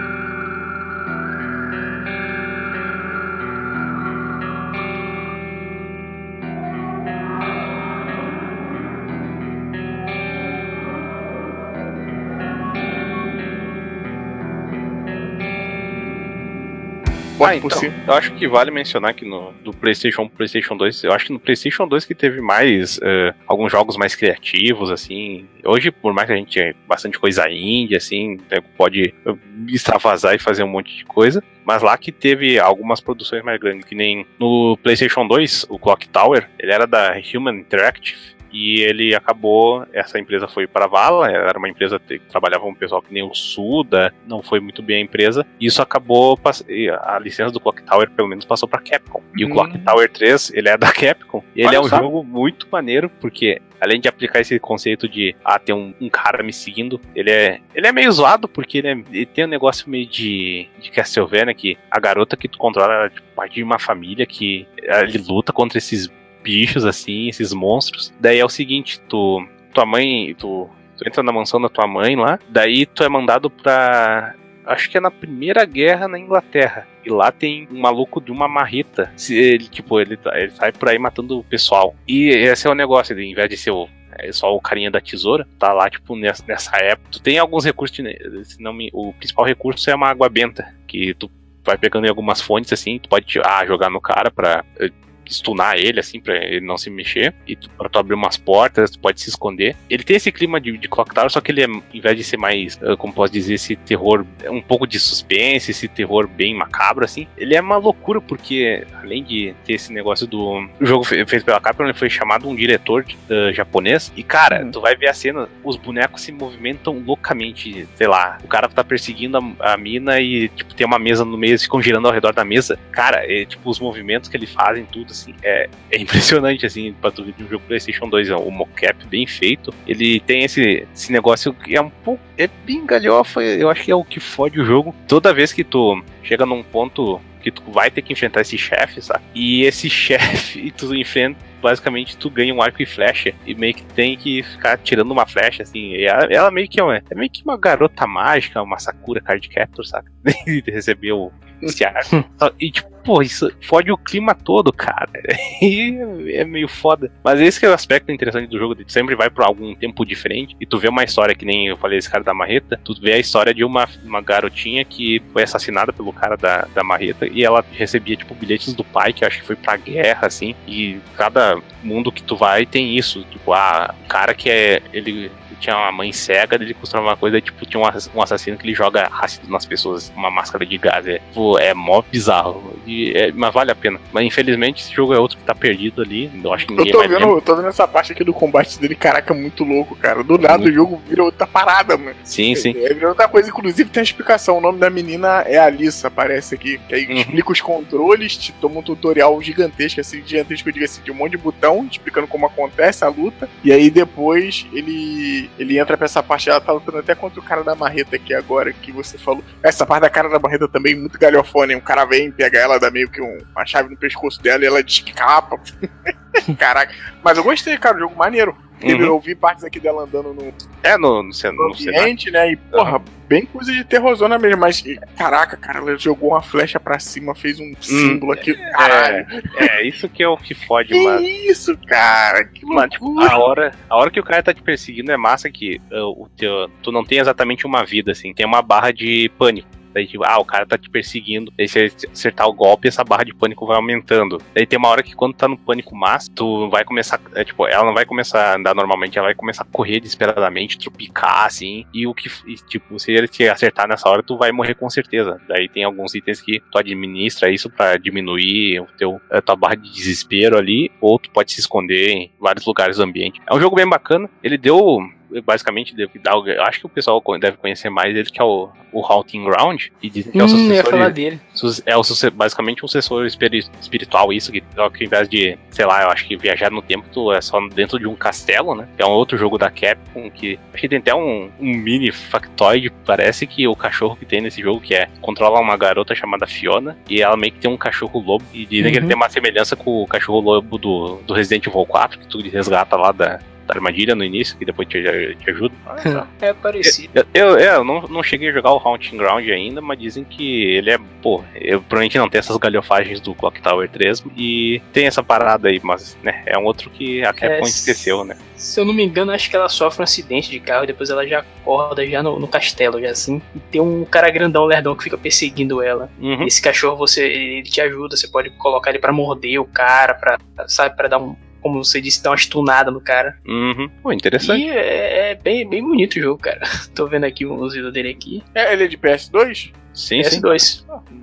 Ah, então, eu acho que vale mencionar que no do PlayStation PlayStation dois, eu acho que no PlayStation dois que teve mais uh, alguns jogos mais criativos, assim. Hoje, por mais que a gente tenha bastante coisa indie, assim, pode extravasar e fazer um monte de coisa, mas lá que teve algumas produções mais grandes, que nem no PlayStation dois, o Clock Tower, ele era da Human Interactive. e ele acabou, essa empresa foi pra vala, era uma empresa que trabalhava com um pessoal que nem o Suda, não foi muito bem a empresa, e isso acabou, a licença do Clock Tower pelo menos passou pra Capcom. E hum. o Clock Tower três, ele é da Capcom, e ele Olha é um só. jogo muito maneiro, porque além de aplicar esse conceito de, ah, tem um, um cara me seguindo, ele é, ele é meio zoado, porque ele, é, ele tem um negócio meio de, de Castlevania, que a garota que tu controla é tipo, parte de uma família que ele luta contra esses bichos, assim, esses monstros. Daí é o seguinte, tu, tua mãe, tu, tu entra na mansão da tua mãe lá, daí tu é mandado pra... acho que é na Primeira Guerra na Inglaterra. E lá tem um maluco de uma marreta. Ele, tipo, ele, ele sai por aí matando o pessoal. E esse é o negócio, ele, em vez de ser o, é só o carinha da tesoura, tá lá, tipo, nessa, nessa época. Tu tem alguns recursos, se não me, o principal recurso é uma água benta, que tu vai pegando em algumas fontes, assim, tu pode ah, jogar no cara pra stunar ele, assim, pra ele não se mexer, e tu, pra tu abrir umas portas, tu pode se esconder. Ele tem esse clima de, de Clock Tower, só que ele é, em vez de ser mais, como posso dizer, esse terror, um pouco de suspense, esse terror bem macabro, assim, ele é uma loucura, porque além de ter esse negócio do o jogo feito pela Capcom, ele foi chamado um diretor de, uh, japonês, e cara, hum. tu vai ver a cena, os bonecos se movimentam loucamente, sei lá, o cara tá perseguindo a, a mina e, tipo, tem uma mesa no meio, eles ficam girando ao redor da mesa, cara, é, tipo, os movimentos que ele fazem, tudo, assim, é, é impressionante, assim, pra tu ver de um jogo PlayStation dois, o mocap bem feito, ele tem esse, esse negócio que é um pouco, é bem galhofa, eu acho que é o que fode o jogo. Toda vez que tu chega num ponto que tu vai ter que enfrentar esse chefe, sabe? E esse chefe, tu enfrenta, basicamente tu ganha um arco e flecha, e meio que tem que ficar tirando uma flecha, assim, e ela, ela meio que é, uma, é meio que uma garota mágica, uma Sakura Card Captor, saca? Recebeu esse arco. E tipo, pô, isso fode o clima todo, cara. E é meio foda. Mas esse que é o aspecto interessante do jogo, tu sempre vai pra algum tempo diferente, e tu vê uma história, que nem eu falei, esse cara da marreta, tu vê a história de uma, uma garotinha que foi assassinada pelo cara da, da marreta, e ela recebia, tipo, bilhetes do pai, que eu acho que foi pra guerra, assim, e cada mundo que tu vai tem isso, tipo, ah, o cara que é, ele tinha uma mãe cega, ele costumava uma coisa, tipo, tinha um assassino que ele joga ácido nas pessoas, uma máscara de gás, é, pô, é mó bizarro, e, é, mas vale a pena. Mas infelizmente esse jogo é outro que tá perdido ali, eu acho que ninguém eu tô vai vendo, eu tô vendo essa parte aqui do combate dele, caraca, muito louco, cara, do nada muito. O jogo vira outra parada, mano. Sim, sim. É, vira outra coisa, inclusive tem a explicação, o nome da menina é Alissa, aparece aqui, que aí uhum. explica os controles, te toma um tutorial gigantesco, assim, gigantesco, eu digo assim, de um monte de botão, explicando como acontece a luta, e aí depois ele, ele entra pra essa parte, ela tá lutando até contra o cara da marreta aqui agora, que você falou. Essa parte da cara da marreta também, muito galhofona, hein? Um cara vem, pega ela, dá meio que um, uma chave no pescoço dela e ela descapa. Caraca. Mas eu gostei, cara, o jogo maneiro. Uhum. Eu vi partes aqui dela andando no, é, no, no, no ambiente, né? E, porra, uhum. bem coisa de terrorzona mesmo. Mas, caraca, cara, ela jogou uma flecha pra cima, fez um símbolo hum, aqui. Caralho. É, é, isso que é o que fode, que mano. Isso, cara. Que loucura. Mano, tipo, a hora, a hora que o cara tá te perseguindo é massa que uh, o teu, tu não tem exatamente uma vida, assim. Tem uma barra de pânico. Daí, tipo, ah, o cara tá te perseguindo. Daí, se acertar o golpe, essa barra de pânico vai aumentando. Daí tem uma hora que quando tá no pânico máximo, tu vai começar, é, tipo, ela não vai começar a andar normalmente, ela vai começar a correr desesperadamente, tropicar, assim. E o que, e, tipo, se ele te acertar nessa hora, tu vai morrer com certeza. Daí tem alguns itens que tu administra isso pra diminuir o teu, a tua barra de desespero ali, ou tu pode se esconder em vários lugares do ambiente. É um jogo bem bacana. Ele deu... basicamente, deve dar, eu acho que o pessoal deve conhecer mais ele, que é o, o Haunting Ground, e dizem que é o sucessor, hum, eu ia falar dele. É o, basicamente um sucessor espiritual, isso, que, que ao invés de, sei lá, eu acho que viajar no tempo, tu é só dentro de um castelo, né, que é um outro jogo da Capcom, que acho que tem até um, um mini factoide, parece que o cachorro que tem nesse jogo, que é, controla uma garota chamada Fiona, e ela meio que tem um cachorro lobo, e dizem uhum. que ele tem uma semelhança com o cachorro lobo do, do Resident Evil quatro, que tu resgata lá da da armadilha no início, que depois te, te ajuda. Ah, é parecido. Eu, eu, eu não, não cheguei a jogar o Haunting Ground ainda, mas dizem que ele é, pô, eu provavelmente não tem essas galhofagens do Clock Tower três, e tem essa parada aí, mas, né, é um outro que a Capcom é, esqueceu, né. Se eu não me engano, acho que ela sofre um acidente de carro e depois ela já acorda já no, no castelo, já assim, e tem um cara grandão, lerdão, que fica perseguindo ela. Uhum. Esse cachorro, você, ele te ajuda, você pode colocar ele pra morder o cara, pra, sabe, pra dar um, como você disse, dá uma stunada no cara. Uhum. Pô, interessante. E é, é bem, bem bonito o jogo, cara. Tô vendo aqui uns vídeos dele aqui. É, ele é de P S dois? Sim, P S dois. sim. Ah, bem,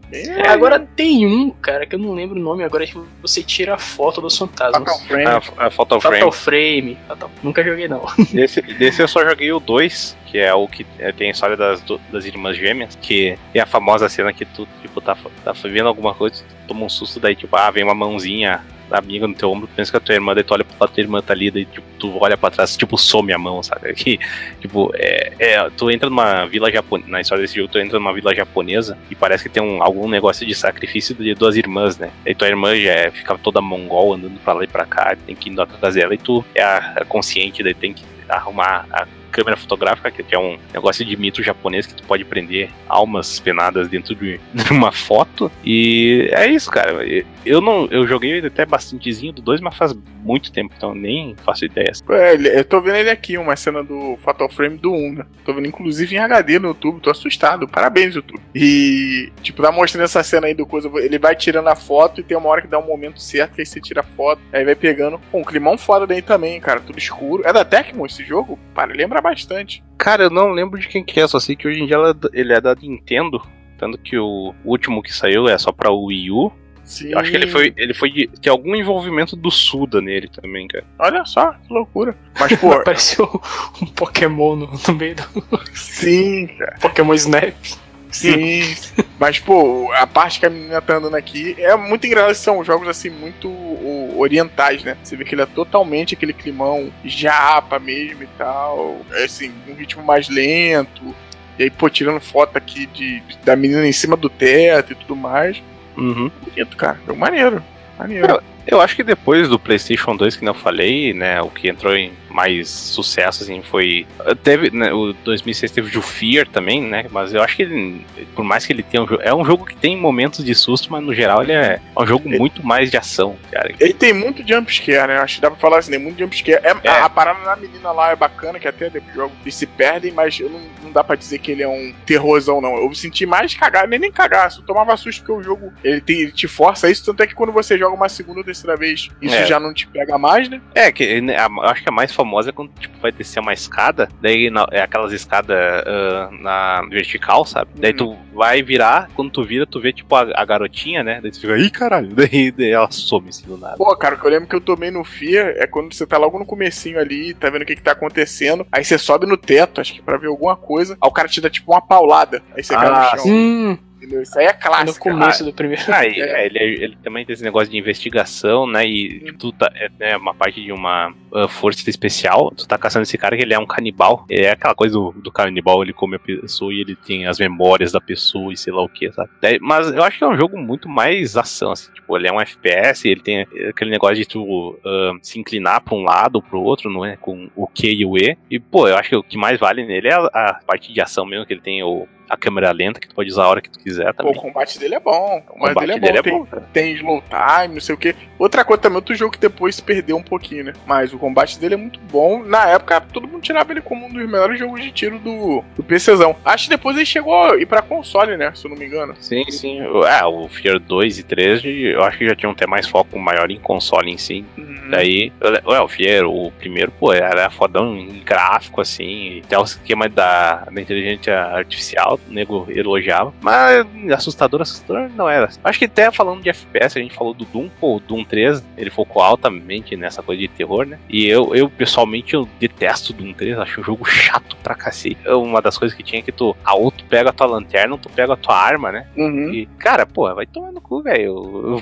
É, agora tem um, cara, que eu não lembro o nome agora, que você tira a foto dos fantasmas. Fatal Frame. A, a Fatal Frame. Fatal Frame. Fatal... Nunca joguei, não. Desse, desse eu só joguei o dois, que é o que é, tem a história das, das irmãs gêmeas, que é a famosa cena que tu, tipo, tá, tá vendo alguma coisa, tu toma um susto, daí, tipo, ah, vem uma mãozinha da amiga no teu ombro, tu pensa que é a tua irmã, daí tu olha pra tua irmã tá ali, daí, tipo, tu olha pra trás, tipo, some a mão, sabe? Que, tipo, é, é, tu entra numa vila japonesa, na história desse jogo, tu entra numa vila japonesa e parece que tem um, algum negócio de sacrifício de duas irmãs, né? Aí tua irmã já é, fica toda mongol, andando pra lá e pra cá, tem que ir atrás dela, e tu é a, a consciente, daí tem que arrumar a câmera fotográfica, que é um negócio de mito japonês que tu pode prender almas penadas dentro de uma foto. E é isso, cara. Eu não, eu joguei até bastantezinho do dois, mas faz muito tempo, então nem faço ideia. É, eu tô vendo ele aqui, uma cena do Fatal Frame do um, né? Tô vendo inclusive em H D no YouTube, tô assustado. Parabéns, YouTube. E, tipo, tá mostrando essa cena aí do coisa, ele vai tirando a foto e tem uma hora que dá um momento certo que aí você tira a foto, aí vai pegando. Pô, um climão foda daí também, cara, tudo escuro. É da Tecmo esse jogo? Para, lembra bastante. Cara, eu não lembro de quem que é, só sei que hoje em dia ele é da Nintendo, tanto que o último que saiu é só pra Wii U. Sim. Eu acho que ele foi, ele foi de, tem algum envolvimento do Suda nele também, cara. Olha só, que loucura. Mas, pô... Apareceu um Pokémon no, no meio do... Sim, cara. Pokémon Snap. Sim, mas, pô, a parte que a menina tá andando aqui é muito engraçado, são jogos, assim, muito orientais, né? Você vê que ele é totalmente aquele climão japa mesmo e tal, é, assim, um ritmo mais lento, e aí, pô, tirando foto aqui de, da menina em cima do teto e tudo mais. Uhum. Bonito, cara, jogo maneiro, maneiro. Eu, eu acho que depois do PlayStation dois, que não falei, né, o que entrou em mais sucesso, assim, foi... Teve, né, o dois mil e seis teve o Fear também, né, mas eu acho que ele, por mais que ele tenha um jogo... É um jogo que tem momentos de susto, mas no geral ele é um jogo ele, muito mais de ação, cara. Ele tem muito jumpscare, né, acho que dá pra falar assim, tem muito jumpscare. É, é. A, a parada da menina lá é bacana, que até depois do jogo eles se perdem, mas eu não, não dá pra dizer que ele é um terrorzão, não. Eu senti mais cagar, nem nem cagar, eu tomava susto porque o jogo, ele, tem, ele te força isso, tanto é que quando você joga uma segunda ou terceira vez, isso é. já não te pega mais, né? É, que eu acho que a mais famosa é quando tipo, vai descer uma escada, daí na, é aquelas escadas uh, na vertical, sabe? Daí hum. tu vai virar, quando tu vira, tu vê tipo a, a garotinha, né? Daí tu fica, ih, caralho, daí, daí ela some assim do nada. Pô, cara, o que eu lembro que eu tomei no Fear é quando você tá logo no comecinho ali, tá vendo o que que tá acontecendo, aí você sobe no teto, acho que pra ver alguma coisa, aí o cara te dá tipo uma paulada, aí você ah, cai no chão. Hum. Isso aí é clássico. No começo ah, do primeiro. Ah, é, ele, ele também tem esse negócio de investigação, né? E tipo, tu tá, é, é uma parte de uma uh, força especial. Tu tá caçando esse cara que ele é um canibal. É aquela coisa do, do canibal, ele come a pessoa e ele tem as memórias da pessoa e sei lá o que, sabe? Mas eu acho que é um jogo muito mais ação, assim. Tipo, ele é um F P S, ele tem aquele negócio de tu uh, se inclinar pra um lado ou pro outro, não é? Com o Q e o E. E, pô, eu acho que o que mais vale nele é a, a parte de ação mesmo, que ele tem o a câmera lenta, que tu pode usar a hora que tu quiser também. Pô, o combate dele é bom. O combate, combate dele é dele bom. É tem, tem slow time, não sei o que. Outra coisa também, outro jogo que depois se perdeu um pouquinho, né? Mas o combate dele é muito bom. Na época, todo mundo tirava ele como um dos melhores jogos de tiro do, do PCzão. Acho que depois ele chegou a ir pra console, né? Se eu não me engano. Sim, sim. É, o Fear dois e três, eu acho que já tinham até mais foco maior em console em si. Uhum. Daí, ué, o Fear, o primeiro, pô, era fodão em gráfico, assim. Até o esquema da, da inteligência artificial, o nego elogiava, mas assustador, assustador não era. Acho que até falando de F P S, a gente falou do Doom, pô, o Doom três, ele focou altamente nessa coisa de terror, né? E eu, eu pessoalmente, eu detesto o Doom três, acho um jogo chato pra cacete. Uma das coisas que tinha é que tu, a ou tu pega a tua lanterna, ou tu pega a tua arma, né? Uhum. E, cara, pô, vai tomar no cu, velho. O,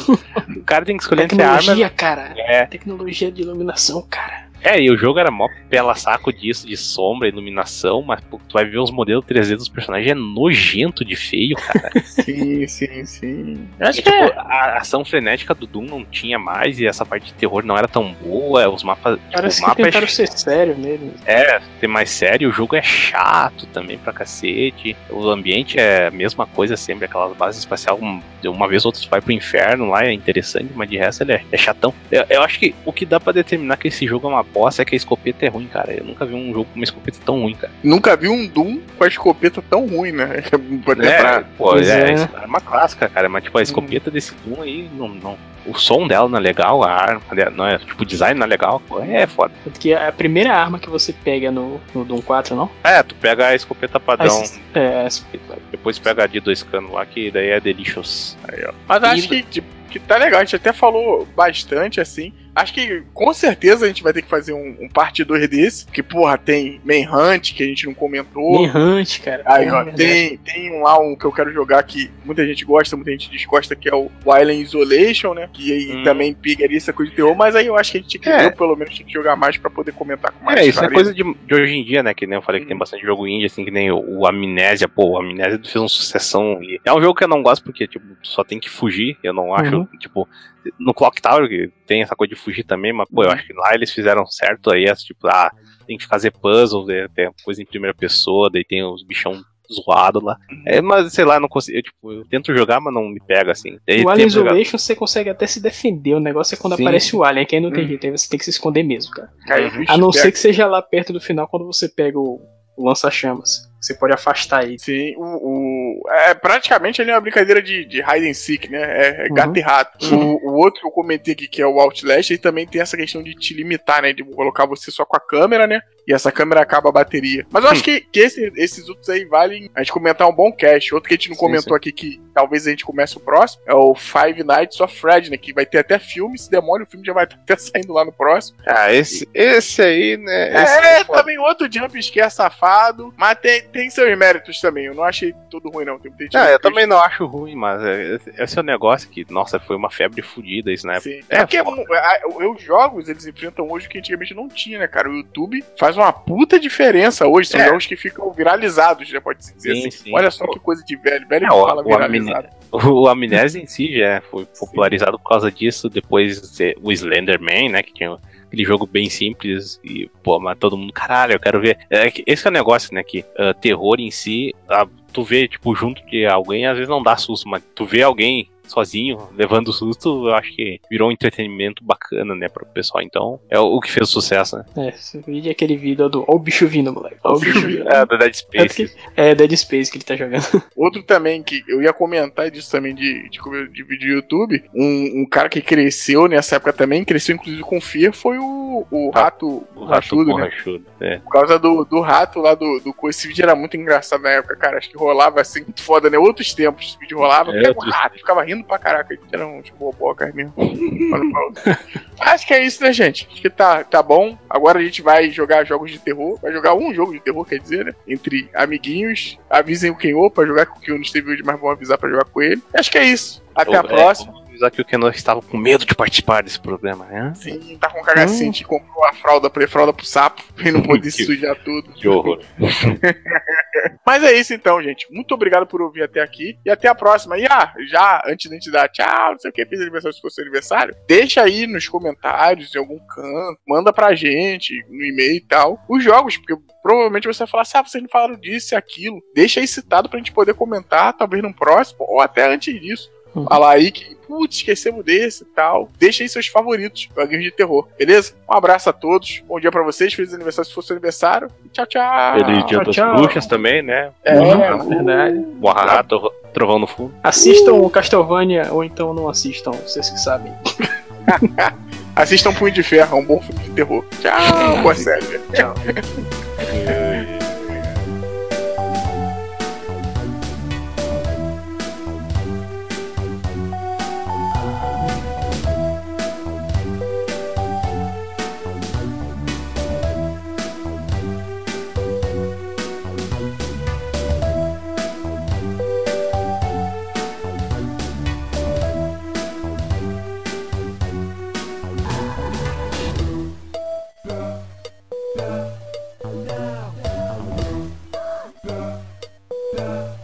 o cara tem que escolher entre arma. Tecnologia, arma, cara. É. Tecnologia de iluminação, cara. É, e o jogo era mó pela saco disso, de sombra, iluminação, mas pô, tu vai ver os modelos três D dos personagens, é nojento de feio, cara. Sim, sim, sim. Acho e, que tipo, é. A ação frenética do Doom não tinha mais, e essa parte de terror não era tão boa, os mapas... Parece tipo, que tentaram é... ser sério nele. É, ser mais sério, o jogo é chato também pra cacete, o ambiente é a mesma coisa sempre, aquelas bases espaciais, uma vez ou outra tu vai pro inferno lá, é interessante, mas de resto ele é, é chatão. Eu, eu acho que o que dá pra determinar que esse jogo é uma bosta é que a escopeta é ruim, cara. Eu nunca vi um jogo com uma escopeta tão ruim, cara. Nunca vi um Doom com a escopeta tão ruim, né? Pode É, lembrar. pô, é, é. é uma clássica, cara. Mas, tipo, a escopeta desse Doom aí, não, não, o som dela não é legal, a arma, não é, tipo, o design não é legal, pô, é foda. Tanto que a primeira arma que você pega no, no Doom quatro, não? É, tu pega a escopeta padrão, Aí, é, a escopeta. depois pega a de dois canos lá, que daí é delicious. Aí, ó. Mas acho que, tipo, que tá legal, a gente até falou bastante, assim. Acho que com certeza a gente vai ter que fazer um, um parte dois desse. Porque, porra, tem Manhunt, que a gente não comentou. Manhunt, cara. Aí, ó, é tem, tem um lá um que eu quero jogar que muita gente gosta, muita gente desgosta, que é o Island Isolation, né? Que aí hum. também pegaria essa coisa de terror, mas aí eu acho que a gente tinha que, É. eu pelo menos, tinha que jogar mais pra poder comentar com mais É, isso é clareza. coisa de, de hoje em dia, né? Que nem eu falei que tem Uhum. bastante jogo indie, assim, que nem o, o Amnésia. Pô, o Amnésia fez uma sucessão. E é um jogo que eu não gosto porque, tipo, só tem que fugir. Eu não acho, Uhum. tipo, no Clock Tower que tem essa coisa de fugir também, mas, pô, eu acho que lá eles fizeram certo aí, essa, tipo, ah, tem que fazer puzzle, né, tem coisa em primeira pessoa, daí tem os bichão zoado lá. É, mas, sei lá, não consigo, eu, tipo, eu tento jogar, mas não me pega, assim. Daí O Alien tem- Isolation você consegue até se defender. O negócio é quando Sim. aparece o Alien, que aí não tem Hum. jeito, aí você tem que se esconder mesmo, cara. Aí, Uhum. o bicho A não pega- ser que seja lá perto do final, quando você pega o, o lança-chamas. Você pode afastar ele. Sim, o, o- é praticamente ali uma brincadeira de, de hide and seek, né? É, é gato Uhum. e rato. O, o outro que eu comentei aqui, que é o Outlast, ele também tem essa questão de te limitar, né? De colocar você só com a câmera, né? E essa câmera acaba a bateria. Mas eu acho que, que esse- esses outros aí valem a gente comentar um bom cast. Outro que a gente não Sim, comentou aqui, que talvez a gente comece o próximo, é o Five Nights of Freddy, né? Que vai ter até filme. Se demora, o filme já vai estar até saindo lá no próximo. Ah, esse, esse aí, né? Esse É, foda. também outro jump scare safado. Mas tem, tem seus méritos também. Eu não achei tudo ruim, não. Tem, tem Não, eu também não acho ruim, mas é- esse é o negócio que, nossa, foi uma febre fodida isso, né? Sim. É, É porque foda. um, a- os jogos, eles enfrentam hoje o que antigamente não tinha, né, cara? O YouTube faz uma puta diferença hoje. São É. jogos que ficam viralizados, já pode se dizer Sim, assim. sim. Olha só que coisa de velho. Velho É, que o- fala o viralizado. O Amnésia em si já foi popularizado por causa disso. Depois de o Slenderman, né? Que tinha aquele jogo bem simples. E, pô, mas todo mundo, caralho, eu quero ver. É, que esse é o negócio, né? Que ah, terror em si, ah, tu vê, tipo, junto de alguém, às vezes não dá susto, mas tu vê alguém sozinho, levando susto, eu acho que virou um entretenimento bacana, né, pro pessoal. Então, é o, o que fez o sucesso, né? É, esse vídeo é aquele vídeo do Ó o bicho vindo, moleque. Ó o bicho vindo. É, do Dead Tanto Space. que- É Dead Space que ele tá jogando. Outro também que eu ia comentar disso também de, de, de vídeo do YouTube. Um, um cara que cresceu nessa época também, cresceu inclusive com Fear, foi o, o Rato, O o rato Ratudo, né? borrachudo. É. Por causa do, do rato lá do, do. Esse vídeo era muito engraçado na época, cara. Acho que rolava assim, muito foda, né? Outros tempos esse vídeo rolava. É, Pega o outros- rato, ficava rindo pra caraca. Era uns bobocas mesmo. Acho que é isso, né, gente? Acho que tá, tá bom. Agora a gente vai jogar jogos de terror. Vai jogar um jogo de terror, quer dizer, né? Entre amiguinhos. Avisem o Kenô pra jogar com o Kenô não esteve hoje, mas vão avisar pra jogar com ele. Acho que é isso. Até a É, próxima. vamos avisar que o Keno estava com medo de participar desse programa, né? Sim, tá com cagacinte. Comprou a fralda, fralda pro sapo. Pra ele não poder se sujar tudo. Que horror. Mas é isso então, gente. Muito obrigado por ouvir até aqui. E até a próxima. E ah, já, antes de a gente dar tchau, não sei o que, fiz aniversário se fosse aniversário, deixa aí nos comentários, em algum canto, manda pra gente, no e-mail e tal, os jogos, porque provavelmente você vai falar assim, ah, vocês não falaram disso e aquilo. Deixa aí citado pra gente poder comentar, talvez no próximo, ou até antes disso. Uhum. Falar aí que, putz, esquecemos desse e tal. Deixa aí seus favoritos, joguinhos de terror, beleza? Um abraço a todos, bom dia pra vocês, feliz aniversário se fosse aniversário. E tchau, tchau. Feliz Dia tchau, das tchau. Bruxas também, né? É, Uhum, verdade. Boarra, trovão no fundo. Assistam Castlevania ou então não assistam, vocês que sabem. Assistam Punho de Ferro, é um bom filme de terror. Tchau, boa série. Tchau. Yeah.